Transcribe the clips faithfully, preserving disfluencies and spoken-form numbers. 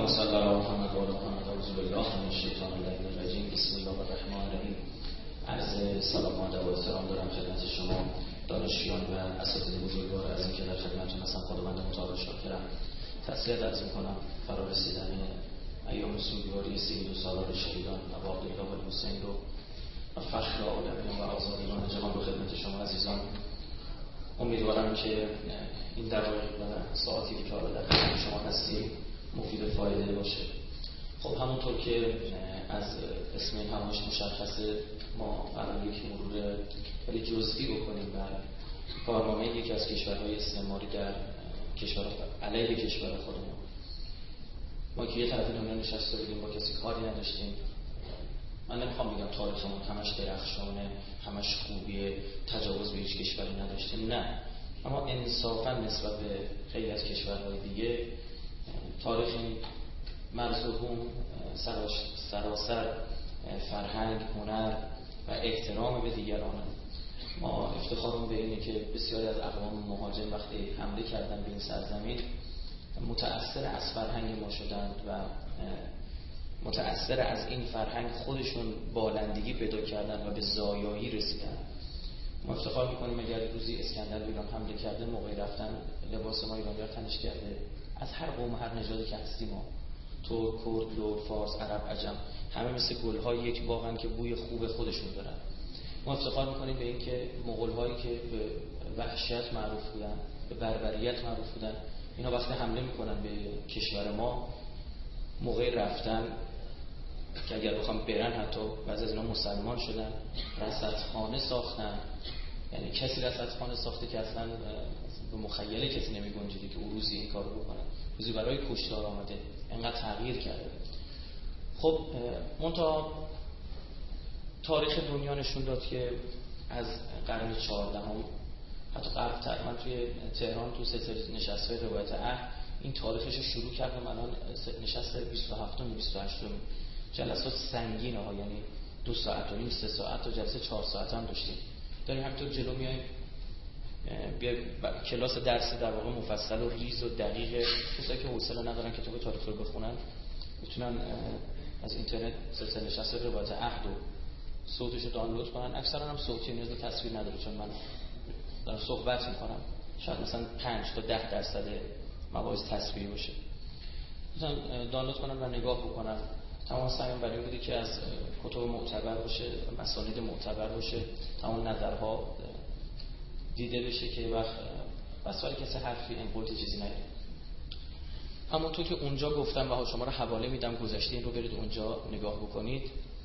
صل علی محمد و علی محمد. اعوذ بالله من الشیطان الرجیم. بسم الله الرحمن الرحیم. عرض سلام و ادب و احترام دارم خدمت شما دانشجویان و اساتید بزرگوار از اینکه در خدمتتون هستم. خداوند متعال شاکرم. تسلیت عرض می‌کنم فرا رسیدن ایام سوگواری سی و دو سالار شهیدان ابا عبدالله و حسین رو و فخر عالمین و آزادگان جهان رو خدمت شما عزیزان. امیدوارم که این دقایق و ساعتی که حالا در خدمت شما هستیم مفید و فایده باشه. خب همونطور که از اسم این همایش مشخصه، ما قرار یک مرور خیلی جزئی بکنیم بر کارنامه یکی از کشورهای استعماری در کشور علیه کشور خودمون. ما که یه طرف دنیا نشسته بودیم، با کسی کاری نداشتیم. من نمیخوام بگم تاریخمون همش درخشانه، همش خوبیه، تجاوز به هیچ کشوری نداشتیم، نه. اما انصافا نسبت به خیلی از کشورهای دیگه تاریخ مرزوهم سراسر فرهنگ، هنر و احترام به دیگران. ما افتخارمون به اینه که بسیاری از اقوام مهاجر وقتی حمله کردن به این سرزمین متأثر از فرهنگ ما شدند و متأثر از این فرهنگ خودشون بالندگی پیدا کردن و به زایایی رسیدن. ما افتخار میکنیم اگر روزی اسکندر به ایران حمله کرده، موقعی رفتن لباس ما ایرانی‌ها تنش کرده. از هر قوم، هر نژادی که هستیم، ما ترک، کرد، لور، فارس، عرب، عجم، همه مثل گل‌های یک باغن که بوی خوب خودشون دارن. ما افتخار میکنیم به این که مغول‌هایی که به وحشت معروف بودن، به بربریت معروف بودن، اینا وقتی حمله میکنن به کشور ما، موقع رفتن که اگر بخوام برن، حتی بعضی از اینا مسلمان شدن، رصدخانه ساختن. یعنی کسی رصدخانه ساخته که اصلا به مخیله کسی نمی گنجیده که او روزی این کار رو بکنه. روزی برای کشتار آمده، اینقدر تغییر کرده. خب منتها تاریخ دنیا نشون داد که از قرن چهاردهم حتی قبل‌تر، من توی تهران تو سلسله نشست‌های روایت عهد این تاریخش رو شروع کردم. الان نشست بیست و هفتم و بیست و هشتم جلسات سنگین ها، یعنی دو ساعت و نیم، سه ساعت و جلسه چهار ساعت هم داشتیم. داریم همینطور جلو میایم. بیا کلاس درس در واقع مفصل و ریز و دقیق. کسایی که حوصله ندارن کتاب تاریخ رو بخونن میتونن از اینترنت سلسله نشست روایت عهد و صوتش رو دانلود کنن. اکثرا هم صوتی، نیاز به تصویر نداره، چون من دارم صحبت میکنم. شاید مثلا پنج تا ده درصد مباحث تصویری باشه. مثلا دانلود کنن و نگاه بکنن. تمام سعیم برای بودی که از کتب معتبر باشه، مسانید معتبر باشه، تمام نظرها دیده بشه که وقت بس ولی کسی حرفی انقلتی چیزی نگه. همونطور که اونجا گفتم و شما رو حواله میدم، گذشته این رو برید اونجا نگاه بکنید.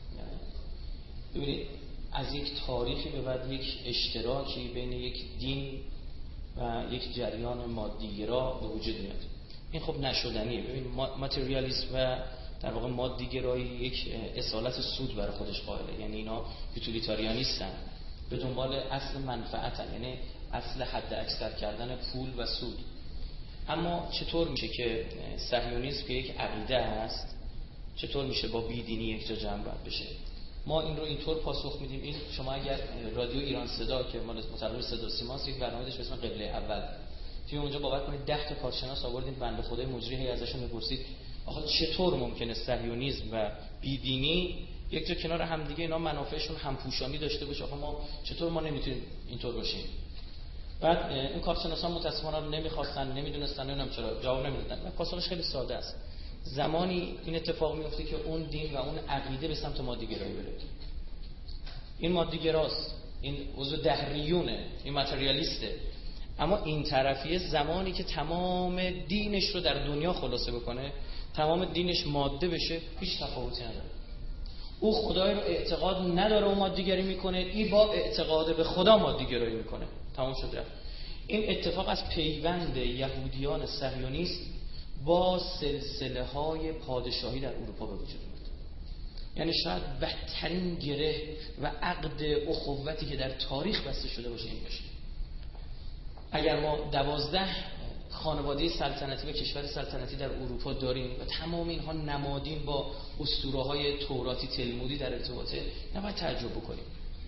ببینید از یک تاریخی به بعد یک اشتراکی بین یک دین و یک جریان مادیگرا به وجود میاد. این خب نشدنیه. ببین ماتریالیسم و در واقع مادیگرایی یک اصالت سود برای خودش قائله. یعنی اینا یوتیلیتاریانیستن، به دنبال اصل منفعتن، یعنی اصل حد اکثر کردن پول و سود. اما چطور میشه که صهیونیسم که یک عقیده است، چطور میشه با بیدینی یک جا جمع بشه؟ ما این رو اینطور پاسخ میدیم. این شما اگر رادیو ایران صدا که مال متعلق صدا سیماست، یک برنامه داشت به اسم قبله اول، توی اونجا باور کنید ده تا کارشناس آوردین، بنده خدای مجری هی ازشون میپرسید آخه چطور ممکنه صهیونیسم و بیدینی یک جا کنار هم دیگه اینا منافعشون همپوشانی داشته باشه؟ آخه ما چطور ما نمیتونیم اینطور باشیم؟ بعد این کارشناسان متأسفانه رو نمیخواستن، نمیدونستن، نمیدونم چرا جواب نمیدادن. و پاسخش خیلی ساده است. زمانی این اتفاق میفته که اون دین و اون عقیده به سمت مادیگرایی بره. این مادیگراست، این عضو دهریونه، این ماتریالیسته. اما این طرفیه زمانی که تمام دینش رو در دنیا خلاصه بکنه، تمام دینش ماده بشه، هیچ تفاوتی نداره. او خدای رو اعتقاد نداره و مادیگری میکنه، این با اعتقاد به خدا مادیگرایی میکنه. تمام شده. این اتفاق از پیوند یهودیان صهیونیست با سلسله های پادشاهی در اروپا به وجود اومد. یعنی شاید بدترین گره و عقد اخوتی که در تاریخ بسته شده باشه این باشه. اگر ما دوازده خانواده سلطنتی و کشور سلطنتی در اروپا داریم و تمام اینها نمادین با اسطوره‌های توراتی تلمودی در ارتباطه، نباید تعجب بکنیم.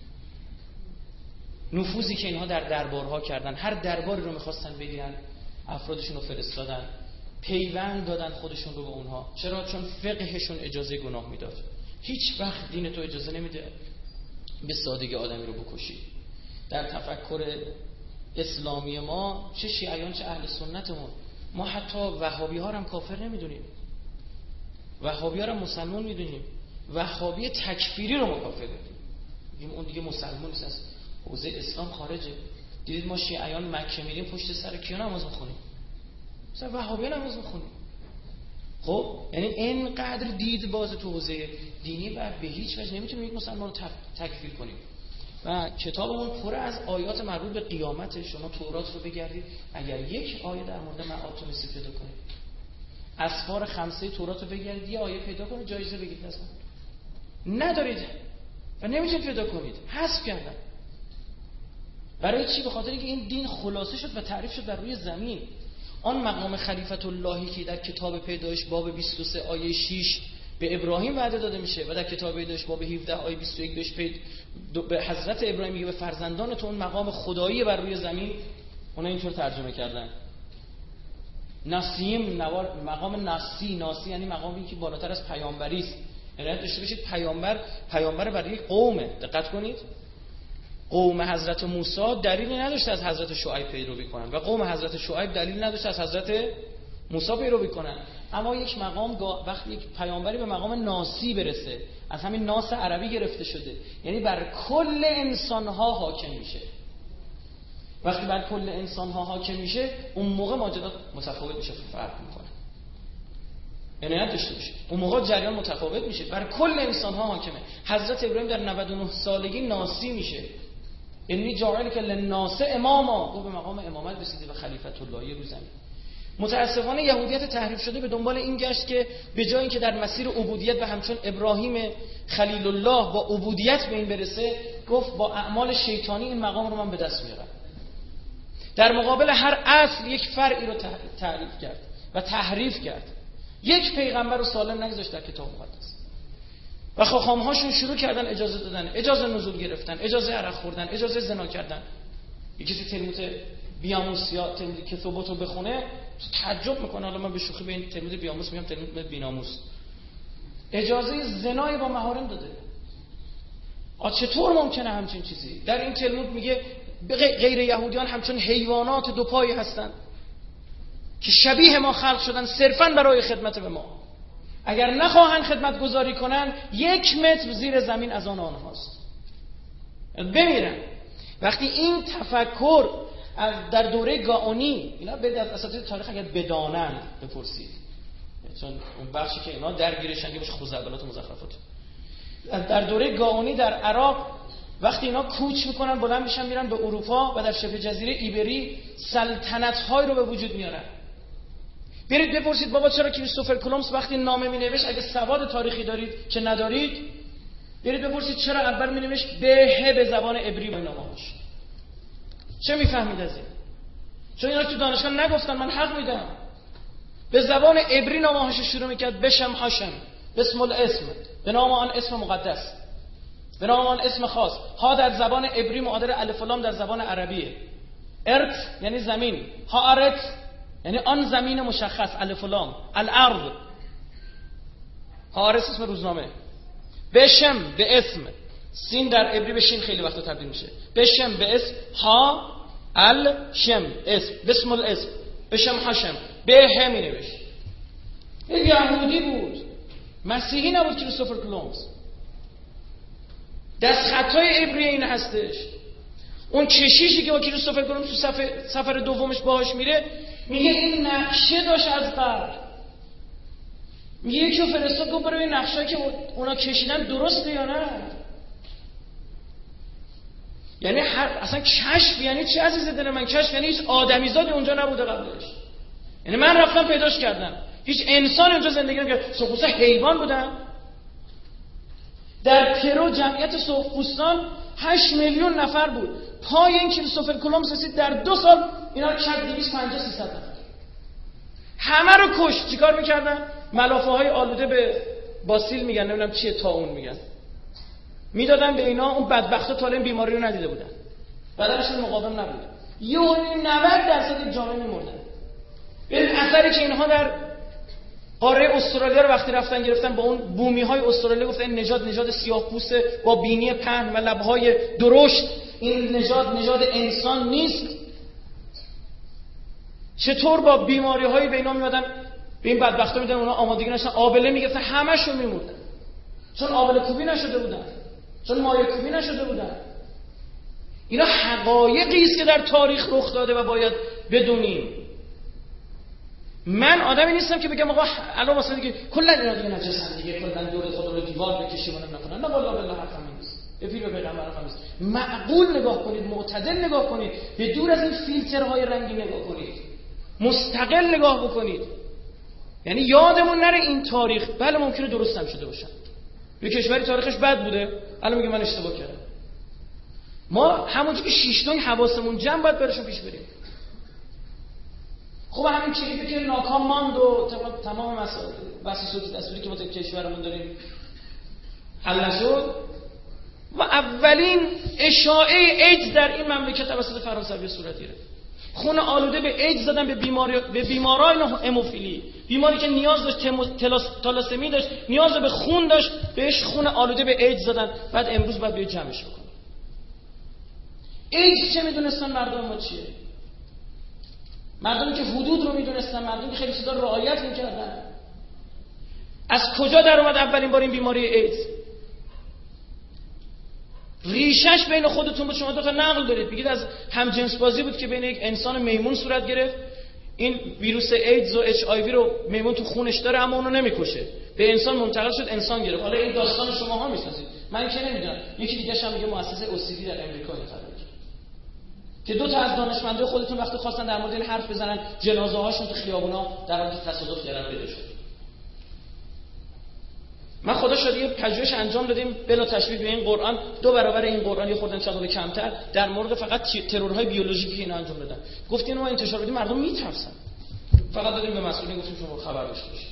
نفوذی که اینها در دربارها کردن، هر درباری رو میخواستن بگیرن، افرادشون رو فرستادن پیوند دادن خودشون رو به اونها. چرا؟ چون فقهشون اجازه گناه میداد. هیچ وقت دین تو اجازه نمیده به سادگی آدمی رو بکشی. در تفکر اسلامی ما، چه شیعیان چه اهل سنتمون، ما حتی وهابی ها رو هم کافر نمیدونیم، وهابی ها رو مسلمان میدونیم، وهابی تکفیری رو ما کافر میدونیم، اون دیگه مسلمان نیست، از حوزه اسلام خارجه. دیدید ما شیعیان مکه میریم پشت سر کیا نماز میخونیم؟ مثلا وهابی نماز میخونیم. خب یعنی اینقدر دید باز تو حوزه دینی و به هیچ وجه نمیتونیم یک مسلمان رو تکفیر کنیم. و کتابمون پر از آیات مربوط به قیامت. شما تورات رو بگردید، اگر یک آیه در مورد معاد تونستید پیدا کنید، اسفار خمسه تورات رو بگردید یه آیه پیدا کنید، جایزه بگیرید. اصلا ندارید و نمیتونید پیدا کنید، حذف کردن. برای چی؟ به خاطر اینکه این دین خلاصه شد و تعریف شد بر روی زمین. آن مقام خلیفت اللهی که در کتاب پیدایش باب بیست و سه آیه شش به ابراهیم وعده داده میشه و در کتاب پیدایش باب هفده آیه بیست و یک بهش پید به حضرت ابراهیم میگه به فرزندان تو اون مقام خدایی بر روی زمین. اونا اینطور ترجمه کردن نسیم، نوار مقام نسی، ناسی یعنی مقامی که بالاتر از پیامبری است. یعنی داشته باشید پیامبر پیامبر برای یک قومه. دقت کنید، قوم حضرت موسی دلیلی نداشته از حضرت شعیب پیروی کنن و قوم حضرت شعیب دلیلی نداشته از حضرت موسی پیروی کنن. اما یک مقام وقتی یک پیامبری به مقام ناسی برسه، از همین ناس عربی گرفته شده، یعنی بر کل انسان‌ها حاکم میشه. وقتی بر کل انسان‌ها حاکم میشه، اون موقع ماجرا متفاوت میشه، فرق میکنه. یعنی نداشته باشه اون موقع جریان متفاوت میشه، بر کل انسان‌ها حاکمه. حضرت ابراهیم در نود و نه سالگی ناسی میشه. انی جاعلک للناس اماما، او به مقام امامت رسیده و خلیفت اللهی رو زمین. متاسفانه یهودیت تحریف شده به دنبال این گشت که به جای اینکه در مسیر عبودیت و همچون ابراهیم خلیل الله با عبودیت به این برسه، گفت با اعمال شیطانی این مقام رو من به دست میارم. در مقابل هر اصل یک فرعی رو تعریف کرد و تحریف کرد. یک پیغمبر رو سالم نگذاشت در کتاب مقدس. و خاخام‌هاشون شروع کردن اجازه دادن، اجازه نزول گرفتن، اجازه عرق خوردن، اجازه زنا کردن. یکی کسی تلمود بیاموس یا تلمود کتاباتو بخونه تعجب میکنه. حالا من به شوخی به این تلمود بیاموس میگم تلمود بیناموس. اجازه زنای با محارم داده. آ چطور ممکنه همچین چیزی؟ در این تلمود میگه غیر یهودیان همچون حیوانات دو پایی هستن که شبیه ما خلق شدن صرفاً برای خدمت به ما. اگر نخواهند خدمت گذاری کنن، یک متر زیر زمین از آن آنهاست، بمیرن. وقتی این تفکر در دوره گاونی، اینا به از اساتید تاریخ اگر بدانند بپرسید، چون اون بخشی که اینا درگیرشن که باشه خزعبلات و مزخرفات، در دوره گاونی در عراق وقتی اینا کوچ میکنن بلند میشن میرن به اروپا و در شبه جزیره ایبری سلطنت‌های رو به وجود میارن. برید بپرسید بابا چرا کریستوفر کلمبس وقتی نامه مینوشت، اگه سواد تاریخی دارید که ندارید، برید بپرسید چرا اول مینوشت به به زبان عبری با نامه‌اش. چه میفهمید از این؟ چون اینا تو دانشگاه نگفتن، من حق میدم. به زبان عبری نامه‌اش شروع میکرد، بشم هاشم، بسم الاسم، به نام آن اسم مقدس، به نام آن اسم خاص. ها در زبان عبری معادل الف و لام در زبان عربیه. ارت یعنی زمین، ها ارت یعنی آن زمین مشخص، الف و لام. الارض، ها ارت اسم روزنامه. بشم به اسم، سین در عبری به شین خیلی وقتا تبدیل میشه. بشم به اسم، ها ال شم اسم، بسم الاسم، بشم هاشم، به هم می نوشت. این یهودی بود، مسیحی نبود. کریستوفر کلمبس دست خطای عبری این هستش. اون کشیشی که با کریستوفر کلمبس تو سفر, سفر دومش باهاش میره، میگه این نقشه داشت از قبل. میگه یکی رو فرستاد گفت برای این نقشه‌ای که اونا کشیدن درسته یا نه. یعنی هر اصلا کشف یعنی چی عزیز دل من؟ کشف یعنی هیچ آدمیزادی اونجا نبوده قبلش. یعنی من رفتم پیداش کردم، هیچ انسان اونجا زندگی نمی‌کرد. سرخپوستا حیوان بودن. در پرو جمعیت سرخپوستان هشت میلیون نفر بود. پای این کریستوفر کلمبس رسید در دو سال اینا رو چند دویست و پنجاه سیصد نفر همه رو کشت. چیکار می‌کردن؟ ملافه های آلوده به باسیل میگن، نمیدونم چیه، طاعون میگن، میدادن به اینا. اون بدبختا تا این بیماری رو ندیده بودن، بدنشون مقاوم نبود. یه نود درصد جامعه میمردن. به اثری که اینها در قاره استرالیا رو وقتی رفتن گرفتن با اون بومی‌های استرالیا گفتن این نژاد نژاد سیاه‌پوست با بینی پهن و لب‌های درشت، این نژاد نژاد انسان نیست. چطور با بیماری‌های به اینا می‌آمدن، به این بدبختا میدن اونا آمادگی نشدن، آبله میگفتن همشون میموندن چون آبله کوبی نشده بودن، چون مایع کوبی نشده بودن. اینا حقایقی است که در تاریخ رخ داده و باید بدونیم. من آدمی نیستم که بگم آقا الان مثلا دیگه کلا اینا دیگه نجسن دیگه، کلا دور خودمون رو دیوار بکشیم و نکنن. نه والله بالله حرفم نیست. به پیر و پیغمبر حرفم نیست. معقول نگاه کنید، معتدل نگاه کنید، به دور از این فیلترهای رنگی نگاه کنید، مستقل نگاه بکنید. یعنی یادمون نره این تاریخ بله ممکنه درست هم شده باشه، یه کشوری تاریخش بد بوده الان میگه من اشتباه کردم. ما همونجوری که شش تای حواسمون جمع باید برشون پیش بریم. خب همین چیزی که ناکام ماند و تمام مسائل بحث صوتی تصویری که ما تو کشورمون داریم حل نشد و اولین اشاعه ایدز در این مملکت توسط فرانسوی صورت گرفت. خون آلوده به ایدز زدن، به بیماری به بیماران هموفیلی، بیماری که نیاز داشت تالاسمی داشت، نیاز به خون داشت، بهش خون آلوده به ایدز زدن. بعد امروز باید به جمعش بکنه. ایدز چه میدونستن مردم ما چیه؟ مردمی که حدود رو میدونستن، مردمی که خیلی چیزا رو رعایت میکردن. از کجا در اومد اولین بار این بیماری ایدز؟ ریشش بین خودتون بود. شما دو تا نقل دارید بگید از همجنس بازی بود که بین یک انسان میمون صورت گرفت. این ویروس ایدز و اچ آی وی رو میمون تو خونش داره اما اونو نمیکشه، به انسان منتقل شد، انسان گرفت. حالا این داستان شماها میسازید، من که نمیدونم. یکی دیگه هم میگه مؤسسه اوسیدی در امریکا این خبره که دو تا از دانشمندای خودتون وقتی خواستن در مورد این حرف بزنن، جنازه هاشون تو خیابونا در حال تصادف کردن پیدا شد. من خدا شده یه پژوهش انجام دادیم بلا تشبیه به این قرآن، دو برابر این قرآن، یه خورده چقدر کمتر، در مورد فقط ترورهای بیولوژیکی که اینا انجام دادن. گفتین ما انتشار بدیم مردم میترسن. فقط دادیم به مسئولین گفتیم شما خبر داشته باشید.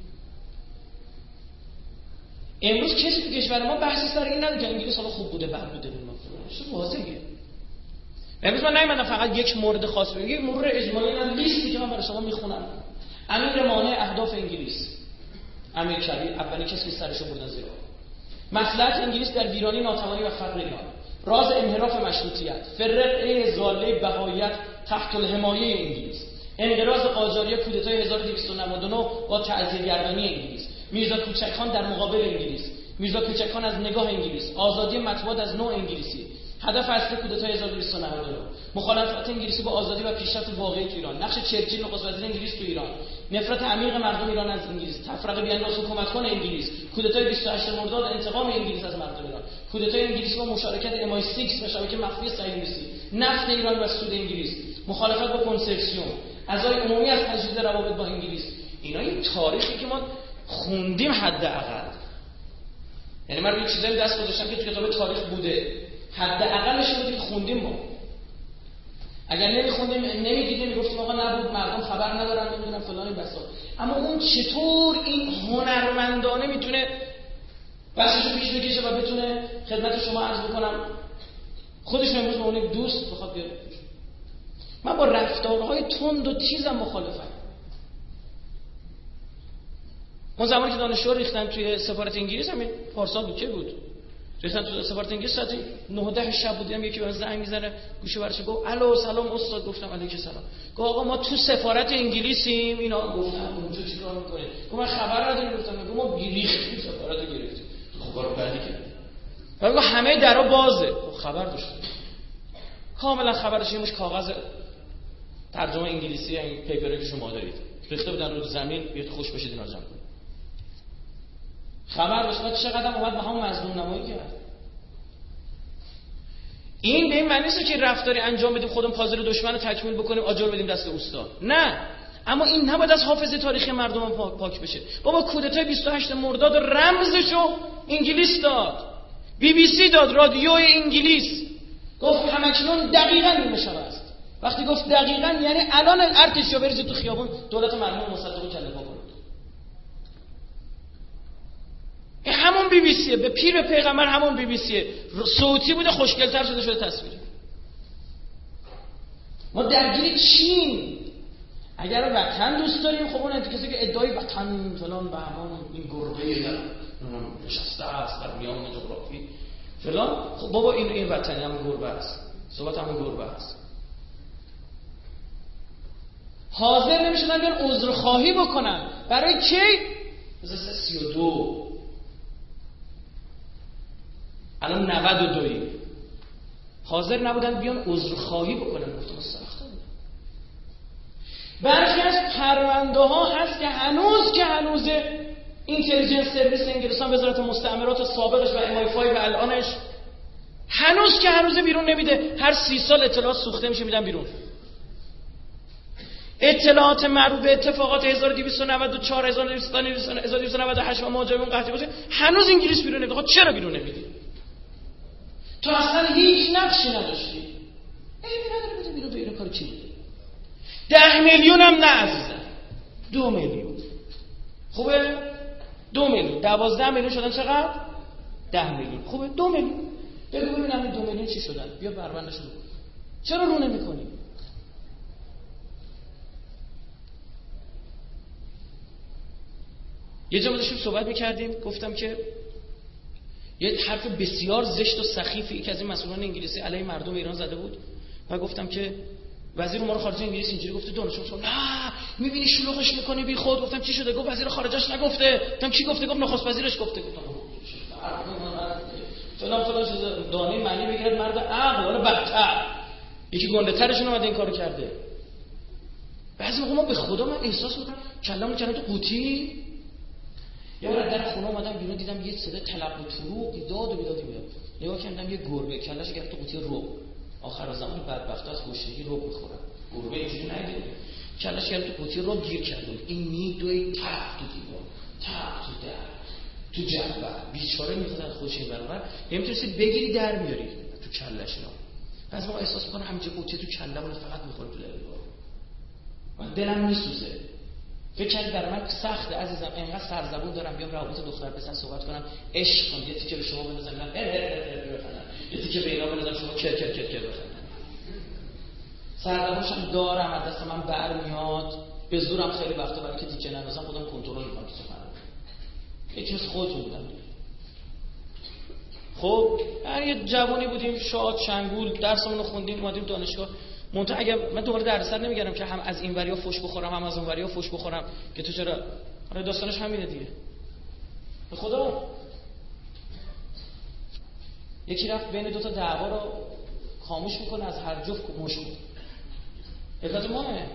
امروز کسی تو کشور ما بحثی سر این نداره که انگلیس حالا خوب بوده بد بوده ببینم چه واضحه. امروز من نمیدونم فقط یک مورد خاص بگم، یک مرور اجمالی من لیستی که من برای شما میخونم. امیر مانع اهداف انگلیس، امیر کبیر اولین کسی که سرشو بردن زیر آب. مصلحت انگلیس در ویرانی، ناتوانی و فقر ایران، راز انحراف مشروطیت، فرقه ضاله بهاییت تحت الحمایه انگلیس، انقراض قاجاریه، کودتای هزار و دویست و نود و نه با تعزیرگردانی انگلیس، میرزا کوچکخان در مقابل انگلیس، میرزا کوچکخان از نگاه انگلیس، آزادی مطبوعات از نوع انگلیسی، هدف اصلی کودتای هزار و دویست و نود و نه، مخالفت انگلیسی با آزادی و پیشرفت واقعی تو ایران، نقش چرچیل نخست وزیر انگلیس تو ایران، نفرت عمیق مردم ایران از انگلیس، تفرقه بی‌انداز حکومت کن انگلیس، کودتای بیست و هشت مرداد، انتقام انگلیس از مردم ایران، کودتای انگلیس با مشارکت ام آی شش و شبکه مخفی صهیونیستی، نفت ایران و سود انگلیس، مخالفت با کنسرسیون، اعضای عمومی از تجدید روابط با انگلیس. اینا این تاریخی که ما خوندیم حداقل. یعنی من روی چیزایی دست گذاشتم که تو کتاب تاریخ بوده، حداقلش بود که خوندیم ما. اگر نمیخوندیم نمیدیدیم میگفتیم آقا نبود، مردم خبر ندارن، نمیدونم فلان بسا. اما اون چطور این هنرمندانه میتونه بحثشو پیش بکشه و بتونه خدمت شما عرض بکنم خودش امروز به اون دوست بخواد بیاره. من با رفتارهای تند و تیزم مخالفم. اون زمانی که دانشجو ریختن توی سفارت انگلیس، همین پارسال بود که بود، ریختن توی سفارت انگلیس ساعت نه ده شب بود، دیدم یکی به من زنگ میزنه گوشه برش گفت الو سلام استاد. گفتم علیک سلام. گفت آقا ما تو سفارت انگلیسیم. اینا گفتم اونجا چیکار میکنید؟ گفت من خبر ندارم. گفتم ما ریختیم سفارت رو گرفتیم. خب کارو بعدی کرد. بعد همه درا بازه. خب خبر داشت. کاملا خبر داشت. مش کاغذ ترجمه انگلیسی این پیپری که شما دارید ریخته بودن رو زمین، بیاد خوش بشید اینا جمع کنید. خبر داشت. بعد چقدر اومد به همون مظلوم نمایی کرد. این به این معنی نیست که رفتاری انجام بدیم خودمون پازل دشمن رو تکمیل بکنیم آجر بدیم دست استاد. نه، اما این نباید از حافظه تاریخی مردم پاک بشه. بابا کودتای بیست و هشت مرداد رمزشو انگلیس داد، بی بی سی داد، رادیو انگلیس گفت همکنون دقیقاً نیمه شب است. وقتی گفت دقیقاً یعنی الان ارتشا بریزید تو خیابون دولت مرحوم مصدق کله پا کنید. این همون بی بی سیه، به پیر به پیغمبر همون بی بی سیه. صوتی بوده خوشگل‌تر شده شده تصویری. ما درگیر چین اگر وطن دوست داریم خب اون کسی که ادعای وطن فلان و همان این گربه در نشسته است در میان جغرافی فلان، خب بابا این این وطنی هم گربه است، صحبت هم گربه است. حاضر نمیشدن بیان عذرخواهی بکنن برای کی؟ مثلا سی و دو الان نود و دویم حاضر نبودن بیان عذرخواهی بکنن. گفتم سخته بود. برخی از پرونده ها هست که هنوز که هنوز اینتلیجنس سرویس انگلستان وزارت مستعمرات سابقش و ام آی فایو و الانش هنوز که هنوز بیرون نمیده. هر سی سال اطلاعات سوخته میشه میدن بیرون. اطلاعات مربوط به اتفاقات هزار و دویست و نود و چهار هزار و دویست و نود و هشت و ماجرای اون قحطی باشه هنوز انگلیس بیرون نمیده. خب چرا بیرون نمیدی؟ تو اصلا هیچ نقشی نداشتی. ایمی نداره بده بیرون. تو این کار چی بوده؟ ده میلیون هم نه عزیزم، دو میلیون. خوبه؟ دو میلیون. دوازده میلیون شدن چقدر؟ ده میلیون. خوبه؟ دو میلیون. بگو ببینم این دو میلیون چی شدن؟ بیا پروندهشون رو. چرا رو نمی‌کنی؟ یه جا داشتیم صحبت می‌کردیم، گفتم که یه حرف بسیار زشت و سخیفی که از این مسئولان انگلیسی علیه مردم ایران زده بود و گفتم که وزیر امور خارجه انگلیس اینجوری گفته، دانشجو گفتم نه می‌بینی شلوغش می‌کنی بی خود. گفتم چی شده؟ گفت وزیر خارجه‌اش نگفته. گفتم کی گفته؟ گفت نخست وزیرش گفته. گفتم فلان فلان دانه معنی بگیرد مرد عقل. ولی بدتر یکی گنده‌ترشون اومده این کارو کرده. بعضی موقع ما به خدا من احساس می‌کنم کلامون کردن تو قوطی. یه بار در خونه اومدم بیرون دیدم یه صدا طلب و طروق داد و بیدادی میاد. نگاه کردم یه گربه کلهش گرفت تو قوطی رو. آخر زمان بدبختا از گشنگی رو می‌خورن. گربه اینجوری نگیره. کلهش گرفت تو قوطی رو گیر کرد. این میدوی تف تو دیوار. تف تو در. تو جنبه بیچاره میخواد از خودش این برابر نمیتونستی بگیری در بیاری تو کلهش اینا. بعضی موقع احساس می‌کنم همینجا قوطی تو کله‌مون فقط می‌خوره تو دلم. من دلم میسوزه. فکر کردی برای من سخته عزیزم، اینقدر سرزبون دارم بیام روابط دختر پسر صحبت کنم، عشق کنم، یه تیکه به شما بندازم من هر هر هر بخندم، یه تیکه به اینا بندازم شما کر کر کر کر بخندن. سرزبونشم دارم، از دست من برمیاد، به زورم خیلی وقتا برای که تیکه نندازم خودم کنترل می‌کنم تو سخنم. یکی از خودتون بودم. خب یه جوانی بودیم شاد شنگول، درسمون رو خوندیم، اومدیم دانشگاه. منتها اگه من دوباره دردسر نمیگیرم که هم از این وریا فوش بخورم هم از اون وریا فوش بخورم که تو چرا، آره داستانش همینه دیگه. به خدا یکی رفت بین دو تا دعوا رو خاموش میکنه، از هر جفت مشکل علت ماه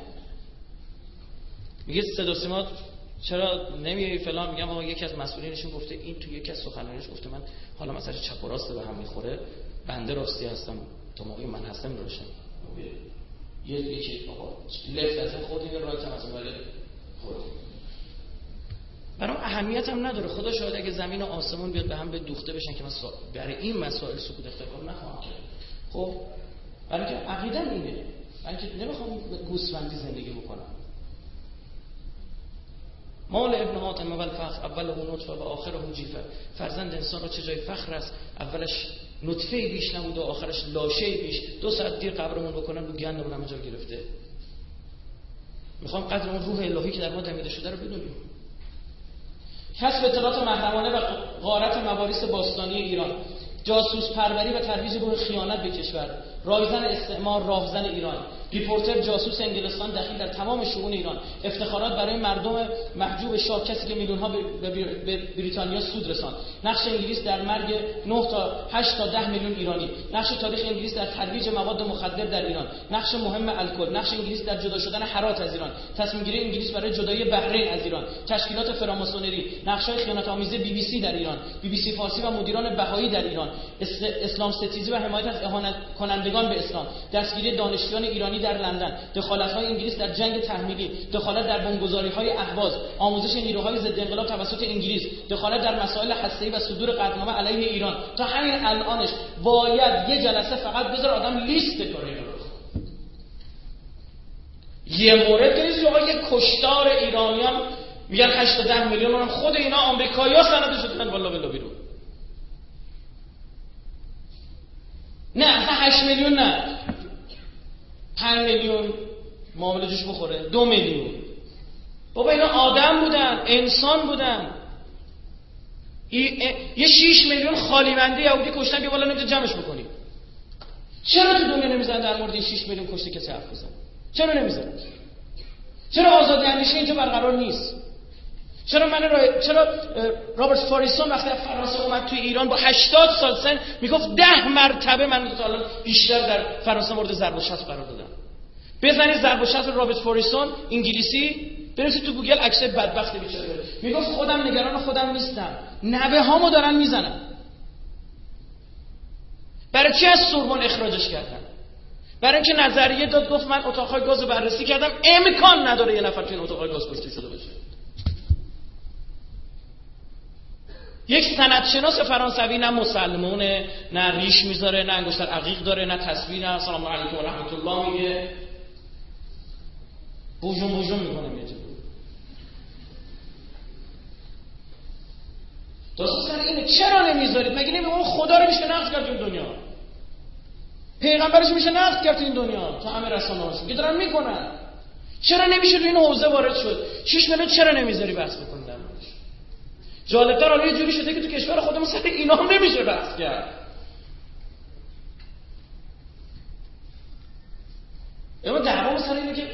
میگه صدا سیما چرا نمیای فلان. میگم آقا یکی از مسئولینشون گفته این تو یکی از سخنرانیش گفته من حالا مثلا چپ و راست به هم میخوره، بنده راستی هستم تا موقعی من هستم روشن. یه یکی آقا لفت از این خود این رایت هم از اون ولی خود برام اهمیت هم نداره. خدا شاید اگه زمین و آسمون بیاد به هم به دوخته بشن که من سا... برای این مسائل سکوت اختیار نخواهم کرد. خب برای که عقیدم اینه، برای که نمیخوام گوسفندی زندگی بکنم. مال ابن حاتم اول فخر اوله نطفه و آخره جیفه. فرزند انسان را چه جای فخر است، اولش نطفه بیش نبود و آخرش لاشه بیش. دو ساعت دیر قبرمون بکنن رو گندمون همه جا گرفته. میخوام قدر اون روح الهی که در ما دمیده شده رو بدونیم. کسب اطلاعات محرمانه و غارت مواریث باستانی ایران، جاسوس پروری و ترویج روح خیانت به کشور، رایزن استعمار راهزن ایران، ریپورتر جاسوس انگلستان دخیل در تمام شئون ایران، افتخارات برای مردم محجوب شاه، کسی که میلیون‌ها به بریتانیا سود رساند، نقش انگلیس در مرگ نه تا هشت تا ده میلیون ایرانی، نقش تاریخ انگلیس در ترویج مواد مخدر در ایران، نقش مهم الکل، نقش انگلیس در جدا شدن هرات از ایران، تصمیم گیری انگلیس برای جدایی بحرین از ایران، تشکیلات فراماسونری، نقش‌های خیانت آمیز بی بی سی در ایران، بی بی سی فارسی و مدیران بهایی در ایران، اسلام ستیزی و حمایت از اهانت کنندگان به اسلام، دستگیری دانشجویان ایرانی در لندن، دخالت‌های انگلیس در جنگ تحمیلی، دخالت در بمبگذاری‌های اهواز، آموزش نیروهای ضد انقلاب توسط انگلیس، دخالت در مسائل هسته‌ای و صدور قطعنامه علیه ایران. تا همین الانش باید یه جلسه فقط بذار آدم لیست کنه اینا رو. یه مورد نیست آقا یه کشتار ایرانیان میگن هشت تا ده میلیون اونم خود اینا آمریکایی‌ها سندش دادن والا بلا بیرون. نه هشت میلیون نه، پنج میلیون معامله جوش بخوره؟ دو میلیون. بابا اینا آدم بودن، انسان بودن. یه شیش میلیون خالی بنده یهودی کشتن که والا نمیتونه جمعش بکنیم. چرا تو دنیا نمیزنن در مورد این شیش میلیون کشته کسی حرف بزنه؟ چرا نمیزنن؟ چرا آزادی اندیشه اینجا برقرار نیست؟ چرا من را... چرا رابرت فاریسون وقتی از فرانسه اومد توی ایران با هشتاد سال سن میگفت ده مرتبه من تا الان بیشتر در فرانسه مورد ضرب و شتم قرار دادم. بزنید ضرب و شتم رابرت فاریسون انگلیسی، برید تو گوگل عکس بدبخت بیچاره. میگفت خودم نگران خودم نیستم، نوه هامو دارن میزنن. برای چی از سوربن اخراجش کردن؟ برای اینکه نظریه داد گفت من اتاقهای گاز رو بررسی کردم، امکان نداره یه نفر تو این اتاقهای گاز کشته شده باشه. یک سندشناس فرانسوی نه مسلمونه، نه ریش میذاره، نه انگشتر عقیق داره، نه تصویر، نه سلام علیکم و رحمت الله میگه، بوجون بوجون میکنه میگه. داستان سر اینه چرا نمیذارید؟ مگه نمیگه خدا رو میشه نقد کرد تو دنیا، پیغمبرش میشه نقد کرد این دنیا، تا همه رسانه‌هاش که دارن میکنن. چرا نمیشه تو این حوزه وارد شد؟ شش میلیون چرا نمیذاری بحث بکنید در موردش؟ جالب‌تر حالا یه جوری شده که تو کشور خودمون سر اینا هم نمیشه بحث کرد. اما دعوا سر اینه که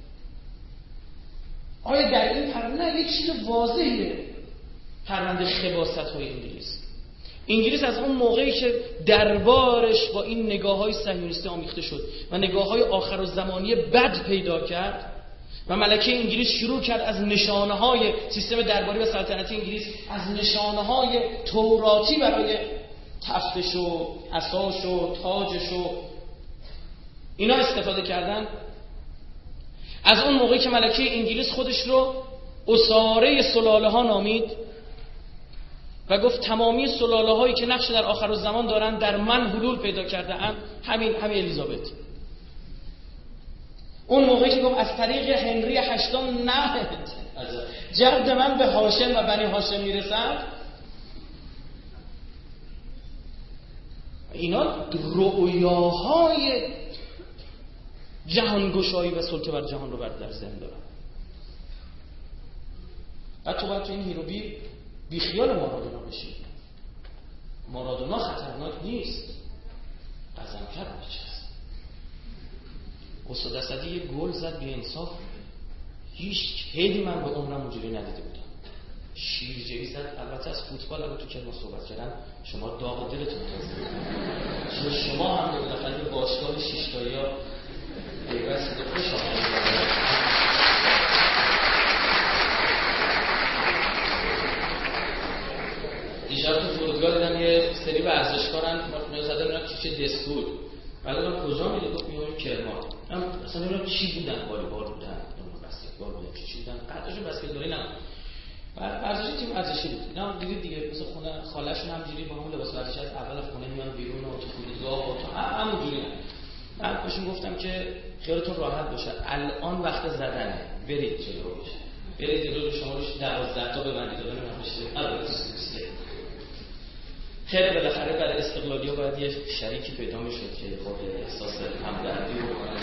آیا در این پرونده یک چیز واضحه، پرونده خباست‌های انگلیس. انگلیس از اون موقعی که دربارش با این نگاه‌های صهیونیستی آمیخته شد و نگاه‌های آخرالزمانی بد پیدا کرد و ملکه انگلیس شروع کرد از نشانه‌های سیستم درباری و سلطنتی انگلیس از نشانه‌های توراتی برای تفتش و عصاش و تاجش و اینا استفاده کردن. از اون موقعی که ملکه انگلیس خودش رو اساره سلاله ها نامید و گفت تمامی سلاله هایی که نقش در آخرالزمان دارن در من حلول پیدا کرده ام، همین همین الیزابت. اون موقعی که گفت از طریق هنری هشتم نه جد من به هاشم و بنی هاشم میرسد، اینا رؤیاهای جهانگشایی و سلطه بر جهان رو بر در ذهن دارن. و تو باید تو این هیروبی بی خیال مارادونا بشی. مارادونا خطرناک نیست، قزمکر بچه است. استاد اسدی یه گل زد بی انصاف، هیچ خیلی من به عمرم اونجوری ندیده بودم. شیرجهی زد. البته از فوتبال الان تو کلمه صحبت کردن شما داغ دلتون تازه، چون شما هم بالاخره به باشگاه شش تایی ها پیوست به خوش آمدید. دیشب تو فرودگاه دیدم یه سری ورزشکارن می‌زدن اینا چیچه دستور. بعد من کجا میره؟ گفت میام کرمان. من اصلا اینا چی بودن؟ والیبال بودن، اون بسکتبال بودن، چی چی بودن؟ قدرشون بسکتبالی نه. بعد ورزش تیم ورزشی بود. اینا دیدید دیگه مثلا خونه خاله‌شون همجوری با همون لباس ورزشی از اول خونه میان بیرون و تو فرودگاه و تو همونجوری. بعد بهشون گفتم که خیالتون راحت باشه، الان وقت زدنه، برید جلوش. برید جلوش، شما روش دوازده تا ببندید و ببینم میشه. البته خیلی بالاخره برای استقلالی‌ها باید یه شریکی پیدا میشد که خود احساس همدردی رو کنه.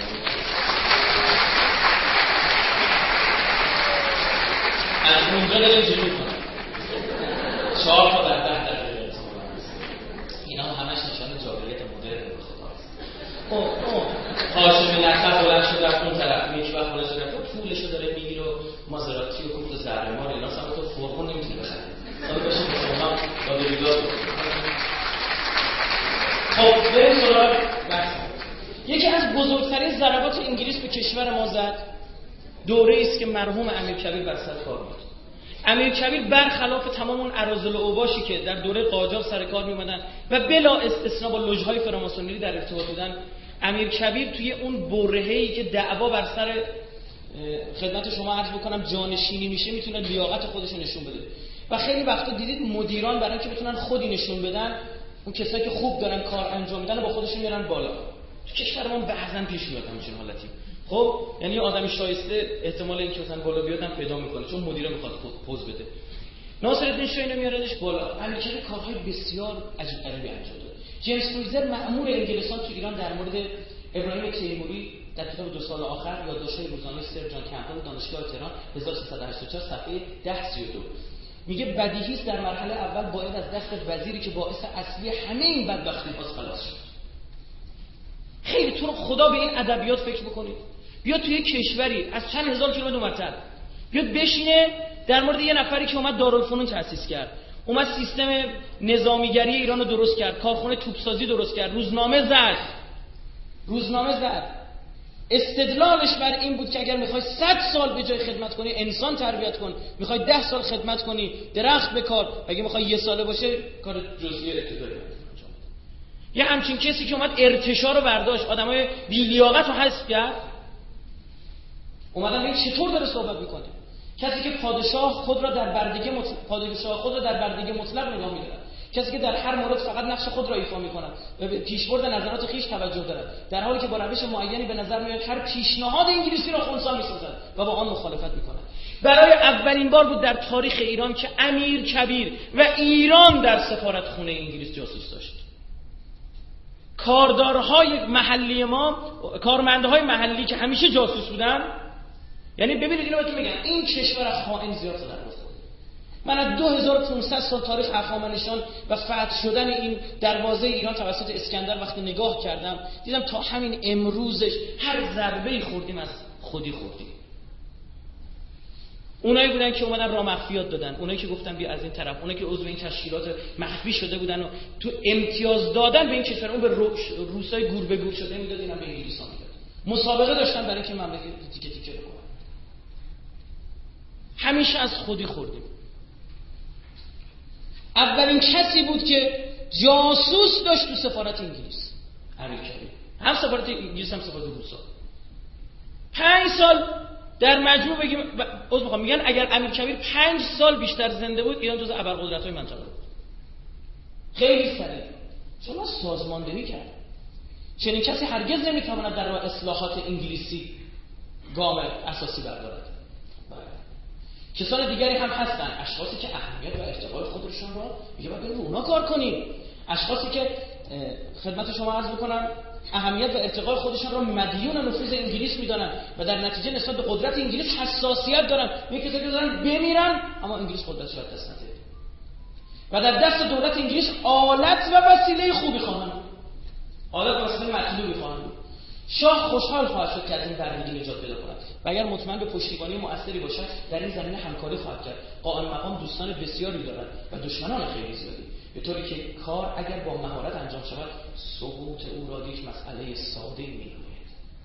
از اونجا داریم جلو کنم چهار تا در ده دقیقه احتمالا اینا همش نشانه جاهلیت مدرن به خدا هست. اون اون هاشمی نخب بلند شد رفت اون طرف، یک وقت بلند شد رفت پولشو داره میگیر و مازراتی و کوفت و زهرمار اینا سمت تو فرقون نمیتونی بخری. حالا باشید که شما با دریگاه خب بریم سراغ بحث. یکی از بزرگترین ضربات انگلیس به کشور ما زد دوره است که مرحوم امیرکبیر بر سر کار بود. امیرکبیر برخلاف تمام اون اراذل و اوباشی که در دوره قاجار سر کار میومدن و بلا استثنا با لژهای فراماسونری در ارتباط بودن، امیرکبیر توی اون برهه‌ای که دعوا بر سر خدمت شما عرض بکنم جانشینی میشه میتونه لیاقت خودش رو نشون بده. و خیلی وقتا دیدید مدیران برای اینکه بتونن خودی نشون بدن، اون کسایی که خوب دارن کار انجام میدن با خودشون میرن بالا. تو کشورمون بعضن پیش میاد همچین حالتی. خب یعنی آدمی شایسته احتمال اینکه مثلا بالا بیاد هم پیدا میکنه چون مدیر میخواد پوز بده. ناصرالدین شاه اینو میارنش بالا. امیرکبیر کارهای بسیار عجیب غریبی انجام داد. جیمز فریزر مأمور انگلستان تو ایران در مورد ابراهیم تیموری در کتاب دو سال آخر یادداشت‌های روزانه سر جان کمپبل دانشگاه تهران هزار و سیصد و هشتاد و چهار صفحه ده سی و دو میگه بدیهی است در مرحله اول باید از دست وزیری که باعث اصلی همه این بدبختی‌هاست خلاص شد. خیلی تو رو خدا به این ادبیات فکر بکنید. بیا توی کشوری از چند هزار کیلومتر اونورتر بیاد بشینه در مورد یه نفری که اومد دارالفنون تأسیس کرد، اومد سیستم نظامیگری ایران رو درست کرد، کارخونه توپسازی درست کرد، روزنامه زد روزنامه زد استدلالش بر این بود که اگر میخوای صد سال به جای خدمت کنی انسان تربیت کن، میخوای ده سال خدمت کنی درخت بکار، اگه میخوای یه ساله باشه کار جزئی ابتدایی. یه همچین کسی که اومد ارتشا رو برداشت، آدمای بی‌لیاقت رو حذف کرد، اومدن این چطور داره صحبت میکنه؟ کسی که پادشاه خود را در بردگی مطلق پادشاه خود را در بردگی مطلق نگاه می‌دارد، کسی که در هر مورد فقط نقش خود را ایفا می‌کند و به پیشبرد نظرات خویش توجه دارد، در حالی که با روش معینی به نظر میاد هر پیشنهاد انگلیسی را خنثی می‌سازد و با آن مخالفت می‌کند. برای اولین بار بود در تاریخ ایران که امیر کبیر و ایران در سفارتخانه انگلیس جاسوس داشت. کاردارهای محلی ما، کارمندهای محلی که همیشه جاسوس بودن، یعنی ببینید اینو بهتون میگم، این کشور از خائن زیاد شده. من از دو هزار و پانصد سال تاریخ هخامنشیان و فتح شدن این دروازه ایران توسط اسکندر وقتی نگاه کردم دیدم تا همین امروزش هر ضربه‌ای خوردیم از خودی خوردیم. اونایی بودن که اومدن راه مخفیات دادن، اونایی که گفتن بیا از این طرف، اونایی که عضو این تشکیلات مخفی شده بودن و تو امتیاز دادن به این کشور، اون به روسای گور به گور شده میداد، اینا به انگلیسا میداد. مسابقه داشتن برای اینکه مملکت تیکه تیکه بکنن. همیشه از خودی خوردیم. اولین کسی بود که جاسوس داشت تو سفارت انگلیس، امیر کبیر. هم سفارت انگلیس هم سفارت روسا. پنج سال در مجموع بگیم عذر میخوام، میگن اگر امیر کبیر پنج سال بیشتر زنده بود ایران جزو ابرقدرت‌های منطقه بود. خیلی سریع. شما سازماندهی کرد. چنین کسی هرگز نمیتواند در راه اصلاحات انگلیسی گام اساسی بردارد. کسان دیگری هم هستن، اشخاصی که اهمیت و ارتقای خودشون رو میگه باید بریم اونا کار کنیم. اشخاصی که خدمت شما عرض بکنم اهمیت و ارتقای خودشون رو مدیون نفوذ انگلیس میدانن و در نتیجه نسبت به قدرت انگلیس حساسیت دارن. میگه کسایی که دارن بمیرن اما انگلیس قدرتش رو دست نده و در دست دولت انگلیس آلت و وسیله خوبی خواهند، آلت و وسیله مطلوبی خواهند. شاه خوشحال خواهد شد که از این بردگی نجات پیدا کند و اگر مطمئن به پشتیبانی مؤثری باشد در این زمینه همکاری خواهد کرد. قائم مقام دوستان بسیاری دارد و دشمنان خیلی زیادی، به طوری که کار اگر با مهارت انجام شود سقوط او را یک مسئله ساده می‌نماید.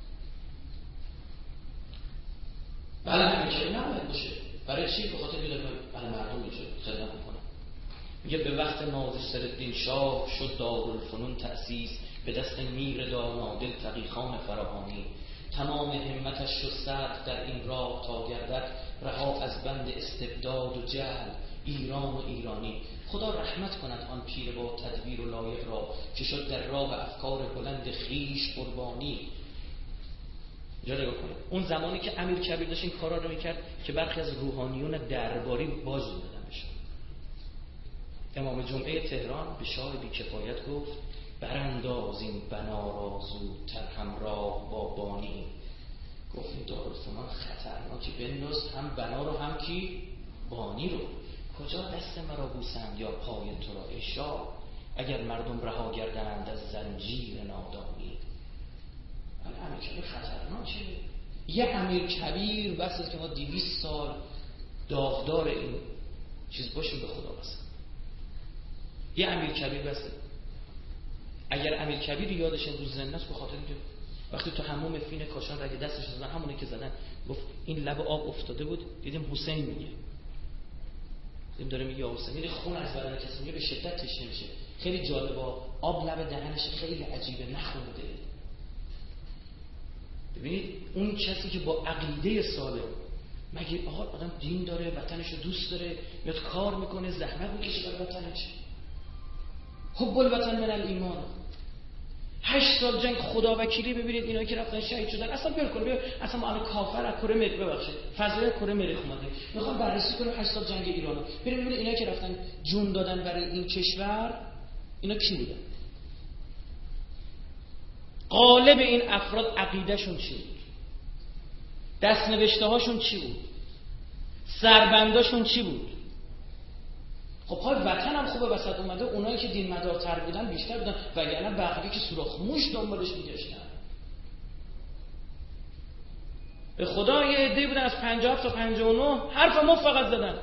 بله همینطوری نباید باشه. برای چی؟ به خاطر اینکه برای مردم میشه خدمت می‌کنه. میگه به وقت ناصرالدین شاه شد دارالفنون تأسیس، به دست میر دانادل تقیخان فراهانی. تمام همتش شد صدر در این راه تا گردد، رها از بند استبداد و جهل ایران و ایرانی. خدا رحمت کند آن پیر با تدبیر و لایق را، که شد در راه افکار بلند خیش قربانی. جا نگاه کنید اون زمانی که امیر کبیر داشت این کارا رو میکرد که برخی از روحانیون درباری باز دادن بشه. امام جمعه تهران به شاه بی کفایت گفت برانداز این بنا را زودتر همراه با بانی. گفت این دارالفنون خطرناکی، بنداز هم بنا رو هم کی بانی رو. کجا دست مرا بوسند یا پای تو را ای شاه، اگر مردم رها گردند از زنجیر نادانی. ولی امیر کبیر خطرناکه. یه امیر کبیر بس است که ما دویست سال داغدار این چیز باشیم به خدا بس. یه امیر کبیر بسه. اگر امیر کبیر یادش امروز زنده است به خاطر اینکه وقتی تو حموم فین کاشان رگ دستش زدن همونه که زدن گفت این لب آب افتاده بود، دیدیم حسین میگه، دیدیم داره میگه حسین، میره خون از بدن کسی میگه به شدت تشنه میشه. خیلی جالبه، آب لب دهنش خیلی عجیبه، نخونده. ببینید اون کسی که با عقیده سالم، مگه آقا آدم دین داره، وطنش رو دوست داره، میاد کار میکنه، زحمت میکشه برای وطنش. حب الوطن من الایمان. هشت سال جنگ خدا وکیلی. ببینید اینا که رفتن شهید شدن اصلا بیار کنه ببین اصلا ما الان کافر از کره مریخ ببخشید فضای کره مریخ اومده میخوام بررسی کنیم هشت سال جنگ ایرانو. ببینید ببینید اینا که رفتن جون دادن برای این کشور اینا کی بودن؟ قالب این افراد عقیدهشون چی بود؟ دست نوشته هاشون چی بود؟ سربنداشون چی بود؟ خب های وطن هم خوبه وسط اومده. اونایی که دین مدارتر بودن بیشتر بودن، وگرنه بقیه که سوراخ موش دنبالش میگشتن. به خدا یه عده‌ای بودن از پنجاه و هفت تا پنجاه و نه حرف ما فقط زدن.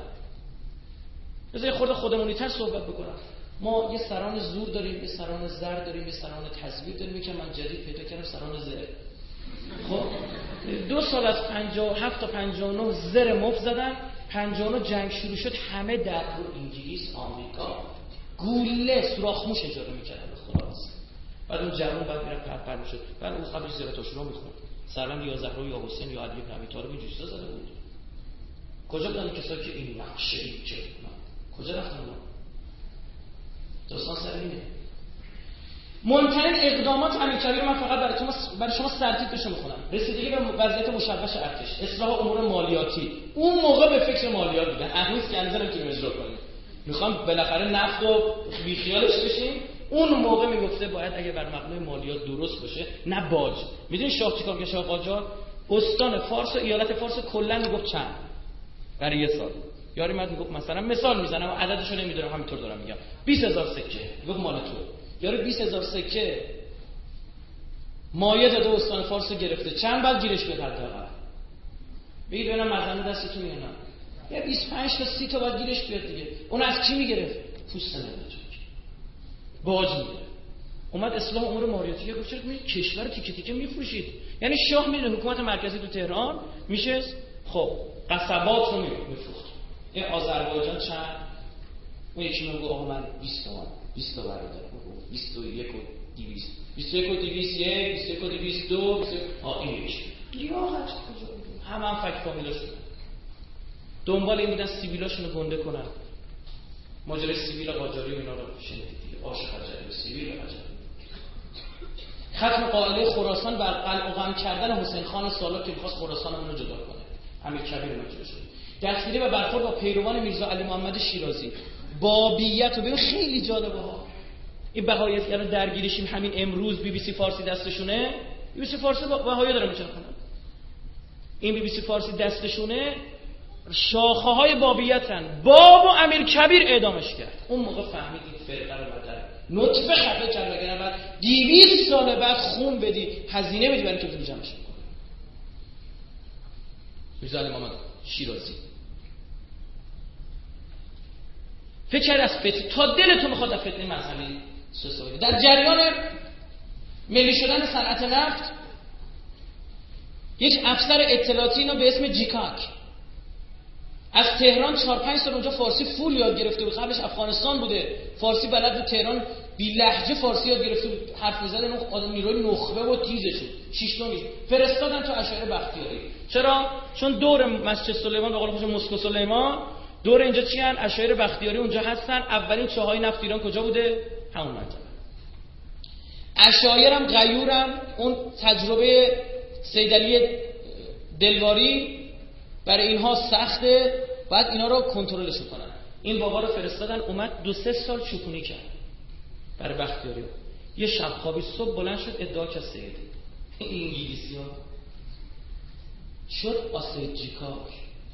بذار یه خورده خودمونی‌تر صحبت بکنم. ما یه سران زور داریم، یه سران زر داریم، یه سران تزویر داریم، که من جدید پیدا کردم سران زر. خب دو سال از پنجاه و هفت تا پنجاه و نه زر مف زدن. پنجاه و نه جنگ شروع شد، همه در رو انگلیس، آمریکا گوله سوراخ موش اجاره می‌کردن به خدا واسه. بعد اون جوون بعد میرفت پرپر میشد. بعد اون قبل زرت آشورا میخوند. سلام یا زهرا یا حسین یا علی بن ابی طالب این جوستا زده بود. کجا بودن کسایی که این نقشه ای که کجا رفتن اونا؟ داستان سر اینه. مهمترین اقدامات امیرکبیر من فقط برای شما برای شما سرتیترش میخونم. رسیدگی به وضعیت مشوش ارتش، اصلاح امور مالیاتی. اون موقع به فکر مالیات بودن. هنوز که انظرم که اجرا کنیم. میخوام بالاخره نفت و بی خیالش بشیم. اون موقع میگفته باید اگه بر مبنای مالیات درست باشه، نه باج. میدونی شاه چیکار کرد؟ شاه قاجار استان فارس و ایالت فارس کلا میگفت چند برای یه سال. یاری من میگفت مثلا مثال میزنم و عددشو نمیدونم، همینطور دارم میگم، بیست هزار سکه. میگفت مال تو. یاری بیست هزار سکه مایه داده استان فارس گرفته، چند بعد گیرش بیاد حداقل. بگید ببینم مزنه دستتون میاد. یا بیست و پنج تا سی تا بعد گیرش بیاد دیگه. اون از کی میگرفت؟ پوست نمیاد. باج میده. اومد اصلاح امور مالیاتی گفت چرا می کشور تیکه تیکه میفروشید؟ یعنی شاه میدونه حکومت مرکزی تو تهران میشه خب قصبات رو میفروخت. این آذربایجان چند؟ اون یکی میگه آقا من بیست تومن بیست تا برادر بیست و یک و دویست بیست و یک و دویست یک بیست و یک و دویست دو آ این یکی لیاقت کجا بود؟ همه هم فک فامیلاش بودن. دنبال این بودن سیبیلاشونو گنده کنن. ماجرای سیبیل قاجاری و اینا رو شنیدید دیگه. آش قاجاری و سیبیل قاجاری. ختم قائله خراسان بر قلعه‌قم کردن حسین خان سالار که می‌خواست خراسانمون رو جدا کنه. امیرکبیر مجبور شد. دستگیری و برخورد با پیروان میرزا علی محمد شیرازی. بابیت رو ببین خیلی جالبه ها. این بهایی‌گرا درگیریشیم همین امروز بی بی سی فارسی دستشونه. بی بی سی فارسی بهایی داره میچرخونن. این بی بی سی فارسی دستشونه. شاخه های بابیتن. باب و امیرکبیر اعدامش کرد. اون موقع فهمید این فرقه رو بدن نطفه خفه کرد. وگرنه بعد دویست سال بعد خون بدی هزینه بدی برای که تو جمعش میکنه. میرزا علی محمد شیرازی فکر کرد از فتنه تا دلتون میخواد از فتنه مذهبی سوسه بگید. در جریان ملی شدن صنعت نفت یک افسر اطلاعاتی اینو به اسم جیکاک از تهران چهار پنج سال اونجا فارسی فول یاد گرفته بود. قبلش افغانستان بوده، فارسی بلد بود. تهران بی لهجه فارسی یاد گرفته بود، حرف می‌زد. اون آدم نیروی نخبه و تیزش بود. شش نومیش فرستادن تو اشعار بختیاری. چرا؟ چون دور مسجد سلیمان به قول خودش مسکو سلیمان دور اینجا چی ان؟ اشعار بختیاری اونجا هستن. اولین چاهای نفت ایران کجا بوده؟ همون منطقه. اشاعرم غیورم اون تجربه سیدعلی دلواری برای اینها سخته، بعد اینا رو کنترلش کنن. این بابا رو فرستادن، اومد دو سه سال چوپونی کرد برای بختیاری. یه شب خوابی صبح بلند شد ادعا کرد سید این انگلیسی ها شد آسید جیکاک.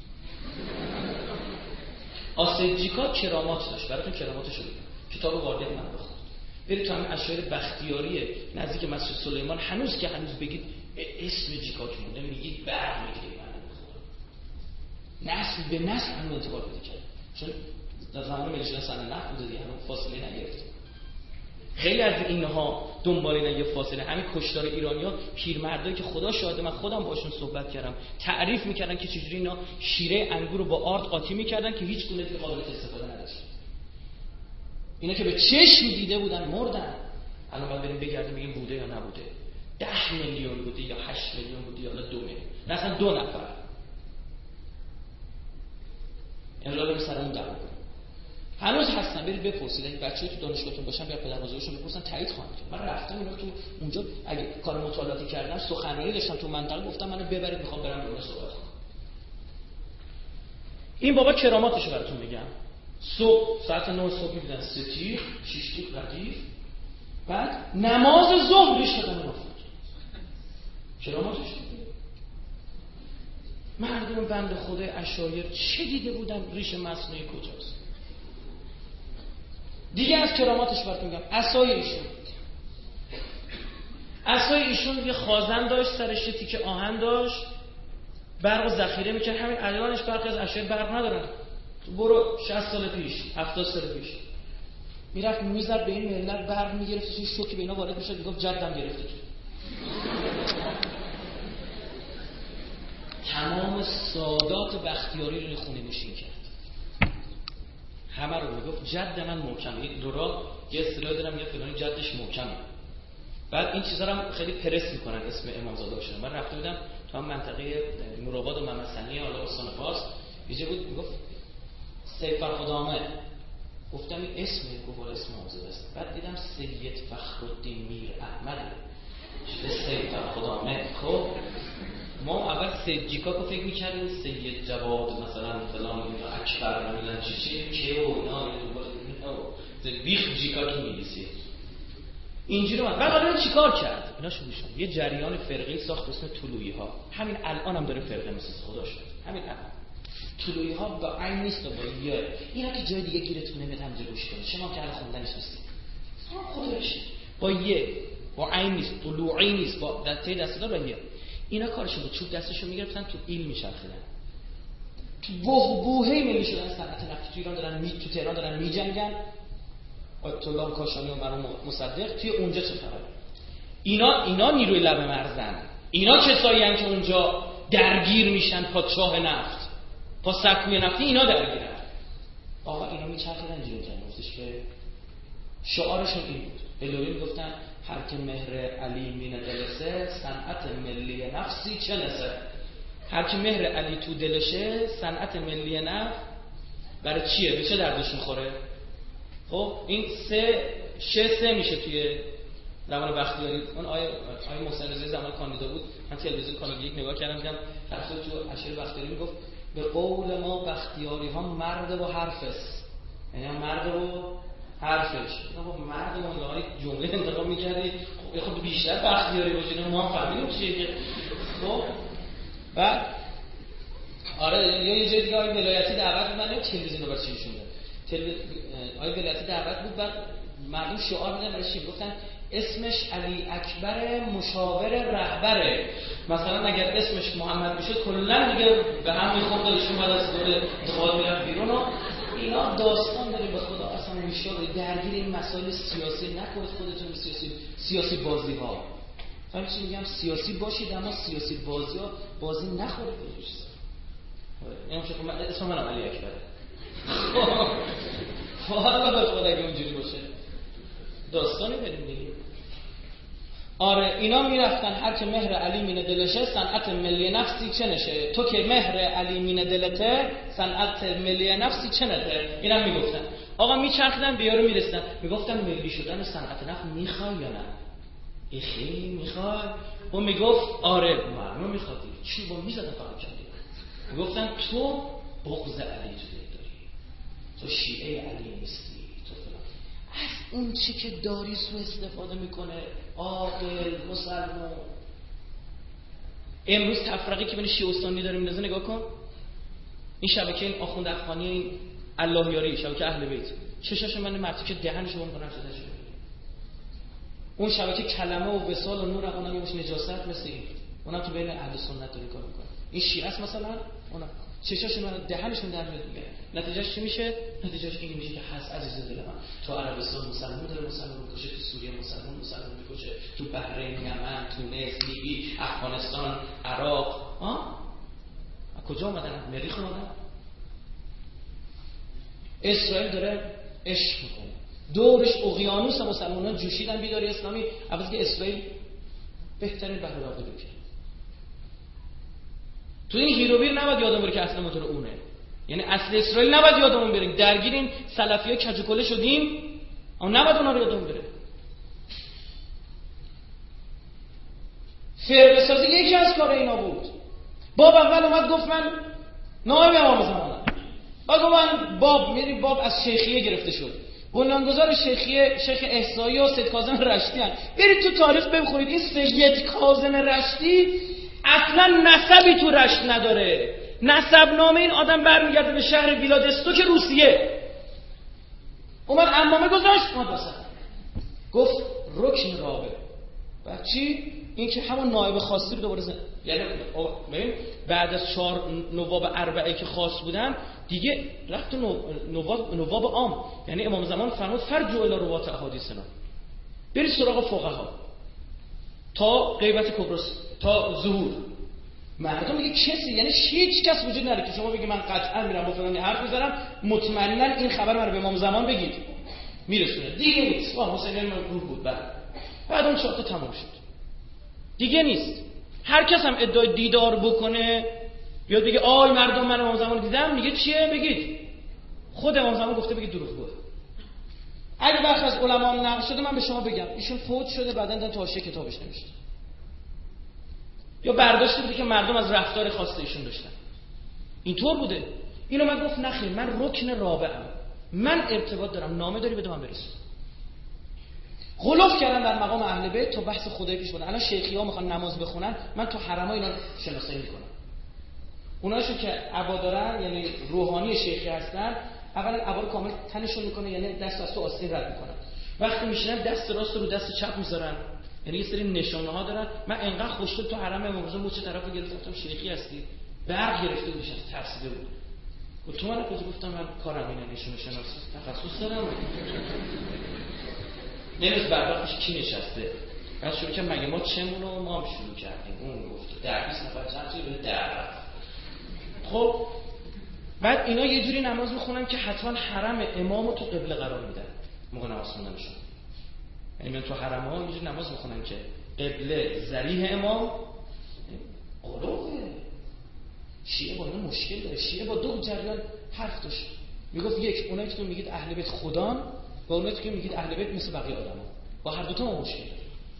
آسید جیکاک کرامات داشت. براتون کراماتش رو بگم. کتاب واردیت من بخونید. برید تو همین اشعار بختیاری نزدیک مسجد سلیمان هنوز که هنوز بگید اسم جیکاک مونده، میگید برق میگیرید. نسل به نسل هم انتقال پیدا کرد. چون در زمان ملی شدن صنعت نفت بوده دیگه، همون فاصله نگرفت. خیلی از اینها دنبال اینا یه فاصله. همین کشتار ایرانی‌ها پیرمردایی که خدا شاهده من خودم باشون صحبت کردم تعریف میکردن که چجوری اینا شیره انگور رو با آرد قاطی میکردن که هیچ گونه دیگه قابلیت استفاده نداشت. اینا که به چشم دیده بودن مردن. الان باید بریم بگردیم بگیم بوده یا نبوده. ده میلیون بوده یا هشت میلیون بوده یا دو میلیون. نه اصلا دو نفر. امروز به سر اون دعوا کنیم. هنوز هستن، برید بپرسید. اگه بچه‌ها تو دانشگاهتون باشن بیا پدربزرگشون بپرسن تایید خواهند کرد. من رفتم اینا تو اونجا اگه کار مطالعاتی کردن سخنرانی داشتم تو منطقه، گفتم منو ببرید میخوام برم اونجا صحبت کنم. این بابا کراماتشو براتون میگم. صبح ساعت نه صبح می‌دن ستیر شش تیک ردیف، بعد نماز ظهر ریش دادن افتاد. کراماتش مردم بند خدای عشایر چه دیده بودن ریش مصنوعی کجاست؟ دیگه از کراماتش براتون میگم. عصای ایشون عصای ایشون یه خازن داشت، سرش یه تیکه آهن داشت، برق ذخیره میکرد. همین الانش برخی از عشایر برق ندارن. برو شصت سال پیش، هفتاد سال پیش میرفت میزد به این ملت برق میگرفت، چه شوکی به اینا وارد میشد، میگفت جدم گرفته. تمام سادات بختیاری رو خونه نشین کرد، همه رو میگفت جد من محکمه. این دورا یه اصطلاح دارم یه فلانی جدش محکمه. بعد این چیزا رو هم خیلی پرس میکنن اسم امامزاده باشه. من رفته بودم تو هم منطقه نورآباد و محمد ثانی حالا استان فارس، یه بود میگفت سید فرخدامه، گفتم این اسمه، گفت اسم امامزاده است. بعد دیدم سید فخرالدین میر احمد شده سید فرخدامه. خب ما اول سید جیکا رو فکر می‌کردیم سید جواد مثلا فلان اکبر نمیدونم چی چی که و اینا اینا بیخ جیکا که می‌نویسه اینجوری. من بعد حالا چیکار کرد؟ اینا شروع شد یه جریان فرقه‌ای ساخت اسم طلوعی‌ها. همین الان هم داره فرقه مثل خدا شد. همین الان طلوعی‌ها با عین نیست با یه. اینا که جای دیگه گیرتون نمیاد همونجا گوش کنید. شما که الان خوندنش نیستید. خودش با یه با عین نیست، طلوعی نیست، با دسته دسته دار یه. اینا کارشون بود چوب دستشون میگرفتن تو ایل میچرخیدن، تو بهبوهه میشدن. صنعت نفتی تو ایران دارن می... تو تهران دارن میجنگن. آیت الله کاشانی و مرحوم مصدق توی اونجا چه خبره؟ اینا اینا نیروی لب مرزن. اینا کسایی ان که اونجا درگیر میشن، پادشاه نفت، با سکوی نفتی اینا درگیرن. آقا اینا میچرخیدن اینجوری گفتش که شعارشون این بود. الهی میگفتن هر که مهر علی مین دلسه صنعت ملی نفسی چنسه. هر که مهر علی تو دلشه صنعت ملی نفس برای چیه؟ به چه دردش میخوره؟ خب این سه شه سه میشه توی زمان بختیاری. اون آیه آیه محسن رضایی زمان کاندیدا بود، من تلویزیون کانال یک نگاه کردم دیدم طرف تو اشعار بختیاری میگفت به قول ما بختیاری ها مرد و حرف است. یعنی مرد و حرفش. خب مرد مولای جمله انتخاب می‌کردی خب بیشتر بختیاری باشه. ما هم فهمیدیم چیه که خب بعد آره یا یه جای دیگه آقای ولایتی دعوت بود. من تلویزیون رو برای چی نشون داد. تلویزیون آقای ولایتی دعوت بود بعد مردم شعار میدن برای چی؟ گفتن اسمش علی اکبر مشاور رهبره. مثلا اگر اسمش محمد میشد کلا دیگه به هم میخورد داشون بعد از دوره انتخابات میرفت بیرون و اینا. داستان داره به خدا اصلا میشوره درگیر این مسائل سیاسی نکنید خودتون. سیاسی سیاسی بازی ها فهم چی میگم؟ سیاسی باشید اما سیاسی بازی ها بازی نخورید. اینم چه من اسم منم علی اکبره. حالا به خدا اگه اونجوری باشه داستانی بریم دیگه. آره اینا میرفتن هر که مهر علی مینه دلشه صنعت ملی نفسی چه نشه. تو که مهر علی مینه دلته صنعت ملی نفسی چه نشه. اینا میگفتن. آقا میچرخیدن به یارو میرسن میگفتن ملی شدن صنعت نفت میخوای یا نه؟ ای خیلی میخوای؟ اون میگفت آره معلومه میخواد. چی با میزدن فقط کردی. میگفتن تو بغض علی تو داری، تو شیعه علی نیستی، تو فلان. از اون چی که داری سو استفاده میکنه عاقل مسلمان. امروز تفرقی که بین شیعه و سنی داریم میندازه نگاه کن. این شبکه این آخوند افغانی این الله یاری شبکه اهل بیت چشاش من مرتی که دهنش اون کنن شده شده. اون شبکه کلمه و وصال و نور اونم یه مش نجاست مثل این. اونم تو بین اهل سنت داره کار میکنه. این شیعه است مثلا اونم چشاشون من دهنشون در میاد میگه. نتیجهش چی میشه؟ نتیجهش این میشه که حس عزیز دل من تو عربستان مسلمان داره مسلمان میکشه، تو سوریه مسلمان مسلمان میکشه، تو بحرین، یمن، تونس، لیبی، افغانستان، عراق. ها؟ از کجا اومدن؟ مریخ اومدن؟ اسرائیل داره عشق میکنه. دورش اقیانوس مسلمانان جوشیدن بیداری اسلامی. اول که اسرائیل بهترین بحر راقی بکنه. تو این هیروبیر نباید یادمون بره که اصلا موتور اونه. یعنی اصل اسرائیل نباید یادمون بره. درگیر این سلفی‌ها کج و کله شدیم اما نباید اونا رو یادمون بره. فرقه سازی یکی از کار اینا بود. باب اول اومد گفت من نائب امام زمانم. بعد من باب میری باب از شیخیه گرفته شد. بنیانگذار شیخیه شیخ احصایی و سید کاظم رشتی هست. برید تو تاریخ بخونید این سید کاظم رشتی اصلا نسبی تو رشت نداره. نسب نامه این آدم برمیگرده به شهر ویلادستوک روسیه. اومد عمامه گذاشت اومد واسه گفت رکن رابع. بعد چی؟ این که همون نایب خاصی رو دوباره زن... یعنی ببین بعد از چهار نواب اربعه که خاص بودن دیگه رفت نواب نواب عام. یعنی امام زمان فرمود فرجوا الی روات احادیثنا، برید سراغ فقها تا غیبت کبرا تا ظهور. مردم میگه کسی، یعنی هیچ کس وجود نداره که شما بگی من قطعا میرم با فلانی حرف میزنم مطمئنا این خبر رو به امام زمان بگید میرسونه. دیگه نیست. واه حسین من روح بود. بعد بعد اون چهار تا تمام شد. دیگه نیست. هر کس هم ادعای دیدار بکنه بیاد بگه آی مردم من امام زمان دیدم، میگه چیه؟ بگید خود امام زمان گفته بگید دروغگو. اگه بخش از علما نقل شده من به شما بگم ایشون فوت شده بعدن دادن تو حاشیه کتابش نوشته، یا برداشت بوده که مردم از رفتار خاص ایشون داشتن. اینطور بوده. اینو من گفت نخیر من رکن رابعم، من ارتباط دارم، نامه داری بده من برسون. غلوف کردن در مقام اهل بیت تا بحث خدای پیش بردن. الان شیخی‌ها میخوان نماز بخونن، من تو حرم‌ها اینا شناسایی میکنم. اوناشون که عبا دارن یعنی روحانی شیخی هستن، اولا عبا رو کامل تنشون میکنه، یعنی دست از تو آستین رد میکنن. وقتی میشینن دست راست رو دست چپ میذارن، یعنی یه سری نشانه ها دارن. من انقدر خوشگل تو حرم امام رضا مچ طرفو گرفتم شیخی هستی، برق گرفته بودش از ترسیده بود. و تو من کجا گفتم من کارم اینه، نشونه شناسی تخصص دارم. نمیز برقش کی نشسته؟ بعد شروع که مگه ما چمونو ما هم شروع کردیم. اون گفت در بیست نفر چند چیزی بده در. خب بعد اینا یه جوری نماز میخونن که حتما حرم امامو تو قبله قرار میدن موقع نماز خوندنشون. یعنی من تو حرم‌ها یه جوری نماز میخونن که قبله ذریح امام قلوبه. شیعه با اینا مشکل داره. شیعه با دو جریان حرف داشت. میگفت یک اونایی که تو میگید اهل بیت خدان و اونایی که میگید اهل بیت مثل بقیه آدما، با هر دو تا ما مشکل داریم.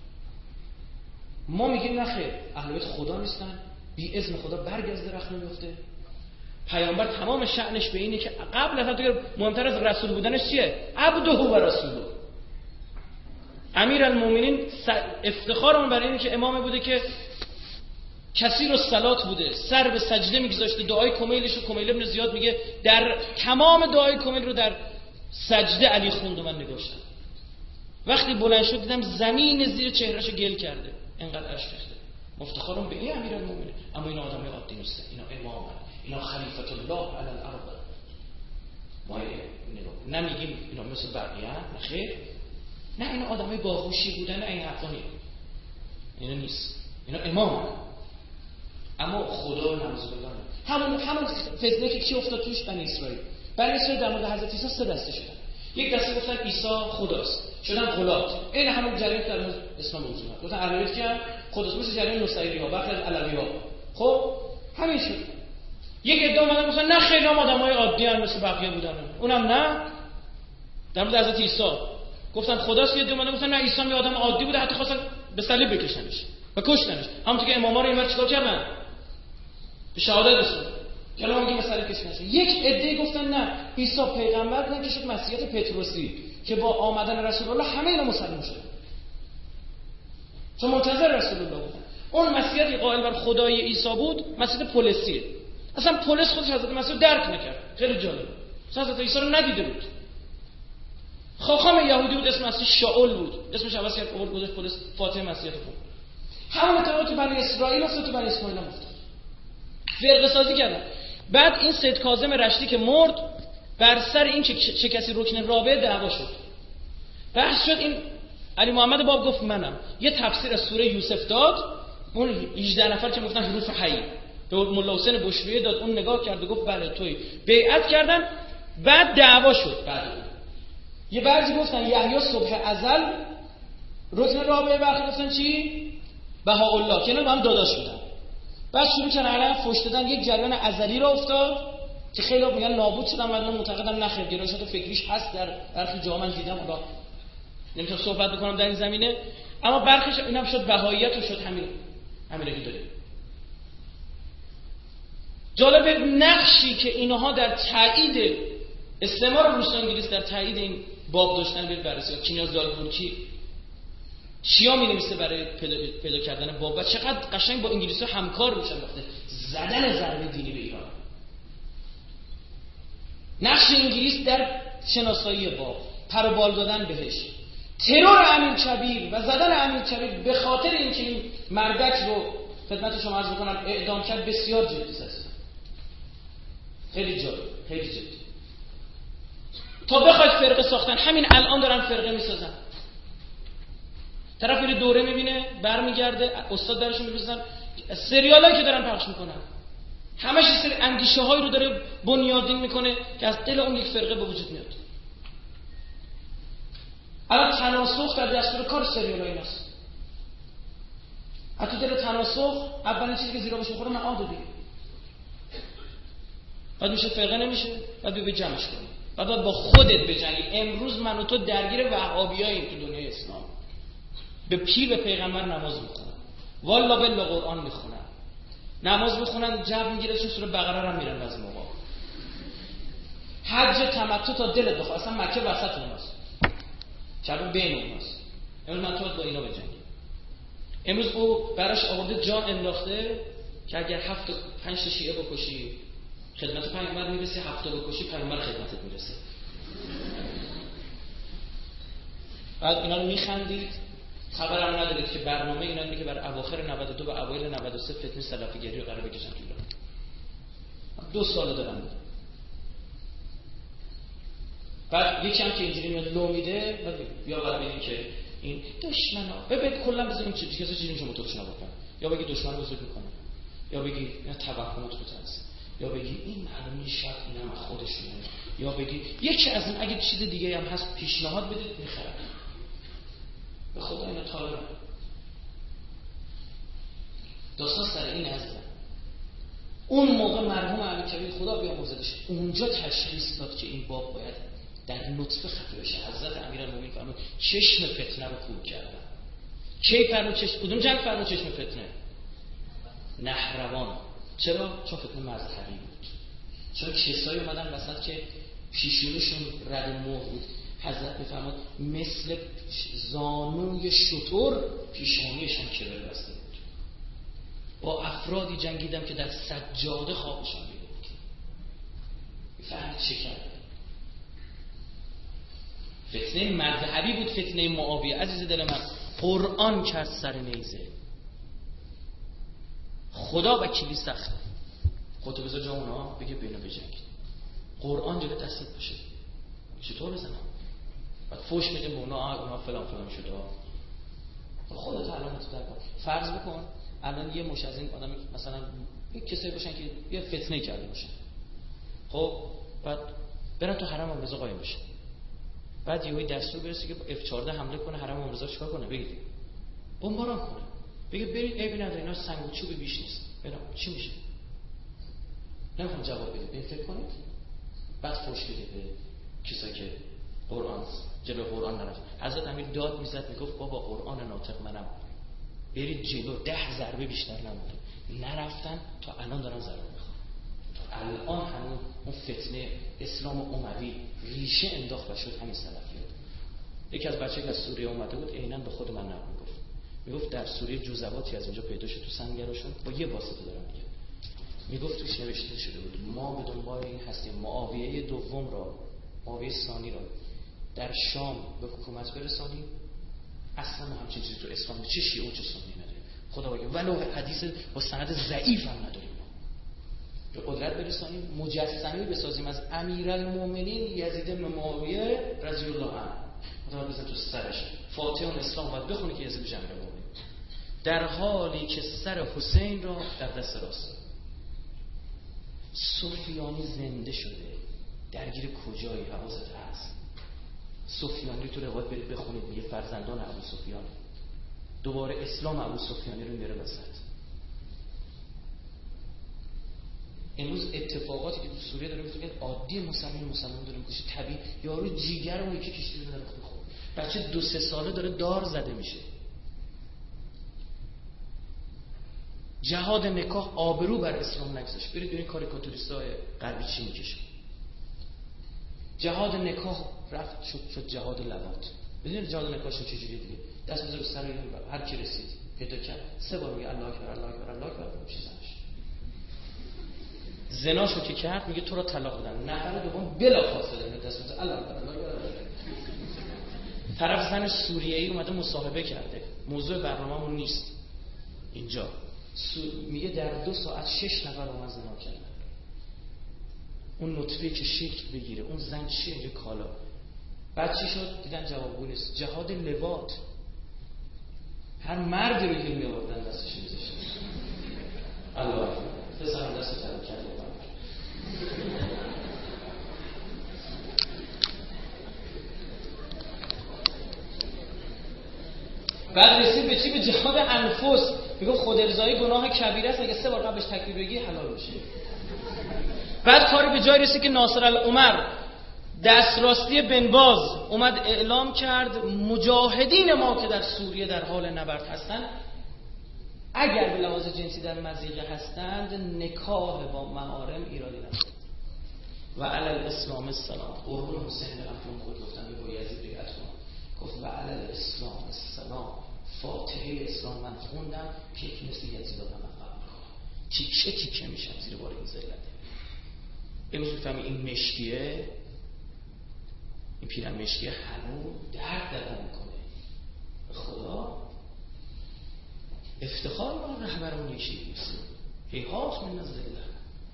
ما میگیم نه خیر اهل بیت خدا نیستن، بی اذن خدا برگ از درخت نمیفته. پیامبر تمام شأنش به اینه که قبل از اینکه مهمتر از رسول بودنش چیه؟ عبده و رسوله. امیرالمومنین افتخارمون برای اینه که امام بوده که کثیر الصلات بوده، سر به سجده میگذاشته. دعای کمیلش رو کمیل ابن زیاد میگه در تمام دعای کمیل رو در سجده علی خوند و من نگاشتم. وقتی بلند شد دیدم زمین زیر چهرهشو گل کرده، انقدر اشک ریخته. افتخارم به این امیرالمومنین. اما اینا آدمای عادی نیستن، اینا امامن، اینا خلیفة الله علی الارض. ما نمیگیم اینا مثل بقیه، نه خیر. نه اینا آدمای باهوشی بودن، این حرفا نیست. اینا نیست. اینا امامن. اما خدا نماز بخونن. همون همون فتنه که کی افتاد توش؟ بنی اسرائیل. بنی اسرائیل در مورد حضرت عیسی سه دسته شدن. یک دسته گفتن عیسی خداست، شدن غلات. این همون جریان در اسلام وجود داره. گفتن اهل بیت که خداست، مثل جریان نصیری‌ها، بخل علوی‌ها. خب همین شد. یک ادعا اومدن گفتن نه خیلی هم آدمای عادی ان مثل بقیه بودن. اونم نه. در مورد حضرت عیسی گفتن خداست، یه ادعا اومدن گفتن نه عیسی یه آدم عادی بوده، حتی خواستن به صلیب بکشنش و کشتنش. همونطور که اماما رو اینور چیکار کردن؟ به شهادت رسوندن. کلام میگه مسئله کشنش. یک عده گفتن نه عیسی پیغمبر بودن که شد مسیحیت پتروسی که با آمدن رسول الله همه اینا مسلمان شدن. چون منتظر رسول الله بودن. اون مسیحیتی قائل بر خدای عیسی بود، مسیحیت پولسیه. اصلا پولس خودش حضرت مسیح رو درک نکرد. خیلی جالب. حضرت عیسی رو ندیده بود. خاخام یهودی بود، اسم مسیح شاول بود. اسمش عوض کرد آورد گذاشت پولس، فاتح مسیحیت بود. همون اتفاقی تو بنی اسرائیل افتاد تو بنی اسماعیل هم افتاد. فرقه سازی کردن. بعد این سید کاظم رشتی که مرد بر سر این که چه کسی رکن رابعه دعوا شد. بحث شد. این علی محمد باب گفت منم. یه تفسیر از سوره یوسف داد. اون هجده نفر که گفتن حروف حی به مولا حسین بشریه داد. اون نگاه کرد و گفت بله توی. بیعت کردن. بعد دعوا شد. بعد یه بعضی گفتن یحیی صبح ازل رکن رابعه، برخی گفتن چی؟ بهاءالله که اینا با هم داداش بودن. بعد شروع کردن علیه فوش دادن. یک جریان ازلی را افتاد که خیلی ها میگن نابود شدن. من معتقدم نخیر، گرایشات فکریش هست در برخی جاها من دیدم. حالا نمیتونم صحبت بکنم در این زمینه، اما برخیش اینم شد بهاییت و شد همین همین که داریم. جالب نقشی که اینها در تایید استعمار روس انگلیس در تایید این باب داشتن. برید بررسی کینیاز دالبورکی چیا می‌نویسه برای پیدا, پیدا کردن باب و چقدر قشنگ با انگلیسی‌ها همکار میشن وقتی زدن ضربه دینی به ایران. نقش انگلیس در شناسایی باب، پر و بال دادن بهش، ترور امین کبیر و زدن امین کبیر به خاطر اینکه این مردک رو خدمت شما عرض می‌کنم اعدام کرد بسیار جدی است. خیلی جدی، خیلی جدی. تا بخواید فرقه ساختن همین الان دارن فرقه میسازن. طرف میره دوره میبینه برمیگرده استاد درشون می‌ریزن، سریالایی که دارن پخش میکنن همش سری اندیشه هایی رو داره بنیادین میکنه که از دل اون یک فرقه به وجود میاد. الان تناسخ در دستور کار سریال های ایناست. حتی دل تناسخ اولین چیزی که زیرا بهش میخوره معاده دیگه. بعد میشه فرقه نمیشه، بعد بیا به جمعش کنی، بعد باید با خودت بجنگی. امروز من و تو درگیر وهابیاییم تو دنیای اسلام. به پیر به پیغمبر نماز میخونن، والا بالله قرآن میخونن، نماز میخونن، جب میگیره، چون سوره بقره رو میرن از موقع. حج تمتع تا دلت بخواد، اصلا مکه وسط اوناست، شب بین اوناست. امروز من تو با اینا بجنگی. امروز او براش آورده جان انداخته که اگر هفت پنج تا شیعه بکشی خدمت پیامبر میرسی، هفت تا بکشی پیامبر خدمتت میرسه. بعد اینا رو میخندید، خبرم ندارید که برنامه اینا اینه که برای اواخر نود و دو و اوایل نود و سه فتنه سلفیگری رو قرار بکشن تو ایران. دو سال دارن. بعد یکی هم که اینجوری میاد لو میده، یا بعد بگید که این دشمنا ببین کلا بزن این چیزی که چیزی میشه موتورشون بکنن، یا بگی دشمن بزرگ میکنه، یا بگی اینا توهمات بترس، یا بگی این معلومه شک اینا خودشونه، یا بگی یکی از این اگه چیز دیگه هم هست پیشنهاد بدید میخرن. به خدا اینا طالبه. داستان سر این عزیزم. اون موقع مرحوم امین کبیر خدا بیامرزدش اونجا تشخیص داد که این باب باید در نطفه خفه بشه. حضرت امیرالمومنین فرمود چشم فتنه رو کور کردن. کی فرمود چشم؟ کدوم جنگ فرمود چشم فتنه؟ نهروان. چرا؟ چون فتنه مذهبی بود. چون کسایی اومدن وسط که پیشونیشون رد مهر بود. حضرت میفرماد مثل زانوی شتر پیشانیشان کربل بسته بود. با افرادی جنگیدم که در سجاده خوابشان دیده بود. میفرمید چه کرد؟ فتنه مذهبی بود، فتنه معاویه. عزیز دل من، قرآن کرد سر نیزه. خدا وکیلی سخته. خودتو بذار جا اونا بگه بینا بجنگید. قرآن جلوی دستت باشه. چطور بزنم؟ بعد فوش میده به اونا، اونا فلان فلان شده. خودت الان تو در فرض بکن الان یه مش از این آدم مثلا یک کسایی باشن که یه فتنه کرده باشن، خب بعد برن تو حرم امام رضا قایم بشن. بعد یهویی دستور برسه که اف چهارده حمله کنه، حرم امام رضا چیکار کنه؟ بگید بمباران کنه، بگه برید عیبی نداره اینا سنگ و چوب بیش نیست. برام چی میشه؟ نمیخوام جواب بده، به فکر کنید. بعد فوش بده به کسایی که قرآن جلو قرآن نرفت. حضرت امیر داد میزد میگفت بابا قرآن ناطق منم، برید جلو. ده ضربه بیشتر نمونده. نرفتن تا الان دارن ضربه میخورن. تا الان همون اون فتنه اسلام اموی ریشه انداخت و شد همین سلفیات. یکی از بچه‌ها که از سوریه اومده بود عیناً به خود من نقل میگفت. میگفت در سوریه جزواتی از اونجا پیدا شد تو سنگرشون، با یه واسطه دارم میگم. میگفت توش نوشته شده بود ما به دنبال این هستیم معاویه دوم را، معاویه ثانی را در شام به حکومت برسانیم. اصلا ما همچین چیزی تو اسلام چه شیعه و چه سنی نداریم. خدا بگه ولو حدیث با سند ضعیف هم نداریم. به قدرت برسانیم، مجسمه بسازیم از امیرالمومنین یزید بن معاویه رضی الله عنه. خدا بزن تو سرش فاتحه اسلام باید بخونه که یزید بن امیرالمومنین، در حالی که سر حسین را در دست راست. سفیانی زنده شده، درگیر کجایی؟ حواست هست؟ سفیانی تو روایت برید بخونید، میگه فرزندان ابو سفیان. دوباره اسلام ابو سفیانی رو میاره وسط. امروز اتفاقاتی که تو سوریه داره میفته که عادی مسلمان مسلمان داره میکشه، طبیعی یارو جیگر اون یکی کشتی رو داره میخوره، بچه دو سه ساله داره دار زده میشه. جهاد نکاح آبرو بر اسلام نگذاشت. برید ببینید کاریکاتوریستای غربی چی میکشه. جهاد نکاح رفت شد شد جهاد لواط. ببینید جهاد نکاح شد چجوری دیگه. دست بزنه سر هر کی رسید پیدا کرد سه بار میگه الله اکبر الله اکبر الله اکبر میشه زنش. زناشو که کرد میگه تو رو طلاق دادم. نفر دوم بلافاصله دست بزنه الله اکبر الله اکبر. طرف زن سوریه‌ای اومده مصاحبه کرده، موضوع برنامه‌مون نیست اینجا. میگه در دو ساعت شش نفر اومد زنا کردن. اون نطفه‌ای که شکل بگیره، اون زن چیه کالا. بعد چی شد؟ دیدن جوابگو نیست. جهاد لواط. هر مردی رو که میآوردن دستش میذاشتن. الله اکبر. پسر دست ترک کرده. بعد رسید به چی؟ به جهاد انفس. میگه خود ارضایی گناه کبیره است، اگه سه بار قبلش تکبیر بگی حلال میشه. بعد کاری به جای رسید که ناصر العمر دستراستی بن باز اومد اعلام کرد مجاهدین ما که در سوریه در حال نبرد هستند اگر به لحاظ جنسی در مضیقه هستند نکاح با محارم ایرادی ندارد. و علی الاسلام السلام. قربون حسین رحمه خود گفتن به بایزید بیعت کن. گفت و علی الاسلام السلام. فاتحه اسلام من خوندم که یک مثل یزید آدم قبول کنم. تیکه تیکه میشم زیر بار این ذلت. امروز میفهمی این مشکیه، این پیرن مشکیه هنوز درد درد میکنه. به خدا افتخار با رهبرمون یکی نیست. هیهات من نزده در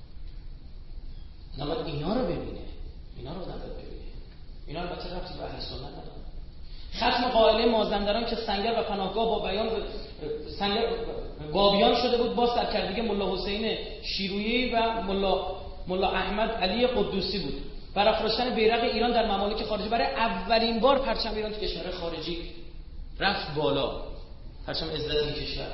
نباید اینا رو ببینه. اینا رو نباید ببینه. اینا رو البته ربطی به اهل سنت نداره. ختم قائله مازندران که سنگر و پناهگاه با بیان سنگر بابیان شده بود، باز سرکردگی ملا حسین شیرویی و ملا ملا احمد علی قدوسی بود. برافراشتن بیرق ایران در ممالک خارجی. برای اولین بار پرچم ایران تو کشور خارجی رفت بالا. پرچم عزت این کشور.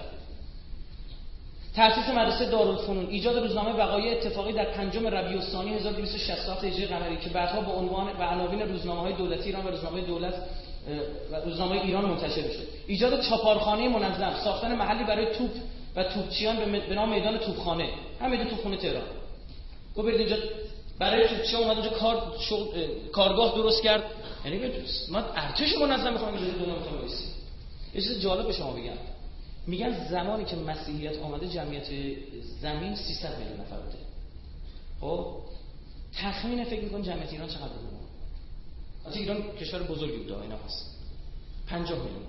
تأسیس مدرسه دارالفنون، ایجاد روزنامه وقایع اتفاقی در پنجم ربیع الثانی هزار و دویست و شصت و هفت هجری قمری که بعدها با عنوان و عناوین روزنامه‌های دولتی ایران و روزنامه دولت و روزنامه ایران منتشر شد. ایجاد چاپارخانه منظم، ساختن محلی برای توپ و توپچیان به نام میدان توپخانه، هم میدان توپخانه تهران. گفت برید اینجا برای توپچیان اومد اونجا کار شغل... کارگاه درست کرد. یعنی ما ارتش منظم می‌خوایم اینجا دنیا می‌خوایم وایسیم. یه چیز جالب به شما بگم. میگن زمانی که مسیحیت آمده جمعیت زمین سیصد میلیون نفر بوده. خب تخمین فکر می‌کن جمعیت ایران چقدر بوده؟ البته ایران کشور بزرگی بوده، اینا هست. پنجاه میلیون.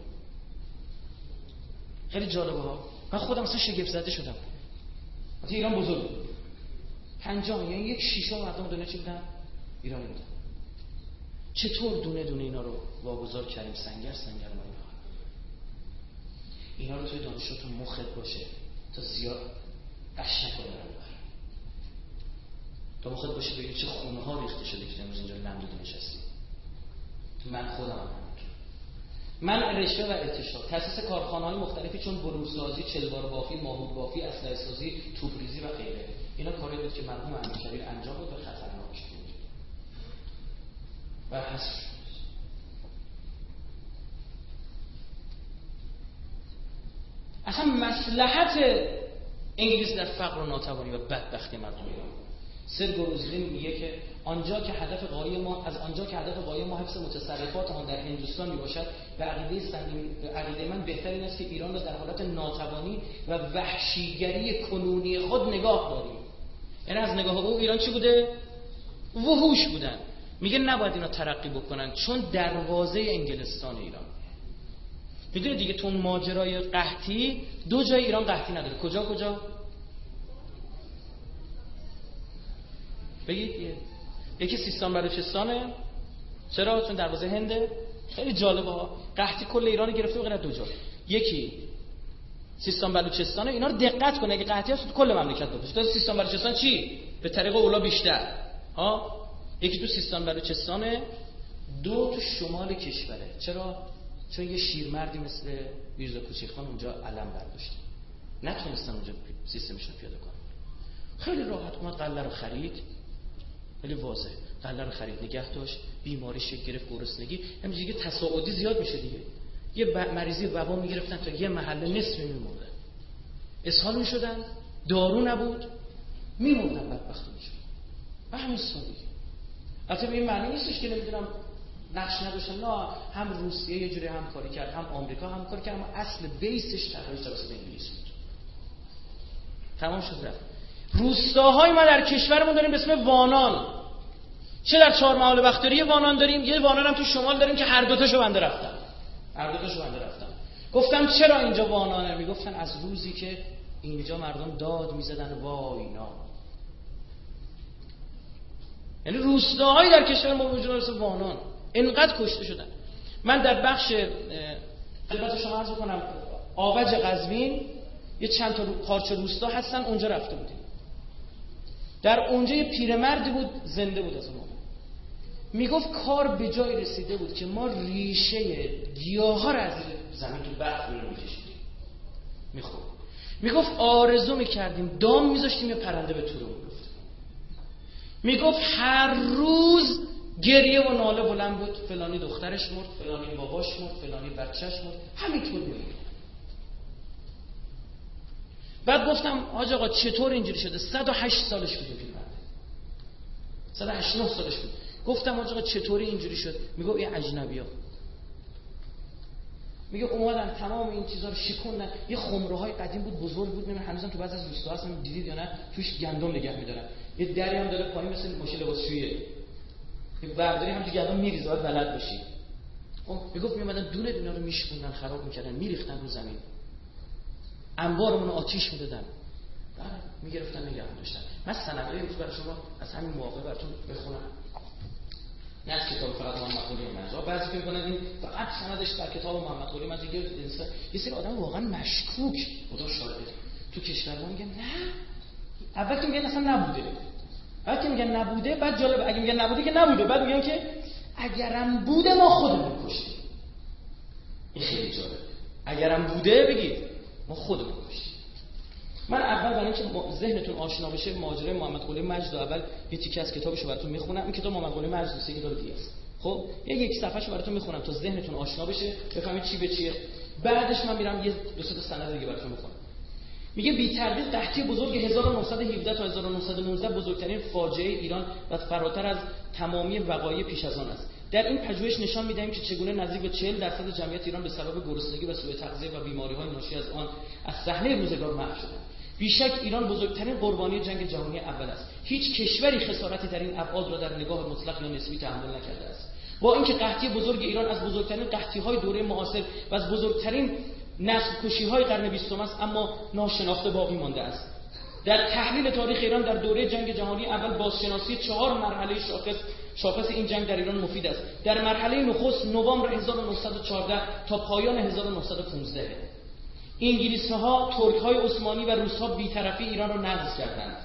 خیلی جالبه ها. من خودم اصلا شگفت زده شدم. البته ایران بزرگ بود. پنجاه یعنی یک شیشم مردم دنیا چی بودن؟ ایرانی بودن. چطور دونه دونه اینا رو واگذار کردیم سنگر سنگر ما اینا. اینا رو توی دانشگاه تو مخت باشه تا زیاد قش نکنه رو بر. تا مخت باشه ببین چه خونه ها ریخته شده که امروز اینجا نمدود نشستیم. من خودم هم من رشوه و ارتشاد، تأسیس کارخانه‌های مختلفی چون بروسازی، چلوار بافی، ماهود بافی، اسلحه سازی، توپریزی و غیره. اینا کاری بود که مرحوم امیرکبیر انجام داد و خطرناک بود. و حذف شد. اصلا مصلحت انگلیس در فقر و ناتوانی و بدبختی مردم ایران. سرگروزلین میگه که آنجا که هدف غایی ما از آنجا که هدف غایی ما حفظ متصرفات آن در هندوستان میباشد و عقیده سنگین عقیده من بهتر این است که ایران را در حالت ناتوانی و وحشیگری کنونی خود نگاه داریم. یعنی از نگاه او ایران چی بوده؟ وحوش بودن. میگه نباید اینا ترقی بکنن چون دروازه انگلستان ایران. میدونی دیگه تو اون ماجرای قحطی دو جای ایران قحطی نداره. کجا کجا؟ بگید دیگه. یکی سیستان بلوچستانه. چرا؟ چون دروازه هنده. خیلی جالبه ها. قحطی کل ایران گرفته به غیر از دو جا. یکی سیستان بلوچستانه. اینا رو دقت کن اگه قحطی هست تو کل مملکت باشه. تو سیستان بلوچستان چی؟ به طریق اولا بیشتر. ها؟ یکی تو سیستان بلوچستانه، دو تو شمال کشوره. چرا؟ چون یه شیرمردی مثل میرزا کوچکخان اونجا علم برداشت. نتونستن اونجا سیستمشون پیاده کنن. خیلی راحت اومد قله رو خرید. خیلی واضح قله رو خرید نگه داشت، بیماری شکل گرفت، گرسنگی، همین دیگه تصاعدی زیاد میشه دیگه. یه مریضی وبا میگرفتن تا یه محله نصف میموندن، اسهال میشدن، دارو نبود، میموندن، بدبخت میشدن. و همین سادگی. البته به این معنی نیستش که نمیدونم نقش نداشتن، نه هم روسیه یه جوری همکاری کرد، هم آمریکا همکاری کرد، اما اصل بیسش طراحی توسط انگلیس بود. تمام شد رفت. روستاهای ما در کشورمون داریم به اسم وانان، چه در چهار محال بختیاری وانان داریم، یه وانان هم تو شمال داریم که هر دو تاشو بنده رفتم هر دو تاشو بنده رفتم گفتم چرا اینجا وانانه؟ میگفتن از روزی که اینجا مردم داد میزدن وای اینا. یعنی روستاهایی در کشور ما وجود داره وانان، اینقدر کشته شدن. من در بخش خدمت شما عرض کنم آوج قزوین یه چند تا قارچ روستا هستن، اونجا رفته بودیم. در اونجا یه پیرمردی بود زنده بود از اون موقع، میگفت کار به جای رسیده بود که ما ریشه گیاها رو از زمین تو برف بیرون میکشیدیم میخورد. میگفت آرزو میکردیم دام میذاشتیم یه پرنده به تورو میگفت. میگفت هر روز گریه و ناله بلند بود، فلانی دخترش مرد، فلانی باباش مرد، فلانی بچهش مرد، همینطور میموند. بعد گفتم حاج آقا چطور اینجوری شده؟ صد و هشت سالش بود پیرمرد، صد و هشتاد و نه سالش بود. گفتم حاج آقا چطوری اینجوری شد؟ میگه این اجنبی‌ها، میگه اومدن تمام این چیزا رو شکوندن. یه خمره‌های قدیم بود بزرگ بود، نمیدونم هنوزم تو بعضی از روستاها هستن دیدید یا نه، توش گندم نگه می‌دارن. یه دری هم داره پایین مثل ماشین لباسشویی، که برداری هم تو گندم میریزه، باید بلد باشی. خب میگفت میومدن دونه دونه رو میشکوندن، خراب می‌کردن، میریختن رو زمین، انبارمون رو آتیش میدادن، میگرفتن نگه می‌داشتن. من سندهای امروز برای شما از همین موقع براتون بخونم، نه از کتاب فقط محمد قلی منزا. بعضی فکر می‌کنن این فقط سندش در کتاب محمد قلی منزا. یه سری آدم واقعا مشکوک خدا شاهده تو کشورمون میگن نه، اول که میگن اصلا نبوده، بعد که میگن نبوده، بعد جالب اگه میگن نبوده که نبوده، بعد میگن که اگرم بوده ما خودمون کشتیم. این خیلی جالبه، اگرم بوده بگید ما خودمون کشتیم. من اول برای اینکه ذهنتون آشنا بشه ماجرای محمد قلی مجد اول یه تیکه از کتابشو براتون میخونم. این کتاب محمد قلی مجد سه کتاب دیگه است. خب یک یک صفحه‌شو براتون میخونم تا ذهنتون آشنا بشه، بفهمید چی به چیه. بعدش من میرم یه دو سه تا سند دیگه براتون میخونم. میگه بی تردید قحطی بزرگ هزار و نهصد و هفده تا هزار و نهصد و نوزده بزرگترین فاجعه ایران و فراتر از تمامی وقایع پیش از آن است. در این پژوهش نشان می‌دهیم که چگونه نزدیک به چهل درصد جمعیت ایران به سبب گرسنگی و سوء تغذیه و بیماری‌های ناشی از آن از صحنه روزگار محو شدند. بیشک ایران بزرگترین قربانی جنگ جهانی اول است. هیچ کشوری خسارتی در این ابعاد را در نگاه مطلق یا نسبی تحمل نکرده است. با اینکه قحطی بزرگ ایران از بزرگترین قحطی‌های دوره معاصر و از بزرگترین نسل‌کشی‌های قرن بیستم است، اما ناشناخته باقی مانده است. در تحلیل تاریخ ایران در دوره جنگ جهانی اول بازشناسی چهار مرحله شاخص شاخص این جنگ در ایران مفید است. در مرحله نخست نوامبر هزار و نهصد و چهارده تا پایان هزار و نهصد و پانزده انگلیس‌ها، ترک‌های عثمانی و روس‌ها بی‌طرفی ایران را نقض کردند.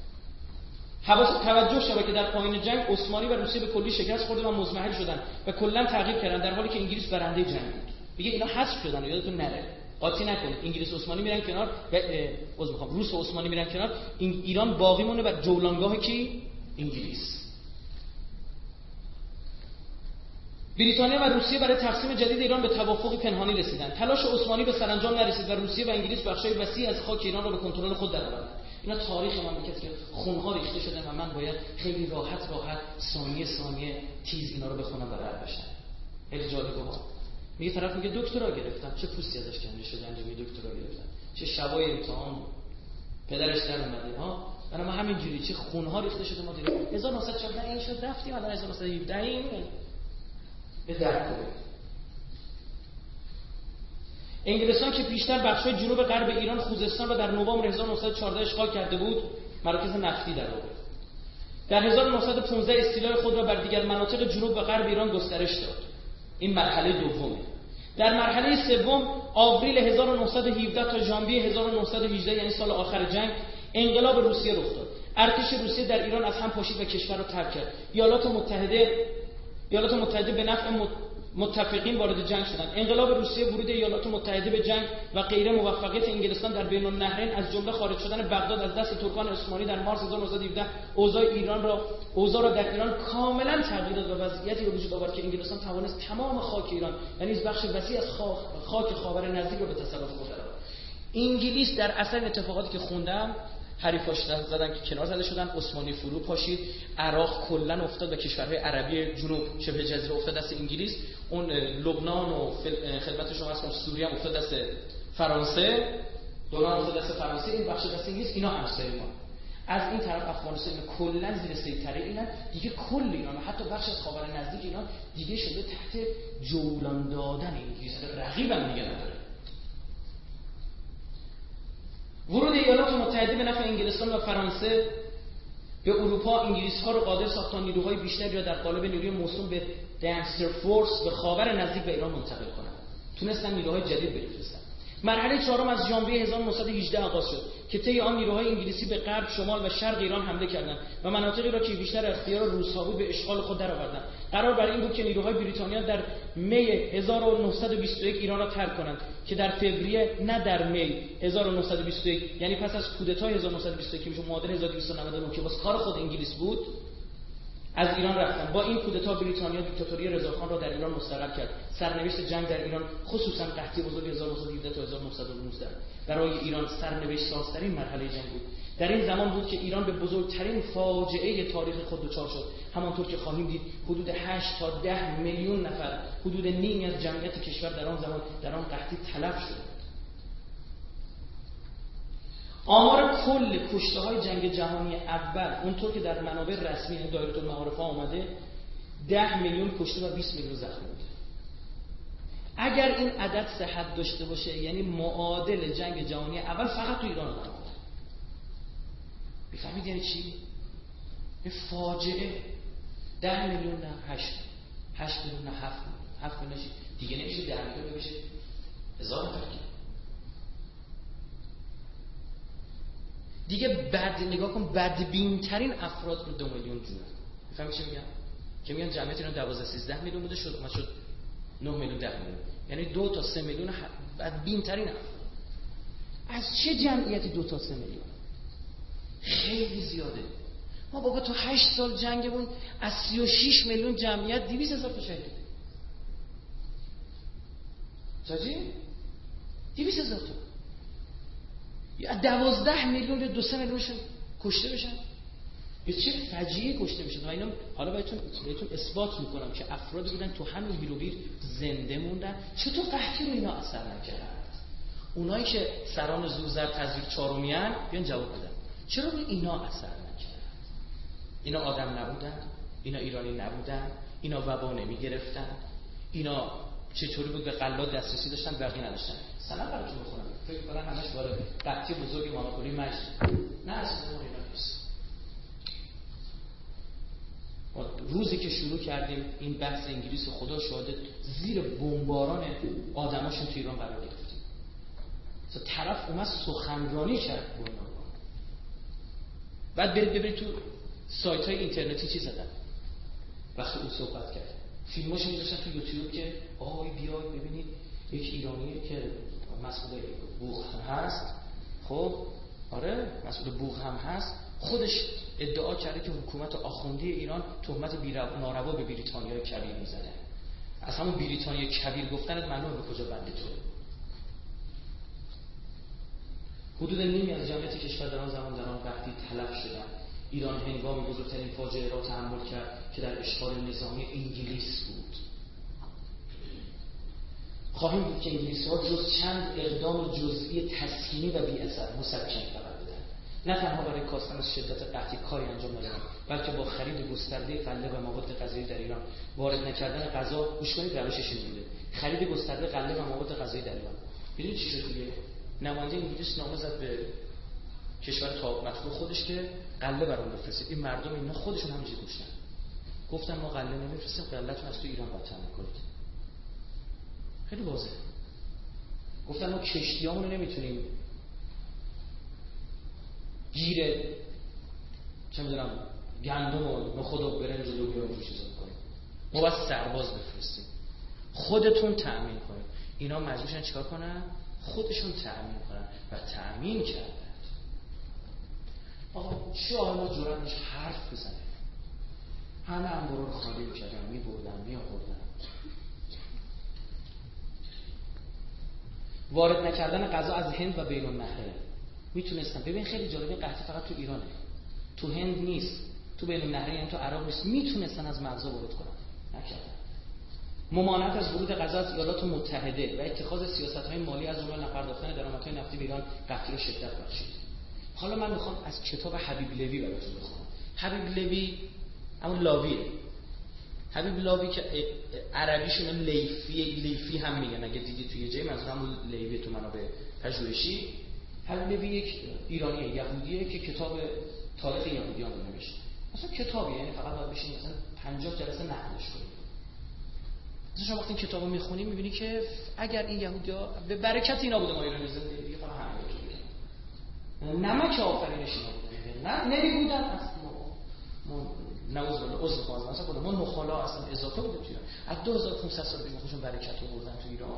حواس توجه شد که در پایان جنگ عثمانی و روسیه به کلی شکست خورده و مزمحل شدند و کلاً تغییر کردند، در حالی که انگلیس برنده جنگ بود. میگه اینا حذف شدن، یادتون نره، قاطی نکنید. انگلیس و عثمانی میرن کنار و عذر میخوام روس و عثمانی میرن کنار، این ایران باقی مونه و جولانگاه کی؟ انگلیس. بریتانیا و روسیه برای تقسیم جدید ایران به توافق پنهانی رسیدند. تلاش عثمانی به سرانجام نرسید و روسیه و انگلیس بخشای وسیع از خاک ایران را به کنترل خود درآوردند. اینا تاریخ مملکتی که خونها ریخته شده و من باید خیلی راحت راحت ثانیه ثانیه تیز اینا رو بخونم و رد بشم. خیلی جالبه ها. میگه طرف میگه دکترا گرفتم، چه پوستی ازش کنده شده، انجام دکترا گرفتم، چه شبای امتحان پدرش در اومده ها. برای ما همین جوری چه خونها ریخته شده ما دیدیم. هزار و نهصد و چهارده این شد رفتیم، الان هزار و نهصد و هفده این به درد کنیم. انگلستان که پیشتر بخشای جنوب غرب ایران، خوزستان را در نوامبر هزار و نهصد و چهارده اشغال کرده بود، مراکز نفتی در آورد. در هزار و نهصد و پانزده استیلای خود را بر دیگر مناطق جنوب و غرب ایران گسترش داد. این مرحله دومه. در مرحله سوم آوریل هزار و نهصد و هفده تا ژانویه هزار و نهصد و هجده یعنی سال آخر جنگ، انقلاب روسیه رخ داد. ارتش روسیه در ایران از هم پاشید و کشور را ترک کرد. ایالات متحده ایالات متحده به نفع متفقین وارد جنگ شدند. انقلاب روسیه، ورود ایالات متحده به جنگ و غیر موفقیت انگلستان در بین النهرین، از جمله خارج شدن بغداد از دست ترکان عثمانی در مارس هزار و نهصد و هفده، اوضاع ایران را اوضاع را در ایران کاملا تغییر داد و وضعیتی به وجود آورد که انگلستان توانست تمام خاک ایران، یعنی بخش وسیع از خاک خاور نزدیک را به تصرف خود درآورد. انگلیس در اثر اتفاقاتی که خوندم حریفاش زدن که کنار زده شدن، عثمانی فرو پاشید، عراق کلا افتاد و کشورهای عربی جنوب شبه جزیره افتاد دست انگلیس، اون لبنان و خدمت شما هستم سوریه هم افتاد دست فرانسه، دوران افتاد دست فرانسه، این بخش دست انگلیس، اینا همسایه ما. از این طرف افغانستان کلا زیر سیطره اینا، دیگه کل ایران و حتی بخش از خاور نزدیک ایران دیگه شده تحت جولان دادن انگلیس، رقیب هم دیگه نداره. ورود ایالات متحده به نفع انگلستان و فرانسه به اروپا انگلیس‌ها رو قادر ساخت تا نیروهای بیشتری را در قالب نیروی موسوم به دنستر فورس به خاور نزدیک به ایران منتقل کنند. تونستن نیروهای جدید بفرستن. مرحله چهارم از ژانویه هزار و نهصد و هجده آغاز شد که طی آن نیروهای انگلیسی به غرب، شمال و شرق ایران حمله کردند و مناطقی را که بیشتر اختیار روس‌ها بود به اشغال خود درآوردند. قرار بر این بود که نیروهای بریتانیا در می هزار و نهصد و بیست و یک ایران را ترک کنند که در فوریه، نه در می هزار و نهصد و بیست و یک، یعنی پس از کودتای هزار و نهصد و بیست و یک که میشه معادل هزار و دویست و نود و نه که واسه کار خود انگلیس بود، از ایران رفتن. با این کودتا بریتانیا دیکتاتوری رضاخان را در ایران مستقر کرد. سرنوشت جنگ در ایران، خصوصا قحطی بزرگ هزار و نهصد و هفده تا هزار و نهصد و نوزده، برای ایران سرنوشت سازترین مرحله جنگ بود. در این زمان بود که ایران به بزرگترین فاجعه تاریخ خود دچار شد. همانطور که خواهیم دید حدود هشت تا ده میلیون نفر، حدود نیمی از جمعیت کشور در آن زمان در آن قحطی تلف شد. آمار کل کشته های جنگ جهانی اول اونطور که در منابع رسمی دایره المعارف ها آمده ده میلیون کشته و بیست میلیون زخمی بود. اگر این عدد صحت داشته باشه یعنی معادل جنگ جهانی اول فقط تو ایران بود. بفهمید یعنی چی؟ یه فاجعه. ده میلیون نه هشت هشت میلیون نه هفت هفت میلیون دیگه نمیشه، ده میلیون بشه هزار نفر دیگه. بد نگاه کن، بدبین ترین افراد رو دو میلیون جون. میفهمی چی میگم؟ که میگن جمعیت ایران دوازده سیزده میلیون بوده، شد اومد شد نه میلیون ده میلیون، یعنی دو تا سه میلیون بدبین ترین افراد. از چه جمعیتی دو تا سه میلیون؟ خیلی زیاده. ما بابا تو هشت سال جنگمون از سی و شش میلیون جمعیت دویست هزار تا شهید. چاجی؟ دویست هزار تا. یا دوازده میلیون یا دو سه میلیونشون کشته بشن. یا چه فجیعی کشته بشن. و اینا حالا بهتون بهتون اثبات میکنم که افرادی بودن تو همین هیروبیر زنده موندن. چطور قحطی رو اینا اثر نکرد؟ اونایی که سران زوزر تزویر چهارمیان بیان جواب بدن. چرا روی اینا اثر نکرد؟ اینا آدم نبودن؟ اینا ایرانی نبودن؟ اینا وبا نمیگرفتن؟ اینا چطوری بود به غلات دسترسی داشتن بقیه نداشتن؟ سلام براتون بخونم. فکر کنم همش وارد قحطی بزرگ ماناپولی مجد. نه اصلا اینا نیست. روزی که شروع کردیم این بحث انگلیس و خدا شاهده زیر بمباران آدماشون تو ایران قرار گرفتیم. مثلا طرف اومد سخنرانی کرد با اینا. بعد برید ببینید تو سایت های اینترنتی چی زدن وقتی اون صحبت کرد. فیلماشو میذاشتن تو یوتیوب که آهای بیاید ببینید یک ایرانی که مسئول بوق هم هست، خب آره مسئول بوق هم هست، خودش ادعا کرده که حکومت آخوندی ایران تهمت ناروا به بریتانیای کبیر میزنه. از همون بریتانیای کبیر گفتنت معلومه به کجا بنده تو. حدود نیمی از جمعیت کشور در آن زمان در آن قحطی تلف شدند. ایران هنگام بزرگترین فاجعه را تحمل کرد که در اشغال نظامی انگلیس بود. خواهیم بود که انگلیس‌ها جز چند اقدام جزئی تسکینی و بی‌اثر مسکن فقط بودند. نه تنها برای کاستن از شدت قحطی کاری انجام ندادند، بلکه با خرید گسترده غله و مواد غذایی در ایران، وارد نکردن غذا، گوش کنید روشش این بوده. خرید گسترده غله و مواد غذایی در ایران. ببینید چی شد دیگه. نماینده انگلیس نامه زد به کشور تاب مطلوب خودش که غله برام بفرستید. این مردم اینا خودشون همینجوری گوشتن. گفتن ما غله نمیفرستیم، غله‌تون از تو ایران قاطع می‌کنید. خیلی واضحه. گفتن ما کشتیامون رو نمیتونیم گیر چه میدونم گندم و نخود و برنج و لوبیا رو چیزا کنیم. ما باید سرباز بفرستیم. خودتون تأمین کنید. اینا مجبورشن چیکار کنن؟ خودشون تأمین کنن و تأمین کردن. آقا چه آقا جرأت داشت حرف بزنه؟ همه انبارا رو خالی می‌کردن، می‌بردن، می‌آوردن. وارد نکردن غذا از هند و بین النهرین. میتونستن. ببین خیلی جالبه، قحطی فقط تو ایرانه، تو هند نیست، تو بین النهرین یعنی تو عراق نیست. میتونستن از مرزها ورود کنن، نکردن. ممانعت از ورود غذا از ایالات متحده و اتخاذ سیاست‌های مالی از جمله نپرداختن درآمدهای نفتی به ایران قحطی رو شدت بخشید. حالا من میخوام از کتاب حبیب لوی براتون بخونم. حبیب لوی همون لاویه. حبیب لاوی که عربیشون لیفی لیفی هم میگن، اگه دیدی توی جای منظور همون لیفی تو منابع پژوهشی. حبیب لوی یک ایرانی یهودیه که کتاب تاریخ یهودیان رو نوشته. مثلا کتابی، یعنی فقط باید بشین مثلا پنجاه جلسه نقدش کنی. مثلا شما وقتی این کتابو میخونی میبینی که اگر این یهودی‌ها به برکت اینا بوده ما ایرانی زندگی دیگه فقط همین تو نمک آفرینش اینا بوده، نه نمیبودن اصلا. ما نوز بالله عذر خواهد مثلا خود ما نخالا اصلا اضافه بوده توی از دو هزار و پانصد سال دیگه خودشون برکت رو بردن تو ایران.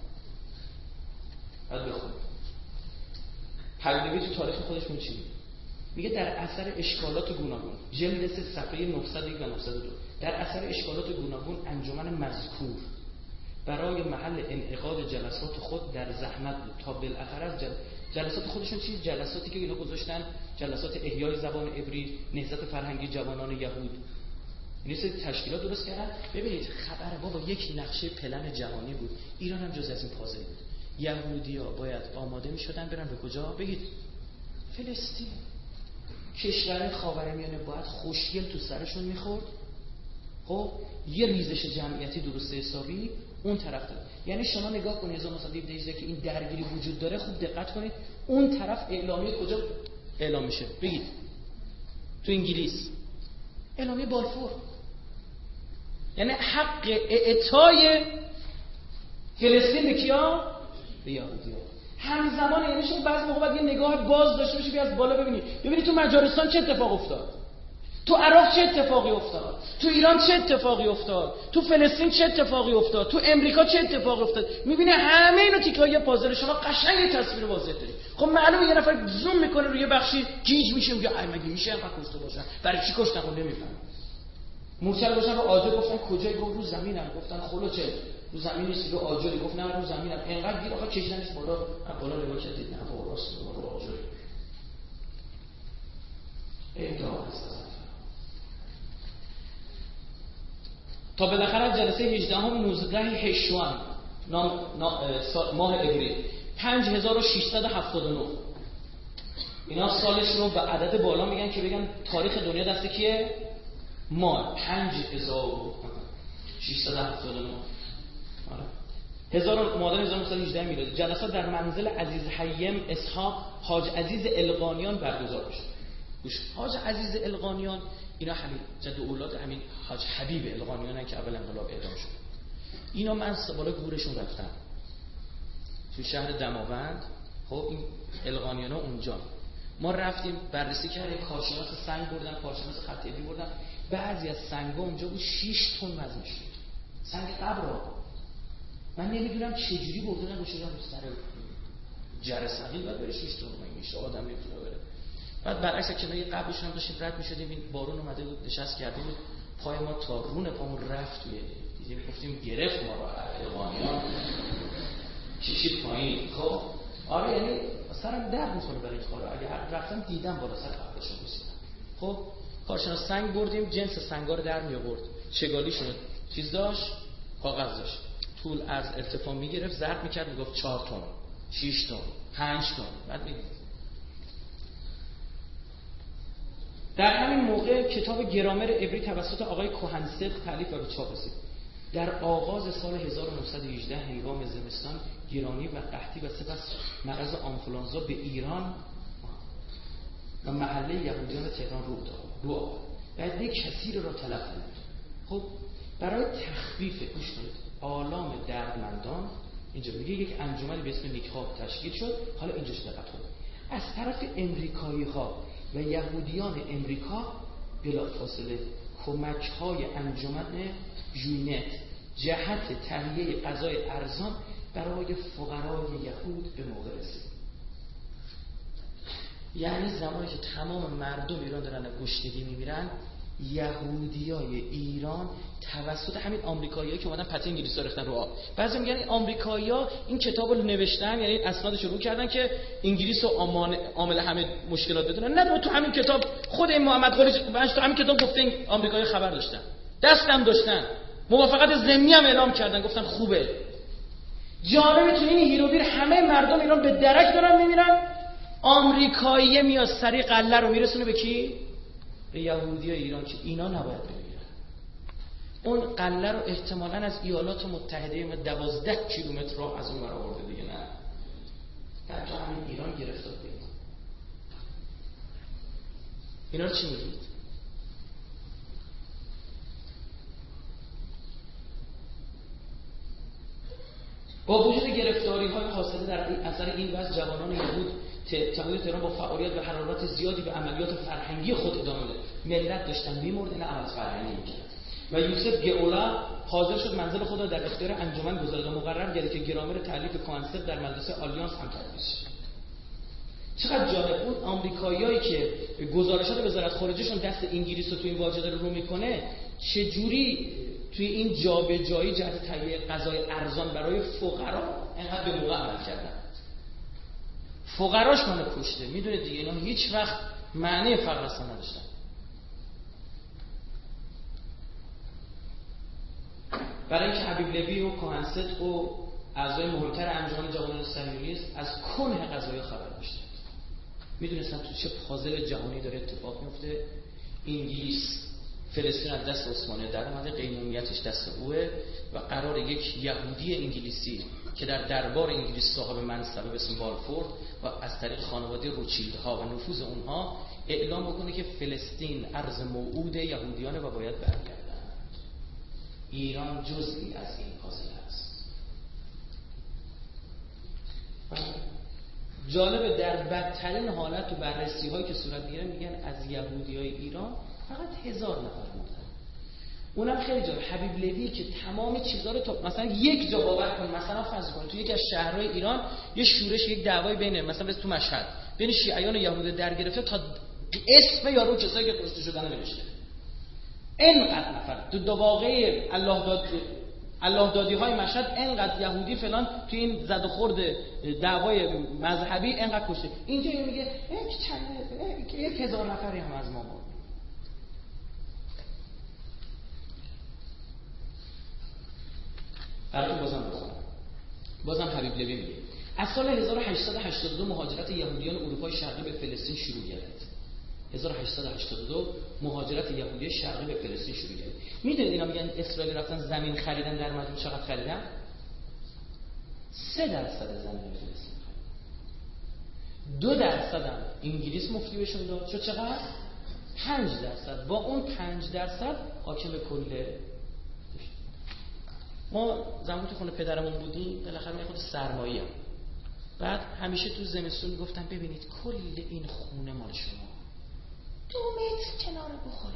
بعد بخونید حبیب تو تاریخ خودش میگه چی میگه؟ در اثر اشکالات گوناگون، جلد سه صفحه نهصد و یک و نهصد و دو، در اثر اشکالات گوناگون انجمن مذکور برای محل انعقاد جلسات خود در زحمت بود تا بالاخره از جل... جلسات خودشون چی؟ جلساتی که اینا گذاشتن، جلسات احیای زبان عبری، نهضت فرهنگی جوانان یهود، این سری تشکیلات درست کردن. ببینید خبر بابا یک نقشه پلن جهانی بود، ایران هم جزء از این پازل بود. یهودی‌ها باید آماده می‌شدن برن به کجا؟ بگید فلسطین. کشور خاورمیانه باید خوشگل تو سرشون میخورد. خب یه ریزش جمعیتی درست حسابی اون طرف داره. یعنی شما نگاه کنید هزار و نهصد و هجده که این درگیری وجود داره، خوب دقت کنید اون طرف اعلامیه کجا اعلام میشه؟ بگید تو انگلیس اعلامیه بالفور، یعنی حق اعطای فلسطین به کیا؟ به یهودی‌ها. همزمان یعنی شما بعضی موقع باید یه نگاه باز داشته باشی، بیا از بالا ببینید. ببینید تو مجارستان چه اتفاق افتاد، تو عراق چه اتفاقی افتاد، تو ایران چه اتفاقی افتاد، تو فلسطین چه اتفاقی افتاد، تو امریکا چه اتفاقی افتاد. میبینه همه اینو تیکه‌های پازل شما قشنگ یه تصویر واضح داری. خب معلومه یه نفر زوم میکنه روی بخشی گیج میشه، میگه ای مگه میشه انقدر کشته باشن، برای چی کشتن؟ خب نمیفهمم. مورچل باشن رو آجر گفتن کجای؟ گفت رو زمینم. گفتن خلوچه رو زمین نیست، رو آجری. گفت نه رو زمینم. انقدر گیر آقا کشیدنش بالا، بالا نگاه کردید نه با راست رو آجر. ادعا است. تا بالاخره جلسه هجدهم نوزده هشوان نام ماه عبری پنج هزار و ششصد و هفتاد و نه، اینا سالش رو به عدد بالا میگن که بگن تاریخ دنیا دست کیه؟ ماه پنج هزار و ششصد و هفتاد و نه هزار مادر هزار و نهصد و هجده میلادی. جلسات در منزل عزیز حیم اسحاق حاج عزیز القانیان برگزار میشه. گوش حاج عزیز القانیان اینا همین جد اولاد همین حاج حبیب القانیان که اول انقلاب اعدام شد. اینا من بالا گورشون رفتم تو شهر دماوند. خب این القانیانا اونجا ما رفتیم بررسی کردیم، کارشناس سنگ بردن، کارشناس خط عبری بردن. بعضی از سنگا اونجا بود شش تن وزنش بود، سنگ قبر. من نمیدونم چه جوری بردن رو شدن رو سر جره ثقیل بعد بره شش تن میشه آدم نمیتونه بره. بعد برعکس کنار یه قبرشون هم داشتیم رد می‌شدیم، این بارون اومده بود نشست کردیم، پای ما تا رون پامون رفت توی دیدیم، گفتیم گرفت ما رو القانیان کشید پایین. خب آره یعنی سرم درد می‌کنه برای این کارا. اگه رفتم دیدم بالا سر قبرشون رسیدم. خب کارشناس سنگ بردیم، جنس سنگا رو در می آورد، چگالیشون چیز داشت، کاغذ داشت، طول عرض ارتفاع میگرفت، ضرب میکرد، میگفت چهار تن، شش تن، پنج تن. بعد میگفت در همین موقع کتاب گرامر عبری توسط آقای کهنصدق تألیف و به چاپ رسید. در آغاز سال هزار و نهصد و هجده هنگام زمستان گرانی و قحطی و سپس مرض آنفولانزا به ایران و محله یهودیان تهران رو رو آورد. بعد یک کثیر را تلف نمود. خب برای تخفیف گوش کنید آلام دردمندان اینجا میگه یک انجمنی به اسم نیک‌ها تشکیل شد. حالا اینجاش دقت کنید. از طرف امریکایی‌ها و یهودیان امریکا بلافاصله کمک‌های انجمن ژوینت جهت تهیه غذای ارزان برای فقرای یهود به موقع رسید. یعنی زمانی که تمام مردم ایران دارن گشنگی میمیرن، یهودیای ایران توسط همین آمریکایی‌ها که اومدن پته انگلیسی رو ریختن رو آب. بعضی میگن این آمریکایی‌ها این کتابو نوشتن، یعنی اسنادش رو رو کردن که انگلیس رو عامل همه مشکلات بدونن. نه، تو همین کتاب خود این محمد قلی بنش تو همین کتاب گفته این آمریکایی‌ها خبر داشتن، دستم داشتن، موافقت ضمنی هم اعلام کردن، گفتن خوبه. جالبه تو این هیروبیر همه مردم ایران به درک دارن میمیرن، آمریکایی میاد سری قله رو میرسونه به کی؟ به یهودیای ایران که اینا نباید بمیرن. اون قله رو احتمالاً از ایالات متحده ما دوازده کیلومتر راه از اون ور آورده دیگه، نه در تو همین ایران گرفتار بید. اینا رو چی میگید؟ با وجود گرفتاری های حاصله در اثر این وضع، جوانان یهود تمایل تهران با فعالیت و حرارت زیادی به عملیات فرهنگی خود ادامه داد. ملت داشتن می‌مرد، این عمل فرهنگی می‌کرد. و یوسف گئولا حاضر شد منزل خود را در اختیار انجمن گذارد و مقرر گردید که گرامر تالیف کوانسر در مدرسه آلیانس هم تدریس شد. چقدر جالب! اون آمریکاییایی که گزارشات وزارت خارجهشون دست انگلیس رو توی این واجد رو میکنه، چه جوری توی این جابجایی جهت تهیه غذای ارزان برای فقرا اینقدر به موقع عمل کردن. فقراش منو کشته. میدونید دیگه اینا هیچ وقت معنی فقر اصلا نداشتن. برای اینکه حبیب لوی و کهنصدق و اعضای مهمتر انجمن جوانان صهیونیست از کنه غذایا خبر داشتن، میدونستن تو چه پازل جهانی داره اتفاق میفته. انگلیس فلسطین از دست عثمانی در اومده، قیمومیتش دست اوه و قرار یک یهودی انگلیسی که در دربار انگلیس صاحب منصبه به اسم بالفورد و از طریق خانواده روچیلدها و نفوذ اونها اعلام بکنه که فلسطین ارض موعود یهودیانه و باید برگردن. ایران جزئی از این پازل است. جالبه در بدترین حالت و بررسی هایی که صورت میگیره میگن از یهودیای ایران فقط هزار نفر مردن. اونم خیلی جالب. حبیب لوی که تمام چیزا رو تو مثلا یک جا باور کن، مثلا فرض کن تو یکی از شهرهای ایران یه شورش، یک دعوای بین مثلا تو مشهد بین شیعیان و یهود در گرفته، تا اسم یارو کسایی که کشته شدن نوشته. اینقدر نفر تو دو واقعه الله داد الله دادی های مشهد اینقدر یهودی فلان تو این زد و خورد دعوای مذهبی اینقدر کشته. اینجا میگه یک چند یک هزار نفری هم از ما مرد. براتون بازم بخونم. بازم حبیب لوی میگه از سال هزار و هشتصد و هشتاد و دو مهاجرت یهودیان اروپای شرقی به فلسطین شروع گردید. هزار و هشتصد و هشتاد و دو مهاجرت یهودی شرقی به فلسطین شروع گردید. میدونید اینا میگن اسرائیل رفتن زمین خریدن، در مجموع چقدر خریدن؟ سه درصد زمین فلسطین خریدن. دو درصد هم انگلیس مفتی بهشون داد. شد چقدر؟ پنج درصد. با اون پنج درصد حاکم کل. ما زمانی که خونه پدرمون بودیم بالاخره یه خود سرمایه‌ام. بعد همیشه تو زمستون گفتن ببینید کل این خونه مال شما، دو متر کنار بخاری.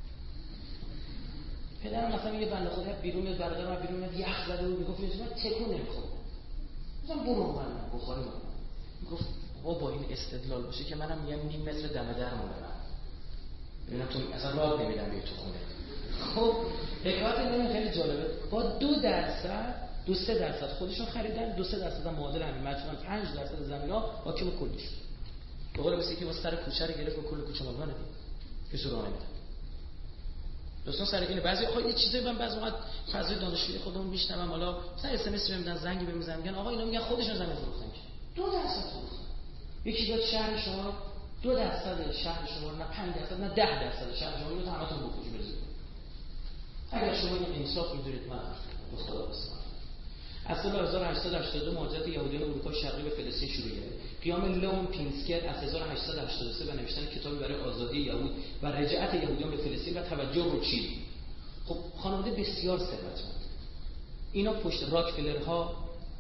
پدرم مثلا یه بنده خدا بیرون میاد، برادرم بیرون میاد یخ زده بود، میگفت من تکون نمیخورم. مثلا برو من بخاری من. میگفت بابا با این استدلال باشه که منم میگم نیم متر دم در مونم. ببینم تو اصلا راه نمیدم به تو خونه. خب حکایت این خیلی جالبه. با دو درصد دو سه درصد خودشون خریدن، دو سه درصد هم معادل همین مجموعاً پنج درصد زمینا حاکم کلی شد. به قول مثل که واسه سر کوچه رو گرفت و کل کوچه مالونه دید. کسی راه نمیده. دوستان سر اینه بعضی آقا یه چیزایی من بعضی وقت فضای دانشجویی خودمون میشنوم، حالا مثلا اس ام اس میدن زنگی بهم میزنن میگن آقا اینا میگن خودشون زمین فروختن که دو درصد فروختن. یکی داد شهر شما دو درصد شهر شما، نه پنج درصد نه ده درصد شهر شما رو همتون بخوج برید. اگر شما این انصاف می‌دونید من به خدا بسپارم. از سال هزار و هشتصد و هشتاد و دو مهاجرت یهودیان اروپا شرقی به فلسطین شروع گردید. قیام لئون پینسکر از هزار و هشتصد و هشتاد و سه و نوشتن کتابی برای آزادی یهود و رجعت یهودیان به فلسطین و توجه روچیلد. خب خانواده بسیار ثروتمند. اینا پشت راکفلرها،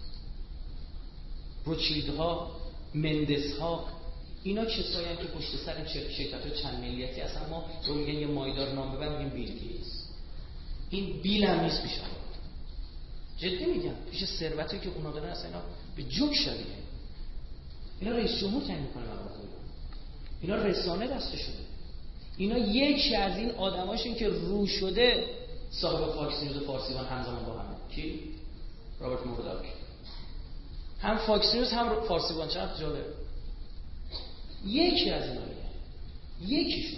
روچیلدها، مندسها، اینا کسایی که پشت سر شرکت‌های چند ملیتی هستن. ما رو میگن یه مایدار نام ببر میگیم بیل گیتس. این بیل هم نیست پیش آقا. جدی میگم پیش ثروتی که اونا دارن اصلا اینا به جوک شبیه. اینا رئیس جمهور تعیین میکنه مقامات اینا. اینا رسانه دسته شده. اینا یکی از این آدماشون که رو شده صاحب فاکس نیوز فارسیوان همزمان با همه. کی؟ رابرت مورداک. هم فاکس نیوز هم فارسیوان. چقدر جالب. یکی از اینا میگه. یکیشون.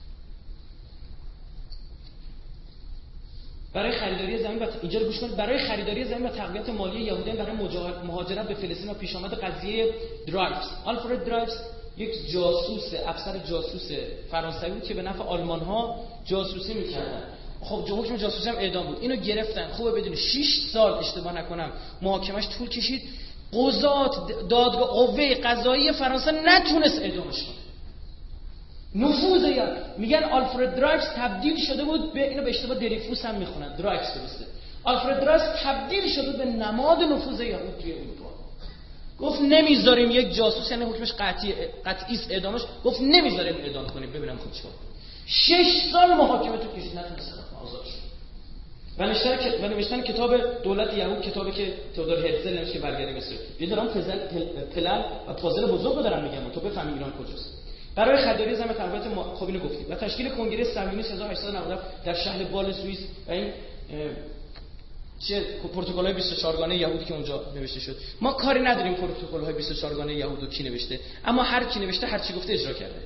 برای خریداری زمین و اینجا رو گوش کنید، برای خریداری زمین و تقویت مالی یهودیان برای مهاجرت به فلسطین و پیش آمد قضیه درایفز. آلفرد درایفز یک جاسوس، افسر جاسوس فرانسوی بود که به نفع آلمان ها جاسوسی میکردن. خب حکم جاسوسی هم اعدام بود. اینو گرفتن. خوبه بدونید شش سال اشتباه نکنم محاکمش طول کشید. قضات دادگاه قوه قضایی فرانسه نتونست اعدامش کنه. نفوذ یا میگن آلفرد درایفز تبدیل شده بود به، اینو به اشتباه دریفوس هم میخونن، درایفز درسته. آلفرد درایفز تبدیل شده به نماد نفوذ یهود توی اروپا. گفت نمیذاریم یک جاسوس، یعنی حکمش قطعی قطعی است اعدامش، گفت نمیذاریم اعدام کنیم ببینم خود چیکار. شش سال محاکمه تو کشید نتونست آزاد شد. و نوشتن و نوشتن کتاب دولت یهود، کتابی که تئودور هرتزل نوشت که برگردیم مصر. یه دارم پزل پلن و پازل بزرگ رو دارم میگم تو بفهمی ایران کجاست. برای خریداری زمین تقویت ما... خب اینو گفتیم. و تشکیل کنگره صهیونیست هزار و هشتصد و نود در شهر بال سوئیس و این چه پروتکل‌های بیست و چهار گانه یهودی که اونجا نوشته شد. ما کاری نداریم پروتکل‌های بیست و چهار گانه یهود رو کی نوشته، اما هر کی نوشته هر چی گفته اجرا کرده.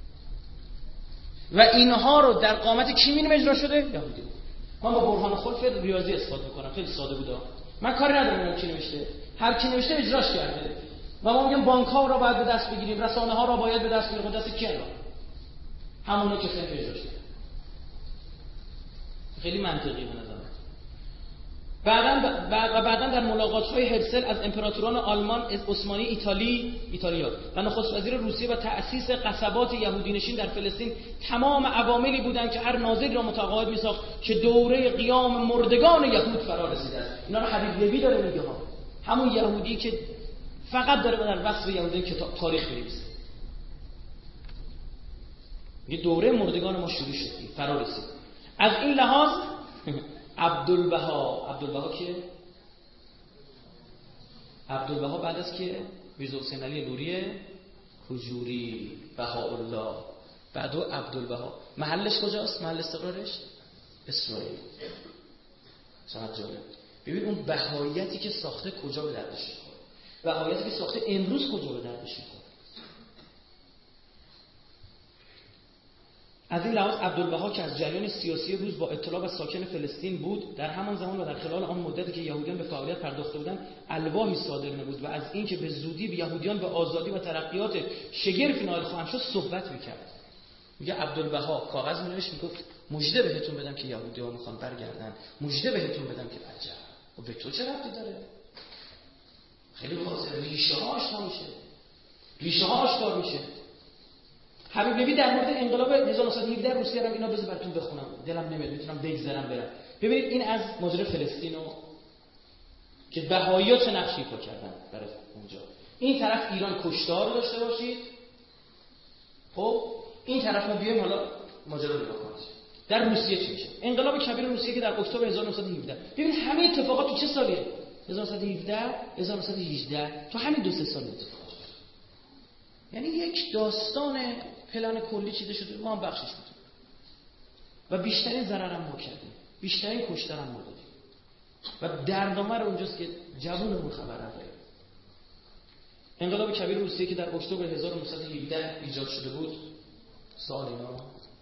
و اینها رو در قامت کی مینم اجرا شده؟ یهودی. من با برهان خلف ریاضی اثبات می‌کنم، خیلی ساده بوده. من کاری ندارم کی نوشته، هر کی نوشته اجراش کرده. و ما میگیم بانک‌ها را باید به دست بگیریم، رسانه‌ها را باید به دست بگیریم. دست کی را؟ همونا که خیلی اجراش کرده. خیلی منطقی به نظر من. بعداً و بعداً در ملاقات‌های هرتزل از امپراتوران آلمان، عثمانی، ایتالی، ایتالیا و نخست وزیر روسیه و تأسیس قصبات یهودی نشین در فلسطین تمام عواملی بودند که هر ناظری را متقاعد می‌ساخت که دوره قیام مردگان یهود فرا رسیده است. اینا رو حبیب لوی داره میگه ها. همون یهودی که فقط داره در وصف یهودی کتاب تاریخ می‌نویسه. یه دوره مردگان ما شروع شد، فرا رسید. از این لحاظ عبدالبها عبدالبها کیه؟ عبدالبها بعد از که میرزا حسین علی نوری حجوری بهاءالله، بعدو عبدالبها. محلش کجاست؟ محل استقرارش اسرائیل. چقدر جالب. ببین اون بهاییتی که ساخته کجا به دردش می‌خوره، بهاییتی که ساخته امروز کجا به دردش می‌خوره. از این لحاظ عبدالبها که از جریان سیاسی روز با اطلاع و ساکن فلسطین بود، در همان زمان و در خلال آن مدتی که یهودیان به فعالیت پرداخته بودند الواحی صادر نمود و از اینکه به زودی به یهودیان به آزادی و ترقیات شگرفی نائل خواهند شد صحبت میکرد. میگه عبدالبها کاغذ می‌نوشت میگفت مژده بهتون بدم که یهودی‌ها میخوان برگردن، مژده بهتون بدم که عجب. و به تو چه ربطی داره؟ خیلی واضحه، ریشه ها آشکار میشه. ریشه ها آشکار میشه. حبیب لوی در مورد انقلاب هزار و نهصد و هفده روسیه رو اینا بذار براتون بخونم، دلم نمیاد میتونم بگذرم برم. ببینید این از ماجرای فلسطین و که بهایی‌ها چه نقشی ایفا کردن برای اونجا. این طرف ایران کشتار رو داشته باشید، خب این طرف ما بیایم حالا ماجرا رو نگاه کنید. در روسیه چی میشه؟ انقلاب کبیر روسیه که در اکتبر هزار و نهصد و هفده. ببین همه اتفاقات تو چه سالیه؟ هزار و نهصد و هفده، هزار و نهصد و هجده، تو همین دو سه سال اتفاق. یعنی یک داستان پلن کلی چیده شده، ما هم بخشش بودیم و بیشترین ضرر هم ما کردیم، بیشترین کشتر هم ما دادیم و دردآمر اونجاست که جوونمون خبر نداره. انقلاب کبیر روسیه که در اکتبر هزار و نهصد و هفده ایجاد شده بود، سال اینا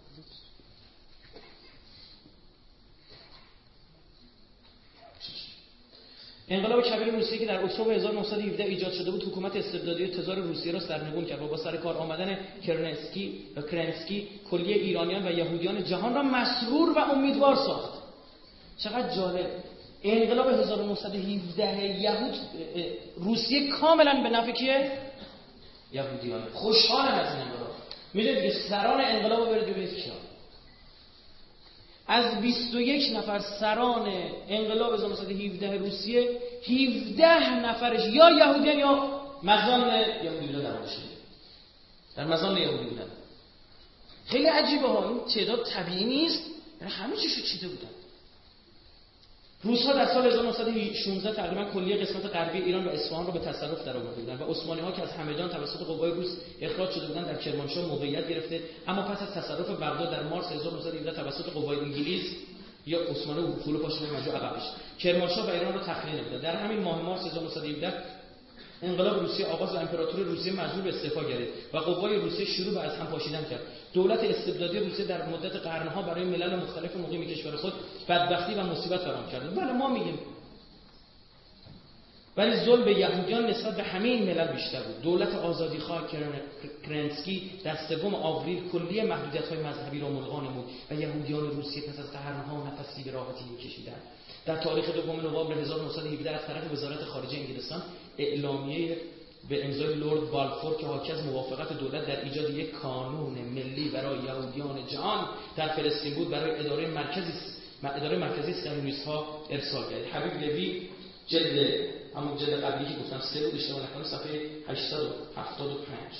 انقلاب کبیر روسیه که در اکتبر هزار و نهصد و هفده ایجاد شده بود، حکومت استبدادی تزار روسیه را سرنگون کرد و با سر کار آمدن کرنسکی و کرنسکی کلیه ایرانیان و یهودیان جهان را مسرور و امیدوار ساخت. چقدر جالب. انقلاب هزار و نهصد و هفده یهود روسیه کاملا به نفع کیه؟ یهودیان. خوشحالم از این انقلاب. میدونید که سران انقلاب رو برید ببینید کیا. از بیست و یک نفر سران انقلاب هزار و نهصد و هفده روسیه، هفده نفرش یا یهودیان یا مزان یهودی بودن در حالش در مزان یهودی بودن. خیلی عجیبه ها، این تعداد طبیعی نیست، یعنی همه چیشو چیده بودن. روس‌ها در سال هزار و نهصد و شانزده تقریبا کلیه قسمت غربی ایران و اصفهان را به تصرف درآورده بودند و عثمانی‌ها که از همدان توسط قوای روس اخراج شده بودند در کرمانشاه موقعیت گرفته، اما پس از تصرف بغداد در مارس هزار و نهصد و هفده توسط قوای انگلیس یا عثمانی فلو پاشنه مجو عقب کشید. کرمانشاه و ایران را تخلیه نمودند. در همین ماه مارس هزار و نهصد و هفده انقلاب روسیه آغاز و امپراتوری روسیه مجبور به استعفا گردید و قوای روسیه شروع به از هم پاشیدن کرد. دولت استبدادی روسیه در مدت قرنها برای ملل مختلف مقیم کشور خود بدبختی و مصیبت فراهم کرده. بله ما میگیم، ولی ظلم به یهودیان نسبت به همه این ملل بیشتر بود. دولت آزادیخواه کرنسکی در سوم آوریل کلیه محدودیت‌های مذهبی را ملغا نمود و یهودیان روسیه پس از قرنها نفسی به راحتی می‌کشیدند. در تاریخ دوم نوامبر هزار و نهصد و هفده از طرف وزارت خارجه انگلستان اعلامیه به امضای لرد بالفور که حاکی از موافقت دولت در ایجاد یک کانون ملی برای یهودیان جهان در فلسطین بود برای اداره مرکزی اداره مرکزی صهیونیست‌ها ارسال کرد. حبیب لوی جلد همون جلد قبلی که گفتم سه بود اشتباه نکنم صفحه هشتصد و هفتاد و پنج.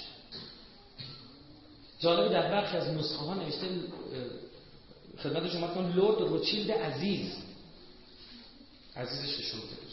جالب در برخی از نسخه ها نوشته خدمت شما کنم لرد روچیلد عزیز عزیزش نشون میده.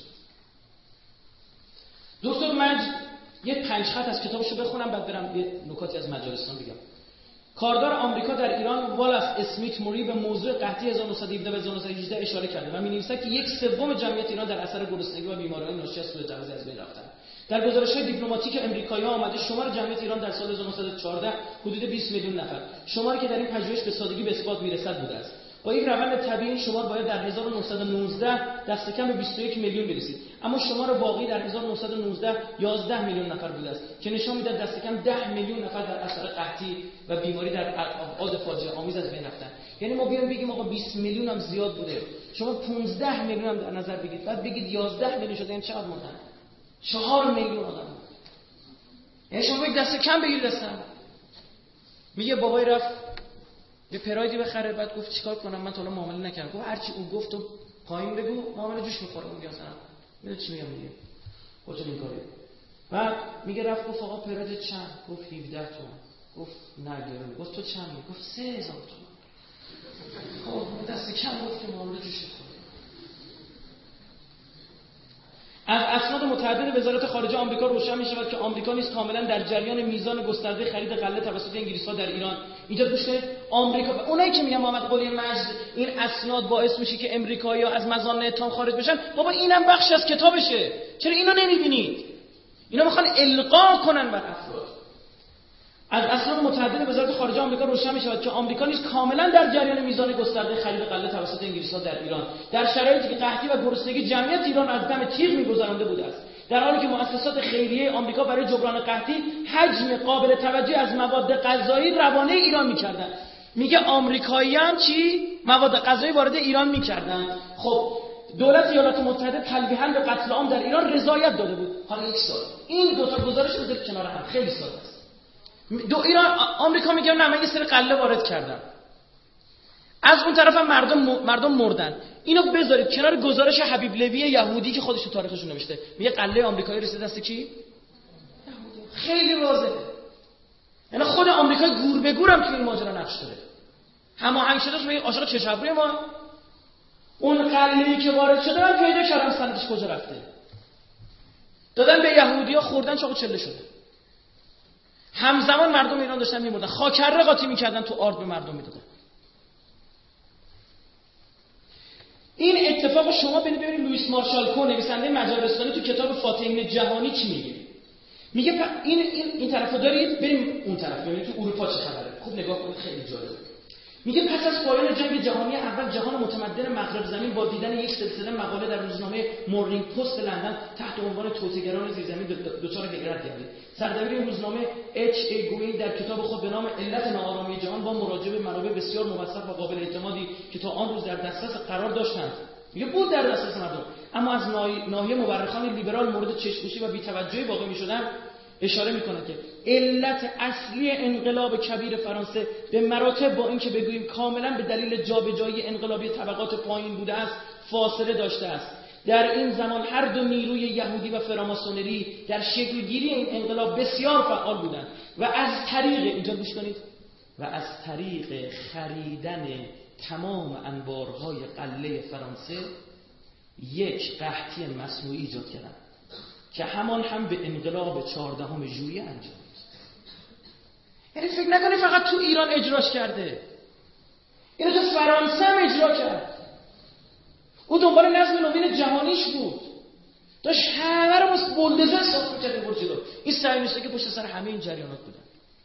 دکتر مجد یه پنج خط از کتابشو بخونم بعد برم یه نکاتی از مجارستان بگم. کاردار آمریکا در ایران والاس اسمیت موری به موضوع قحطی هزار و نهصد و هفده و هزار و نهصد و هجده اشاره کرده و می‌نویسد که یک سوم جمعیت ایران در اثر گرسنگی و بیماری‌های ناشی از سوء تغذیه از بین رفتند. در گزارش‌های دیپلماتیک آمریکایی‌ها آمده شمار جمعیت ایران در سال هزار و نهصد و چهارده حدود بیست میلیون نفر، شماری که در این پژوهش به سادگی به اثبات می‌رسد بوده است. با یک روند طبیعی این شمار باید در هزار و نهصد و نوزده دست کم به بیست و یک میلیون برسید، اما شمار واقعی در هزار و نهصد و نوزده یازده میلیون نفر بوده است که نشان می‌دهد دست کم ده میلیون نفر در اثر قحطی و بیماری در ابعاد فاجعه آمیز از بین رفتن. یعنی ما بیایم بگیم آقا بیست میلیون هم زیاد بوده، شما پانزده میلیون هم در نظر بگیرید، بعد بگید یازده میلیون شده، یعنی چقدر موندن؟ چهار میلیون آدم. یعنی شما یک دست کم بگیرید دستم. میگه بابای رفت یه پرایدی بخره، بعد گفت چیکار کنم من تا الان معامله نکردم. گفت هرچی اون گفت تو پایین بگو معامله جوش میخوره. اون میگه مثلا میگه چی میگم میگه خودت این کاری. بعد میگه رفت گفت آقا پراید چند؟ گفت هفده تومن. گفت نه گرونه. گفت تو چند میگی؟ گفت سه هزار تومن. خب دست کم گفت که معامله جوش میخوره. از اسناد متعدد وزارت خارجه آمریکا روشن می‌شود که آمریکا نیز کاملا در جریان میزان گسترده خرید غله توسط انگلیس‌ها در ایران. اینجا گوش کنید، آمریکا و اونایی که میگن محمد قلی مجد این اسناد باعث میشه که امریکایی‌ها از مزان اتهام خارج بشن، بابا اینم بخش از کتابشه. چرا اینو نمی‌بینید؟ اینا میخوان القا کنن بر افراد. از اسناد متعدد وزارت خارجه آمریکا روشن می‌شود که آمریکا نیز کاملا در جریان میزان گسترده خرید غله توسط انگلیس‌ها در ایران در شرایطی که قحطی و گرسنگی جمعیت ایران از دم تیغ می‌گذرانده بوده است، در حالی که مؤسسات خیریه آمریکا برای جبران قحطی حجم قابل توجهی از مواد غذایی روانه ایران می‌کردند. میگه آمریکایی‌ها چی؟ مواد غذایی وارد ایران می‌کردند. خب دولت ایالات متحده تلویحاً به قتل عام در ایران رضایت داده بود. حالا یک سال این دو تا گزارش رو بذارید کنار هم، خیلی ساده است. دو ایران آمریکا میگه نه من یه سری قله وارد کردم، از اون طرف هم مردم مردم مردن. اینو بذارید کنار گزارش حبیب لوی یهودی که خودش تو تاریخش نوشته، میگه قله آمریکایی رسید دست کی؟ یهودی. خیلی واضحه. یعنی خود آمریکا گور به گورم تو این ماجرا نقش داره. هماهنگ شده میگه عاشق چش ابروی ما. اون قله‌ای که وارد شده من پیدا کردم سندش کجا رفته. دادن به یهودی‌ها، خوردن چاقو چله شده. همزمان مردم ایران داشتن میمردن، خاکره قاطی میکردن، تو آرد به مردم میدادن. این اتفاق شما ببینید لوئیس مارشال کو نویسنده مجارستانی تو کتاب فاتحین جهانی چی میگه؟ میگه این این این طرفو دارید بریم اون طرف ببینید تو اروپا چه خبره. خوب نگاه کنید، خیلی جالبه. میگه پس از پایان جنگ جهانی اول جهان متمدن مغرب زمین با دیدن یک سلسله مقاله در روزنامه مورنینگ پست لندن تحت عنوان توطئه‌گران زیرزمین دچار حیرت گردید. سردبیر روزنامه اچ ای گوین در کتاب خود به نام علت ناآرامی جهان با مراجعه به منابع بسیار موثق و قابل اعتمادی که تا آن روز در دسترس قرار داشتند، میگه بود در دسترس مردم، اما از ناحیه مورخان لیبرال مورد چشم‌پوشی و بی‌توجهی واقع می‌شدند، اشاره میکنه که علت اصلی انقلاب کبیر فرانسه به مراتب با اینکه بگوییم کاملا به دلیل جابجایی انقلابی طبقات پایین بوده است فاصله داشته است. در این زمان هر دو نیروی یهودی و فراماسونری در شکلگیری این انقلاب بسیار فعال بودند و از طریق اینجا گوش کنید و از طریق خریدن تمام انبارهای قله فرانسه یک قحطی مصنوعی ایجاد کردن که همان هم به انقلاب چهاردهم ژوئیه انجام داد. یعنی فکر نکنید فقط تو ایران اجراش کرده، اینو تو فرانسه هم اجرا کرد. او دنبال نظم نوین جهانیش بود، داشت همه رو با بولدوزر ساخت می‌کرد برد جلو. این صهیونیستا که پشت سر همه این جریانات بودن.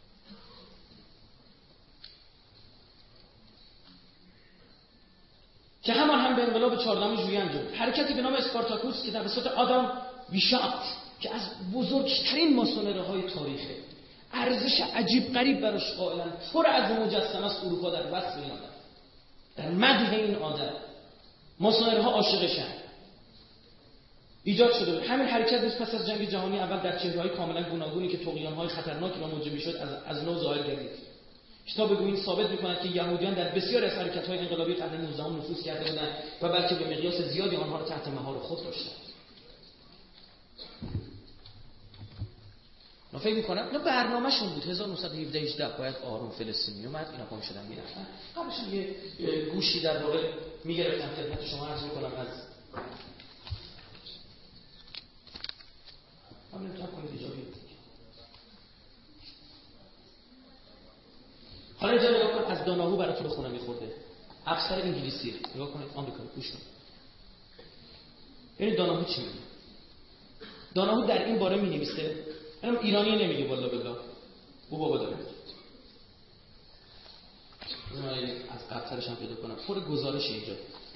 که همان هم به انقلاب چهاردهم ژوئیه انجام داد. حرکتی به نام اسپارتاکوس که توسط آدام بیشاپ که از بزرگترین ماسونرهای تاریخه، ارزش عجیب غریب براش قائلن، پر از مجسمه است اروپا در وصف این آدم، در مدح این آدم ماسونرها عاشقشن، ایجاد شده بود. همین حرکت نیز پس از جنگ جهانی اول در چهره‌های کاملا گوناگونی که طغیان‌های خطرناکی را موجب می‌شد از از نو ظاهر گردید. کتاب گوین ثابت می‌کند که یهودیان در بسیاری از حرکت‌های انقلابی قرن نوزدهم نفوذ کرده بودند و بلکه به مقیاس زیادی آنها را تحت مهار خود داشتند. من فکر می‌کنم اینا برنامه‌شون بود. هزار و نهصد و هفده هجده باید آروم فلسطینی اومد، اینا پا می‌شدن می‌رفتن. قبلش یه گوشی در واقع می‌گرفتن خدمت شما عرض می‌کنم از من نمی‌تونم کنید ایجابی بود. حالا اینجا نگاه کن، از داناهو براتون بخونم می‌خورده. افسر انگلیسی نگاه کنید، آمریکایی، گوش کنید. ببینید داناهو چی میگه. داناهو در این باره می‌نویسه، منم ایرانی نمیگه والله بالله، او بابا داره میگه. من از قبطرش هم پیدا کنم. پر گزارش اینجا.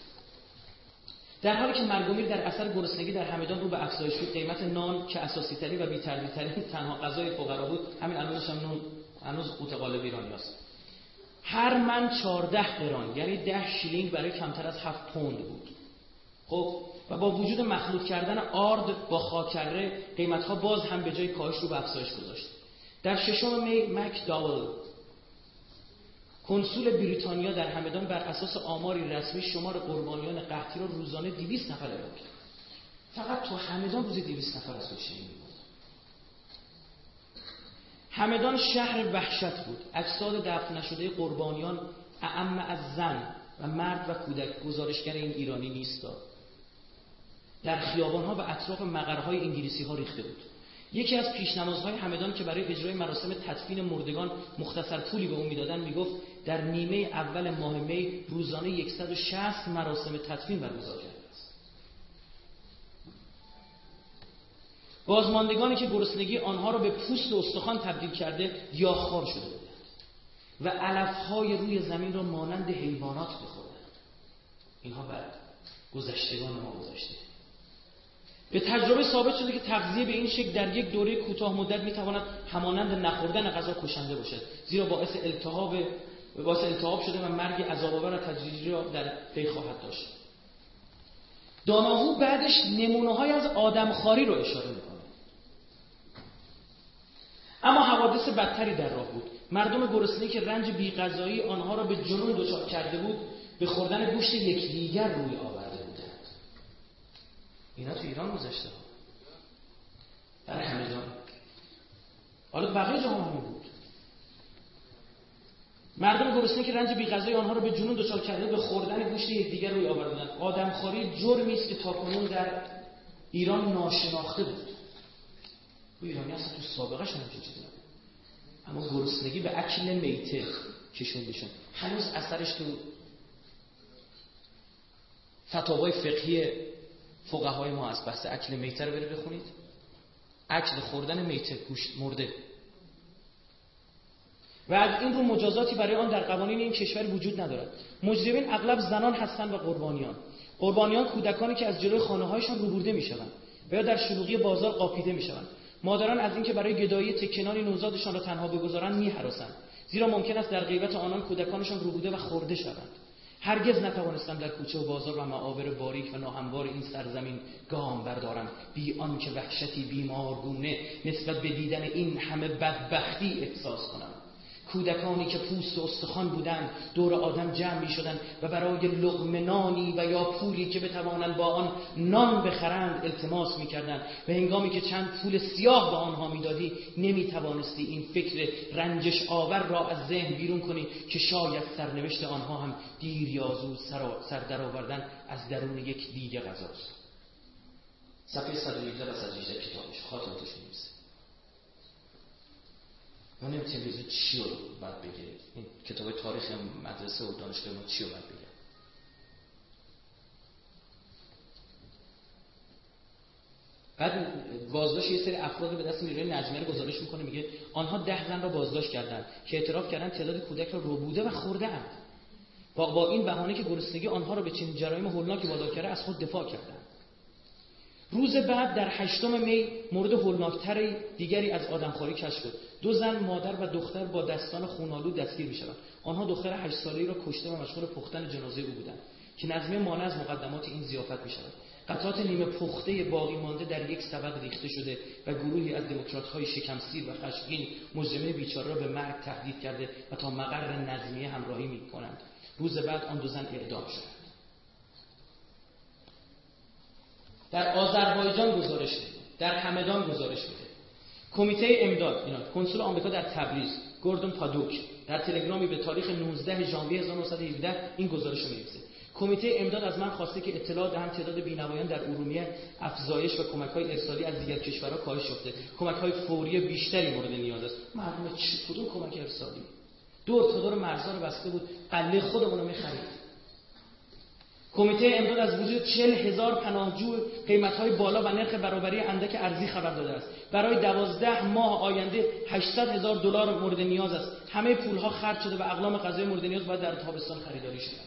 در حالی که مرگ و میر در اثر گرسنگی در همدان رو به افزایش بود، قیمت نان که اساسی ترین و بی‌تردیدترین تنها غذای فقرا بود، همین الانش هم نون هنوز قوت قالب ایرانیاست. هر من چهارده قران، یعنی ده شیلینگ برای کمتر از هفت پوند بود. خب و با وجود مخلوط کردن آرد با خاکره، قیمت‌ها باز هم به جای کاهش رو به افزایش گذاشت. در ششم می مک‌داول کنسول بریتانیا در همدان بر اساس آماری رسمی شمار قربانیان قحطی را روزانه دویست نفر اعلام کرد. فقط تو همدان روزی دویست نفر از کشته می‌مرد. همدان شهر وحشت بود. اجساد دفن نشده قربانیان اعم از زن و مرد و کودک، گزارشگر این ایرانی نیست، در خیابان‌ها و اطراف مقرهای انگلیسی‌ها ریخته بود. یکی از پیشنمازهای همدان که برای اجرای مراسم تدفین مردگان مختصر پولی به اون میدادن میگفت در نیمه اول ماه می روزانه صد و شصت مراسم تدفین برگزار کرده است. بازماندگانی که گرسنگی آنها را به پوست و استخوان تبدیل کرده گیاهخوار شده بودند و علف‌های روی زمین را مانند حیوانات می‌خوردند. اینها بر گذشتگان ما گذشته. به تجربه ثابت شده که تغذیه به این شکل در یک دوره کوتاه مدت میتواند همانند نخوردن غذا کشنده باشد، زیرا باعث التهاب باعث التهاب شده و مرگ عذاب‌آور و تدریجی را در پی خواهد داشت. داناهو بعدش نمونه‌های از آدمخواری رو اشاره می‌کنه. اما حوادث بدتری در راه بود. مردم گرسنه‌ای که رنج بی‌غذایی آنها را به جنون دچار کرده بود، به خوردن گوشت یکدیگر روی آورده بودند. اینا تو ایران گذشته ها، در همدان، حالا بقیه جاها هم بود. مردم گرسنه که رنج بی‌غذایی آنها را به جنون دچار کرده، به خوردن گوشت یکدیگر روی آوردند. آدمخواری جرمی است که تاکنون در ایران ناشناخته بود. تو ایرانی اصلا تو سابقه شون همچین چیزی نبود. اما گرسنگی به اکل میته کشوندشون. هنوز اثرش تو فتاوای فقهی فقهای ما از بحث اکل میته رو برید بخونید. اکل خوردن میته، گوشت مرده. و از این رو مجازاتی برای آن در قوانین این کشور وجود ندارد. مجرمین اغلب زنان هستند و قربانیان. قربانیان کودکانی که از جلوی خانه‌هایشان روبرده می‌شوند و یا در شلوغی بازار قاپیده می‌شوند. مادران از اینکه برای گدایی تکنانی نوزادشان را تنها بگذارند می‌هراسند، زیرا ممکن است در غیبت آنان کودکانشان روبرده و خورده شوند. هرگز نتوانستم در کوچه و بازار و معابر باریک و ناهموار این سرزمین گام بردارم بی آنکه وحشتی بیمارگونه نسبت به دیدن این همه بدبختی احساس کنم. کودکانی که پوست و استخوان بودند دور آدم جمع می شدند و برای لقمه نانی و یا پولی که بتوانند با آن نان بخرند التماس می کردند و هنگامی که چند پول سیاه به آنها می دادی نمی توانستی این فکر رنجش آور را از ذهن بیرون کنی که شاید سرنوشت آنها هم دیر یا زود سر در آوردن از درون یک دیگ غذاست. صفحه صد و هجده و صد و هجده کتابش خاطراتش می‌نویسه. ما نمی‌تونیم بگیم چی رو باید بگه. این کتاب تاریخ مدرسه و دانشگاه ما چی رو باید بگه. بعد بازداشت یه سری افراد به دست نیروی نجمیه گزارش میکنه، میگه آنها ده زن را بازداشت کردند که اعتراف کردند تعداد کودک را ربوده و خورده اند. با, با این بهانه که گرسنگی آنها را به چنین جرایم هولناکی وادار کرده از خود دفاع کردند. روز بعد در هشتم می مورد هولناکتر دیگری از آدمخواری کشف شد. دو زن مادر و دختر با دستان خون‌آلود دستگیر می‌شوند. آنها دختر هشت ساله‌ای را کشته و مشغول پختن جنازه او بودند که نظمیه مانع از مقدمات این ضیافت می‌شود. قطعات نیمه پخته باقی مانده در یک طبق ریخته شده و گروهی از دموکرات‌های شکم‌سیر و خشمگین مجرمه بیچاره را به مرگ تهدید کرده و تا مقر نظمیه همراهی می‌کنند. روز بعد آن دو زن اعدام شدند. در آذربایجان گزارش میده، در همدان گزارش میده. کمیته امداد اینا کنسول آمریکا در تبریز گوردون پادوک در تلگرامی به تاریخ نوزدهم ژانویه هزار و نهصد و هفده این گزارش رو می‌نویسه. کمیته امداد از من خواسته که اطلاع دهم تعداد بی‌نوایان در ارومیه افزایش و کمک‌های ارسالی از دیگر کشورها کاهش یافته. کمک‌های فوری بیشتری مورد نیاز است. معلومه چی کدوم کمک ارسالی؟ دور تا دور مرزها رو بسته بود، قله خودمون رو می‌خرید. کمیته امداد از وجود چهل هزار پناهجو قیمت‌های بالا و نرخ برابری اندک ارزی خبر داده است. برای دوازده ماه آینده هشتصد هزار دلار مورد نیاز است. همه پول‌ها خرج شده و اقلام غذای مورد نیاز باید در تابستان خریداری شود.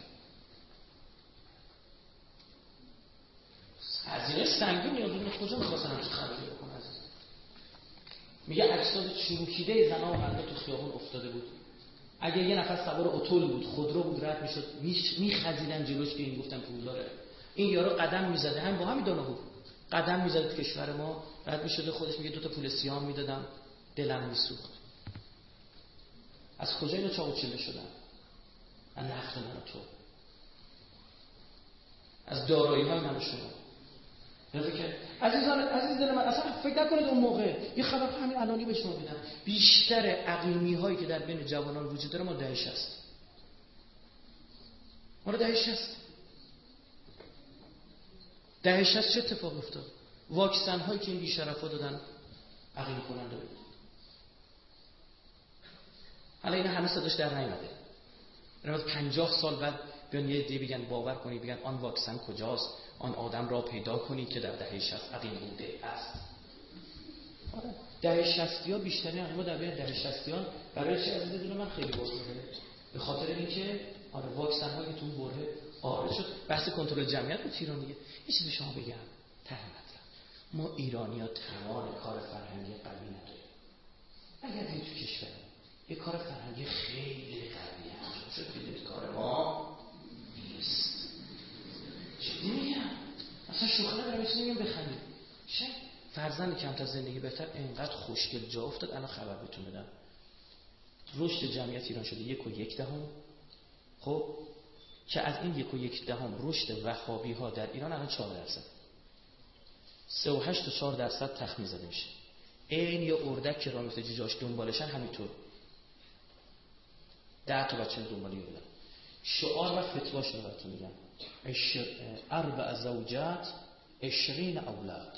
هزینه سنگین نیاز بود. کجا می‌خواستن همچین خرجی بکنن؟ میگه اجساد چروکیده زن‌ها و مردها تو خیابون افتاده بود. اگه یه نفر سوار اتول بود، خودرو بود، رد میشد، میخزیدن جلوش که این گفتن پول داره. این یارو قدم میزده، هم با همین دانه بود قدم میزده تو کشور ما، رد میشد خودش میگه دو تا پول سیام میدادم دلم میسوخت. از کجا اینا چاق و چله شدن؟ از نفت من و تو، از دارایی های من و شما. که عزیزان عزیز دل من اصلا فکر نکنید اون موقع یه خبر همین الانی به شما میدم. بیشتر عقیمی هایی که در بین جوانان وجود داره ما دهه شصت. ما دهه شصت. دهه شصت چه اتفاق افتاد؟ واکسن هایی که این بی‌شرفا دادن عقیم کننده بود. حالا اینا هنوز صداش در نیامده. بعد پنجاه سال بعد بیان یه دی بگن باور کنی، بگن آن واکسن کجاست؟ آن آدم را پیدا کنی که در دهه شصت عقیم بوده است. آره دهه شصتی‌ها بیشترین عقیما در بین دهه شصتیان برای چه عزیز دل من خیلی بازه به خاطر اینکه آره واکسن هایی تو بره آره شد. بحث کنترل جمعیت بود ایران دیگه. یه چیزی شما بگم ته مطلب، ما ایرانی‌ها توان کار فرهنگی قوی نداریم. اگر این تو کشور یه کار فرهنگی خیلی قوی انجام شد که کار ما نیست. چی میگم؟ اصلا شوخی ندارم، اصلا نمیگم بخندید. شاید فرزند کمتر زندگی بهتر اینقدر خوشگل جا افتاد. الان خبر بهتون بدم رشد جمعیت ایران شده یک و یک دهم. خب که از این یک و یک دهم رشد وهابی ها در ایران الان چهار درصد، سه و هشت و چهار درصد تخمین زده میشه. این یه اردک که راه میفته جوجاش دنبالشن همینطور ده تا بچه دنبالی بودن. شعار و فتواش رو براتون میگم. اربع زوجات عشرین اولاد.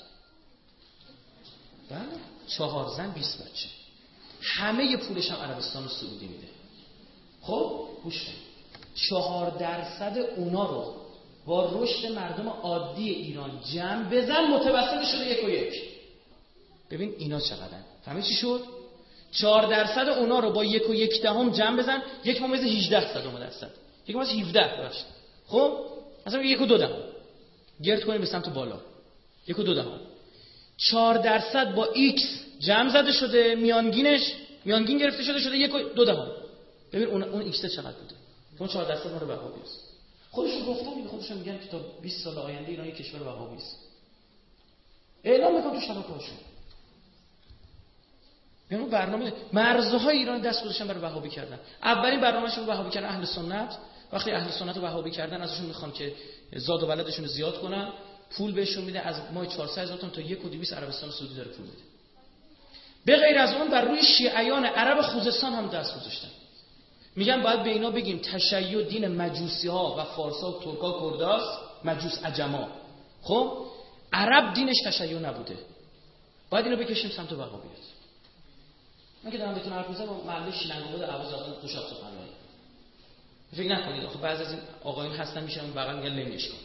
بله چهار زن بیست بچه. همه پولش هم عربستان و سعودی میده. خب گوش کن، چهار درصد اونا رو با رشد مردم عادی ایران جمع بزن متوسط شده یک و یک. ببین اینا چقدرن. فهمی چی شد؟ چهار درصد اونا رو با یک و یک دهم جمع بزن، یک ممیز هجده صدم درصد، یک ممیز هفده درصد. خب مثلا یک و دو دهم گرد کنیم به سمت بالا، یک و دو دهم. چهار درصد با ایکس جمع زده شده، میانگینش میانگین گرفته شده شده یک و دو دهم. ببین اون اون ایکس چقدر بوده. اون چهار درصد ما رو وهابی است. خودشون گفتن دیگه، خودشون میگن که تا بیست سال آینده ایران یک کشور وهابی است. اعلام میکنن تو شبکه‌هاشون. یعنی برنامه مرزهای ایران دست گذاشتن برای وهابی کردن. اولین برنامه‌شون وهابی کردن اهل سنت. وقتی اهل سنت رو وهابی کردن ازشون میخوان که زاد و ولدشون رو زیاد کنن، پول بهشون میده از ماه چهارصد هزار تومان تا یک و دویست عربستان سعودی داره پول میده. به غیر از اون بر روی شیعیان عرب خوزستان هم دست گذاشتن. میگن باید به اینا بگیم تشیع دین مجوسی ها و فارسا و ترکا کرداست، مجوس عجما. خب عرب دینش تشیع نبوده، باید اینو بکشیم سمت وهابیت. من که دارم بهتون حرف میزنم محله شیلنگ‌آباد اهواز آدم خوشاب سخنرانی. فکر نکنید آخه بعضی از این آقایون هستن میشن اون بغل میگن لنگش کن.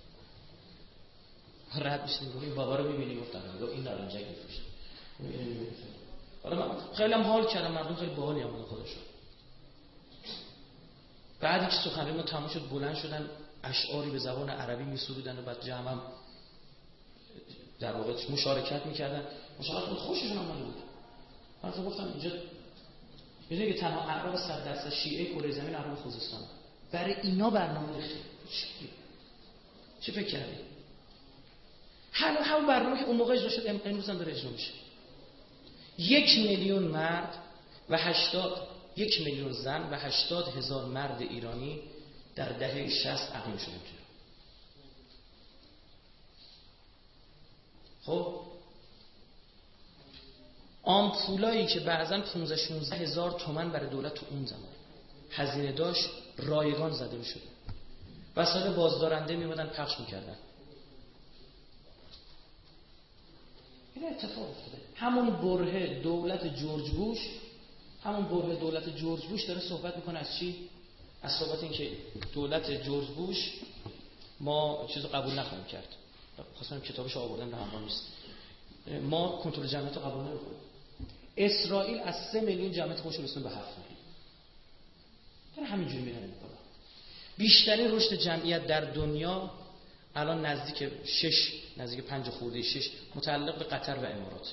رد میشین این بابا رو میبینی گفتن گفت این نارنجک میفروشه. حالا من خیلی هم حال کردم، مردم خیلی باحالی هم بودن خودشون. بعدی که سخنرانی ما تموم شد بلند شدن اشعاری به زبان عربی میسرودن و بعد جمع هم در واقع مشارکت میکردن. مشارکت بود خوششون هم بود. من گفتم اینجا میدونی که تنها اعراب صد درصد شیعه کره زمین اعراب خوزستان. برای اینا برنامه ریخته. چه فکر کردی؟ همون همون برنامه که اون موقع اجرا شد امروز هم داره اجرا میشه. یک میلیون مرد و هشتاد یک میلیون زن و هشتاد هزار مرد ایرانی در دهه شصت اقیم شده بود. خب آمپولایی که بعضا پانزده شانزده هزار تومان برای دولت تو اون زمان هزینه داشت رایگان زده میشد. وسایل بازدارنده میمدن پخش میکردن. این اتفاق افتاده. همون بره دولت جورج بوش همون بره دولت جورج بوش داره صحبت میکنه از چی؟ از صحبت این که دولت جورج بوش ما چیزو قبول نخواهیم کرد. خواستم کتابشو آوردم به همراه نیست. ما کنترل جمعیت رو قبول نمی‌کنیم. اسرائیل از سه میلیون جمعیت خودش رو رسونده به هفت میلیون. داره همینجوری میره بالا. بیشترین رشد جمعیت در دنیا الان نزدیک شش نزدیک پنج خورده شش متعلق به قطر و امارات.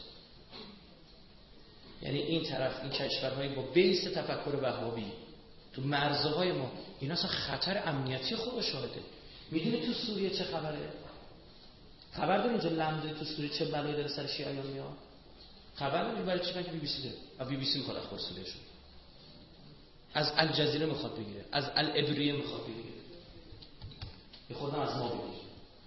یعنی این طرف این کشورهای با بیس تفکر وهابی تو مرزهای ما اینا اصلا خطر امنیتی خود شاهده. میدونی تو سوریه چه خبره؟ خبر داری اینجا لمده تو سوریه چه بلایی داره سر شیعیان میاد؟ خبر داری برای چی؟ که بی بی سی داره. از بی بی سی میخواد اخبار سوریه شد. از الجزیره میخواد بگیره، از العبریه میخواد بگیره. یه خودم از ما بگیره.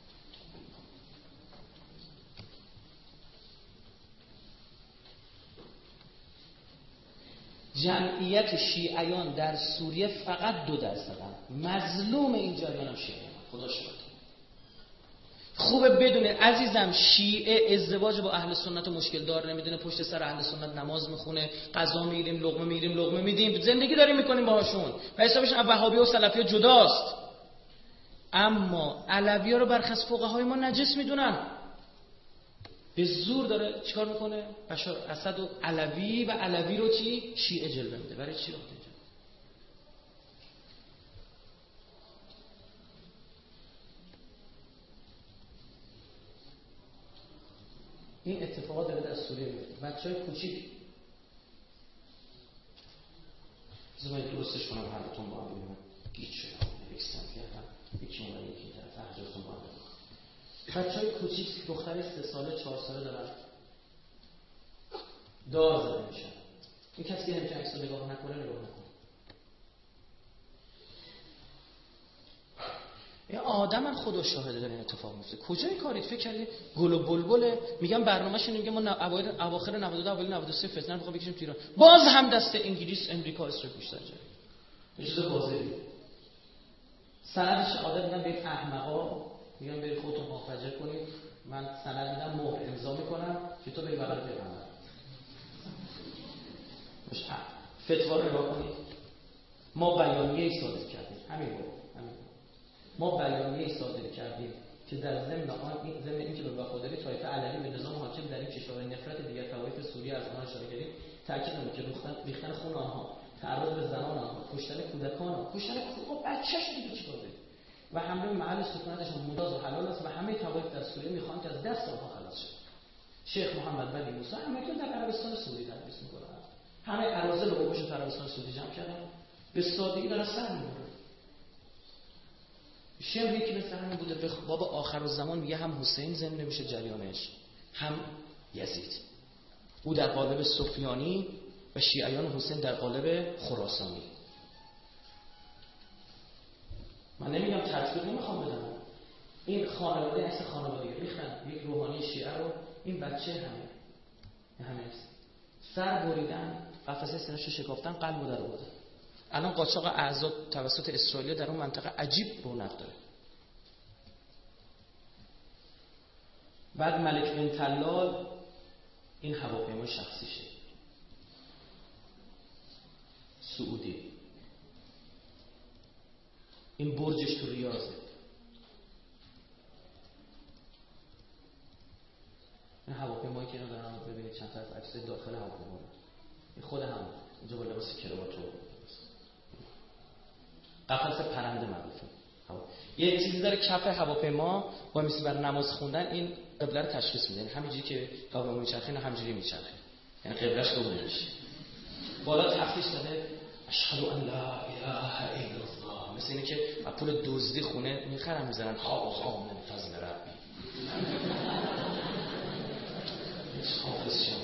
جمعیت شیعیان در سوریه فقط دو درصدن. مظلوم این جریان هم شیعیان. خدا شاهد. خوبه بدونه عزیزم شیعه ازدواج با اهل سنت مشکل دار نمیدونه، پشت سر اهل سنت نماز میخونه، غذا میگیریم، لقمه میگیریم، لقمه میدیم، زندگی داریم میکنیم باهاشون و حسابش وهابی و سلفی ها جداست. اما علوی ها رو برخلاف فقهای ما نجس میدونن. به زور داره چیکار میکنه؟ بشار اسد و علوی و علوی رو چی؟ شیعه جلوه میده. برای چی وقت اینجا؟ این اتفاقات داره در سوریه میفته. بچهای کوچیک زمانی درستش کنم هرتون با هم ببینم گیج شدم اکستن کردم یکی اون یکی طرف هرجاتون با هم ببینم. بچهای کوچیک دختر سه ساله چهار ساله دارن دار زده میشن. این کسی که نمیشه عکس رو نگاه نکنه نگاه نکنه. این آدم من خدا شاهده داره این اتفاق میفته. کجای کارید؟ فکر کردید گل و بلبله؟ میگم برنامه‌شون میگه ما اوایل اواخر نود و دو اوایل نود و سه فتنه رو بخوام بکشیم تو ایران. باز هم دست انگلیس، امریکا، اسرائیل بیشتر جای. یه چیز واضحه. سندش آدم میگن برید احمقا، میگن برید خودتون مخرجه کنید. من سند میدم مهر امضا میکنم که تو بری بغل پیغمبر. مش فتوا رو نگاه کنید. ما بیانیه‌ای صادر کردیم. همین رو. ما بیانیه‌ای صادر کردیم که در ضمن آن این ضمن اینکه به وفاداری طایفه علوی به نظام حاکم در این کشور نفرت دیگر طوایف سوریه از آنها اشاره کردیم، تاکید نمود که ریختن خون آنها، تعرض به زنان آنها، کشتن کودکان آنها، کشتن خب بچه‌ش دیگه چیکار داره و حمله محل سکونتشان مجاز و حلال است و همه طوایف در سوریه میخوان که از دست آنها خلاص شد. شیخ محمد ولی موسی همه در عربستان سعودی تدریس می‌کنن. همه اراذل رو باباشون در عربستان سعودی جمع کردن. به سادگی داره سر می‌بره. شعر یکی مثل همین بوده به بابا آخر الزمان میگه هم حسین زنده میشه جریانش هم یزید. او در قالب سفیانی و شیعیان حسین در قالب خراسانی. من نمیگم تطبیق نمیخوام بدم، این خانواده اصل خانواده ریختن یک روحانی شیعه رو، این بچه همه همه سر بریدن، قفسه سینه‌شو شکافتن، قلبو در آوردن. الان قاچاق اعضا توسط اسرائیل در اون منطقه عجیب رونق داره. بعد ملک بن طلال این هواپیمای شخصیشه، سعودی، این برجش تو ریاضه، این هواپیمایی که اینو دارن ببینید چند طرف عکس داخل هواپیما، این خود همون اینجا با لباس کراوات رو قفس پرنده معروفه. یه چیزی داره کف هواپیما با میسی بر نماز خوندن، این قبله رو تشخیص میده. یعنی همینجوری که هواپیما میچرخه نه همینجوری میچرخه، یعنی قبلهش قبله میشه. بالا تفتیش داده اشهد ان لا اله الا الله، مثل اینه که پول دزدی خونه میخرن میذارن ها ها من فضل ربی حافظ شما.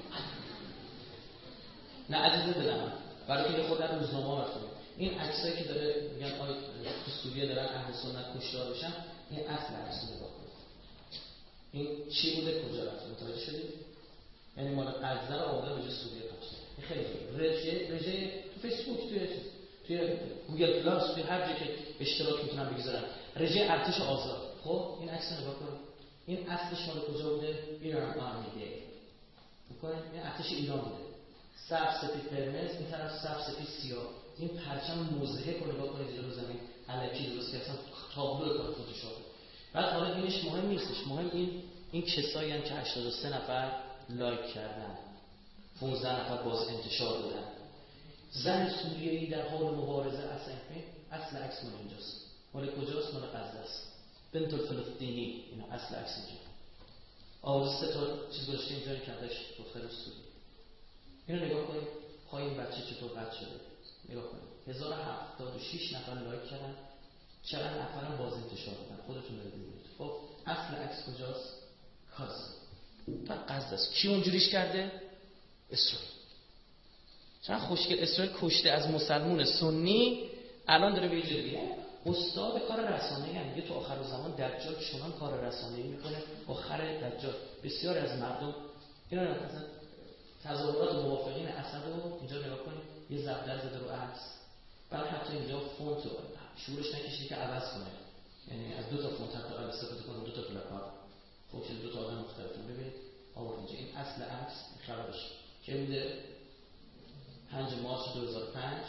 نه عزیز دلم، برای که خود در روزنامه بخونید این عکسایی که داره میگن آی تو سوریه دارن اهل سنت کشته بشن، این اصل عکس رو نگاه کنید. این چی بوده کجا رفته متوجه شدید؟ یعنی مال غزه رو آورده به سوریه پخش. این خیلی رژه رژه تو فیسبوک، توی توی گوگل پلاس، توی هر جایی که اشتراک میتونن بگذارن، رژه ارتش آزاد. خب این عکس رو نگاه کنید، این اصلش مال کجا بوده؟ ایران آرمی دی. میگن این ارتش ایران بوده، سبز سفید قرمز، این طرف سبز سفید سیاه. این پرچم مضحک رو نگاه کنید جلو زمین الکی درست کردن، تابلو کار فتوشاپ. بعد حالا اینش مهم نیستش، مهم این این کسایی ان که هشتاد و سه نفر لایک کردن، پانزده نفر باز انتشار دادن. زن سوریه‌ای در حال مبارزه، اصلا اصل عکس مال اینجاست. مال کجاست؟ مال غزه است. بنت الفلسطینی، اینا اصل عکس اینجا. آواز سه تا چیز گذاشته اینجا کردش دختر سوریه. اینو نگاه کنید، پای این بچه چطور قطع شده. نگاه کنید هزار و هفتاد و شش نفر لایک کردن، چند نفرم باز انتشار دادن. خودتون برید ببینید. خب اصل عکس کجاست؟ غزه. تا غزه است. کی اونجوریش کرده؟ اسرائیل. چند خوشگل اسرائیل کشته از مسلمون سنی، الان داره به یه جوری استاد کار رسانه‌ای هم میگه تو آخر زمان دجال چنان کار رسانه‌ای میکنه، آخر دجال بسیار از مردم اینا مثلا تظاهرات موافقین اسد رو اینجا نگاه کنید، یه زبدر زده رو عکس، بعد حتی اینجا فونت رو شورش نکشید که عوض کنه، یعنی از دو تا فونت حتی استفاده کنه، دو تا پلاکارد. خب چه دو تا آدم مختلفن. ببینید آورد اینجا این اصل عکس خرابش که بوده پنج مارس دو هزار و پنج.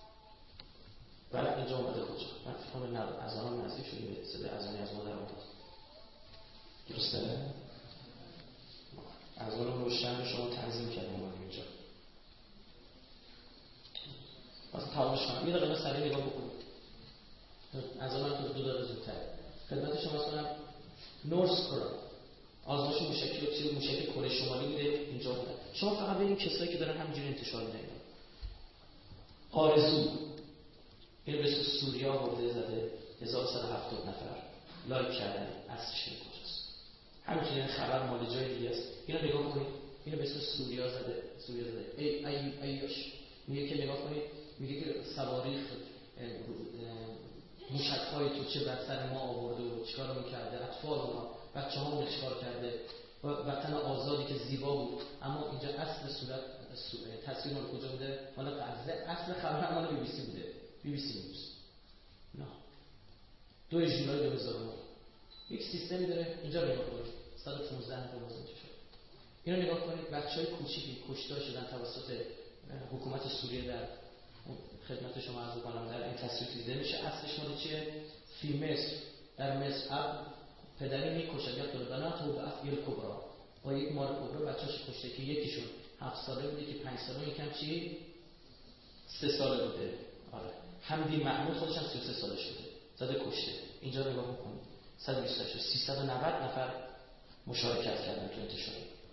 بعد اینجا اومده کجا؟ من فکر کنم نه از آن نزدیک شدیم به صدای اذانی از مادر اومد. درسته؟ از آن روشن رو شما تنظیم کردیم اومدیم اینجا. واسه تمامش کنم یه دقیقه سریع نگاه بکنید. از آن هم دو دقیقه زودتر خدمت شما مثلا نورس کورا آزمایش موشکی و تیر موشک کره شمالی بوده اینجا بوده. شما فقط ببینید کسایی که دارن همینجوری انتشار میدن. آرزو اینو به سوریه آورده زده، هزار و صد و هفتاد نفر لایک کردن، اصلش کجاست؟ همینجوری خبر مال جای دیگه است. اینو نگاه کنید، اینو به سوریه زده، سوریه زده. ای ای ایش میگه که نگاه کنید، میگه که سواریخ موشک‌های توچه بر سر ما آورده و چیکار می‌کرده، اطفال ما، بچه‌ها رو چیکار کرده، وطن آزادی که زیبا بود. اما اینجا اصل صورت تصویر مال کجا بوده؟ مال غزه. اصل خبر مال بی بی سی بوده، بی بی سی نیوز. نه دو ژوئیه دو هزار و نه یک سیستمی داره اینجا نگاه کنید، صد و پانزده نفر باز انتشار. اینو نگاه کنید، بچهای کوچیکی کشته شدن توسط حکومت سوریه. در خدمت شما عرض کنم در این تصویر دیده میشه اصلش مال چیه؟ فی مصر، در مصر اب پدری میکشد یا طلبانات و افیل کبرا، با یک مار کبرا بچه‌اش کشته که یکیشون هفت ساله بوده، که پنج ساله، یکم چی سه ساله بوده. آره حمدی محمود خودش هم سی و سه سالش بوده، زده کشته. اینجا نگاه بکنید صد و بیست و هشت سیصد و نود نفر مشارکت کردن تو انتشار.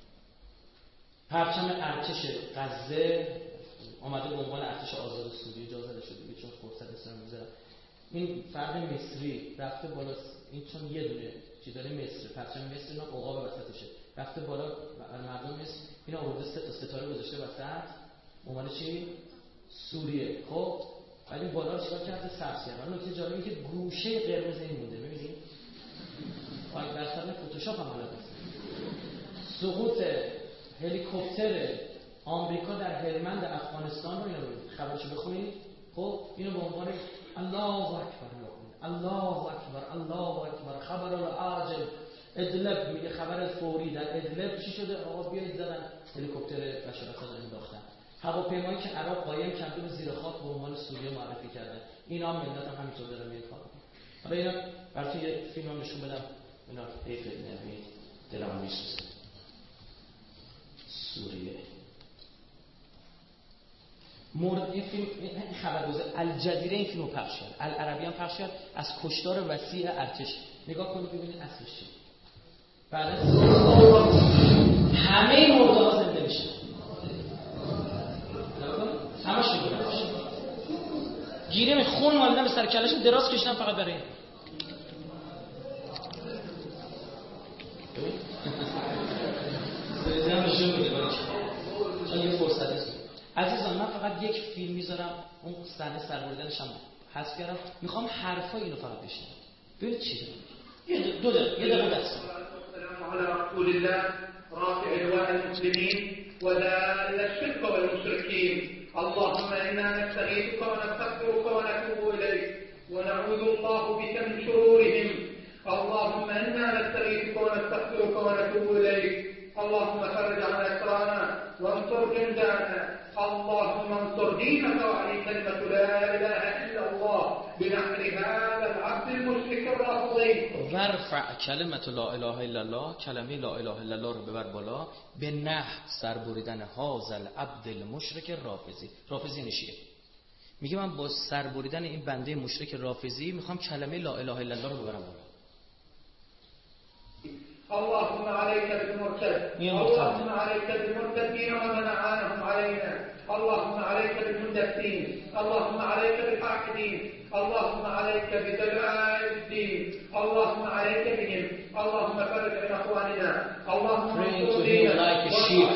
پرچم ارتش غزه آمده به عنوان ارتش آزاد سوریه جا زده شده، چون فرصت استرام میذارم. این فرد مصری رفته بالا، این چون یه دونه چی داره مصر، پرچم مصر اینا عقاب وسطشه، رفته بالا مردم نیست این آورده سه تا ستاره گذاشته وسط عنوان چی؟ سوریه. خب ولی بالا رو چیکار کرده؟ سبز کرده. نکته جالبی که گوشه قرمز این مونده. ببینید پایین درصد فتوشاپ هم حالا هست. سقوط هلیکوپتر آمریکا در هلمند افغانستان رو اینو خبرشو بخونید. خب اینو به عنوان الله اکبر الله اکبر الله اکبر خبر العاجل ادلب میگه خبر فوری در ادلب چی شده؟ آقا بیایید زدن هلیکوپتر بشار اسد رو انداختن. هواپیمایی که عراق قایم کرده به زیر خاک به عنوان سوریه معرفی کرده. اینا هم ملت هم همینطور دارن میخوان. حالا اینا براتون یه فیلم هم نشون بدم. اینا حیف نمیید دلم میسوزه. سوریه مورد این فیلم این خبرگزار الجزیره این فیلمو پخش کرد. العربی هم پخش کرد از کشتار وسیع ارتش. نگاه کنید ببینید اصلش چیه. بعد همه مرده ها زنده میشن. همش رو میشه. گیره می خون مالیدن به سر کلهشون دراز کشیدن فقط برای این. زیادم نشون میده برای چون یه فرصت است. عزیزان من فقط یک فیلم میذارم اون صحنه سربریدنش هم حذف کردم. میخوام حرفای اینو فقط بشنوید. ببینید چی داره. یه دو دقیقه یه دقیقه بس. السلام علی رسول الله رافع لواء المسلمين ودال الشرك والمشركين اللهم إنا نستغيثك ونستغفرك ونتوب إليك ونعوذ الله بك من شرورهم اللهم إنا نستغيثك ونستغفرك ونتوب إليك اللهم فرج عن أسرانا وانصر جندنا اللهم انصر دينك وعلي كلمة لا إله إلا الله بنحر هذا العبد المشرك الرافضي ورفع کلمت لا اله الا الله کلمه لا اله الا الله رو ببر بالا به نحو سر بریدن هازل عبد المشرک رافضی. رافضی نشیه میگه من با سر بریدن این بنده مشرک رافضی میخوام کلمه لا اله الا الله رو ببرم بالا. اللهم عليك بالمرتد اللهم عليك بالمرتدين ومن أعانهم علينا اللهم عليك بالمندسين اللهم عليك بالحاقدين اللهم عليك بدلائل الدين اللهم عليك بهم اللهم فرج عن اخواننا اللهم انصر دينك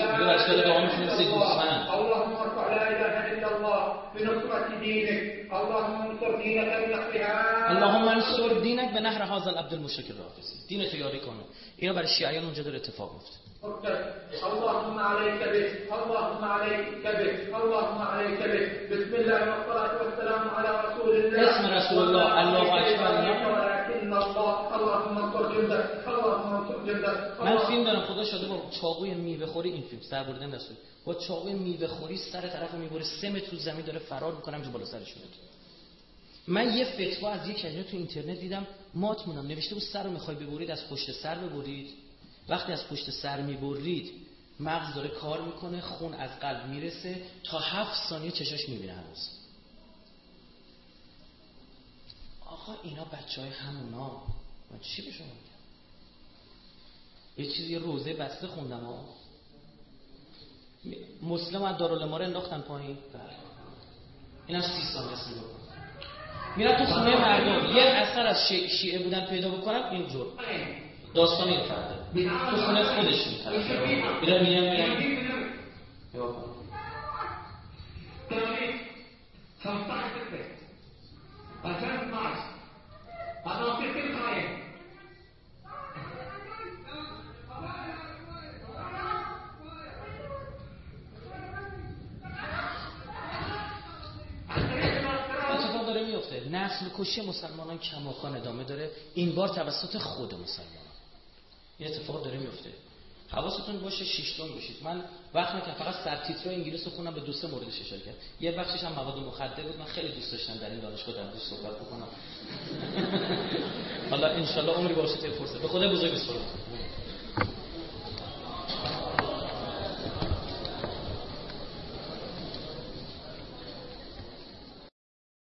اللهم ارفع لا اله الا الله بنصرة دينك اللهم انصر دينك بنحرها اللهم انصر دينك بنحر هذا العبد المشرك الرافضي. دین تو یاری کنه. اینا برای شیعیان اونجا داره اتفاق میفته. اللهم عليك به اللهم عليك به اللهم عليك به بسم الله والصلاة والسلام على رسول الله اسم رسول الله الله اکبر. ولكن الله اللهم انصر جندك اللهم انصر جندك. من فیلم دارم خدا شده با چاقوی میوه خوری این فیلم سر بریدن رسول با چاقوی میوه خوری سر طرفو میبره سه متر تو زمین داره فرار میکنم جو بالا سرش میاد. من یه فتوا از یک کشور تو اینترنت دیدم مات مونم نوشته بود سر رو میخوای ببرید از پشت سر ببرید. وقتی از پشت سر میبرید مغز داره کار میکنه خون از قلب میرسه تا هفت ثانیه چشاش میبینه هنوز. آقا اینا بچه های همونا من چی به شما میگم؟ یه چیزی یه روزه بسته خوندم ها مسلم از دارالاماره انداختن پایین. اینم سی ثانیه است میگم میرم تو خونه مردم یه اثر از شیعه, شیعه بودن پیدا بکنم این جور داستان این فرده تو خونه خودش میتره میرم میرم میرم نگاه کن نسل کشی مسلمانان کماکان ادامه داره این بار توسط خود مسلمانان. این اتفاق داره میفته. حواستون باشه شش تون بشید. من وقت نکردم فقط سرتیتر انگلیس رو خوندم به دو سه موردش اشاره کردم. یه بخشش هم مواد مخدر بود. من خیلی دوست داشتم در این دانشگاه در موردش صحبت بکنم. حالا ان شاء الله عمری باشه فرصت. به خدا بزرگ بسپارم.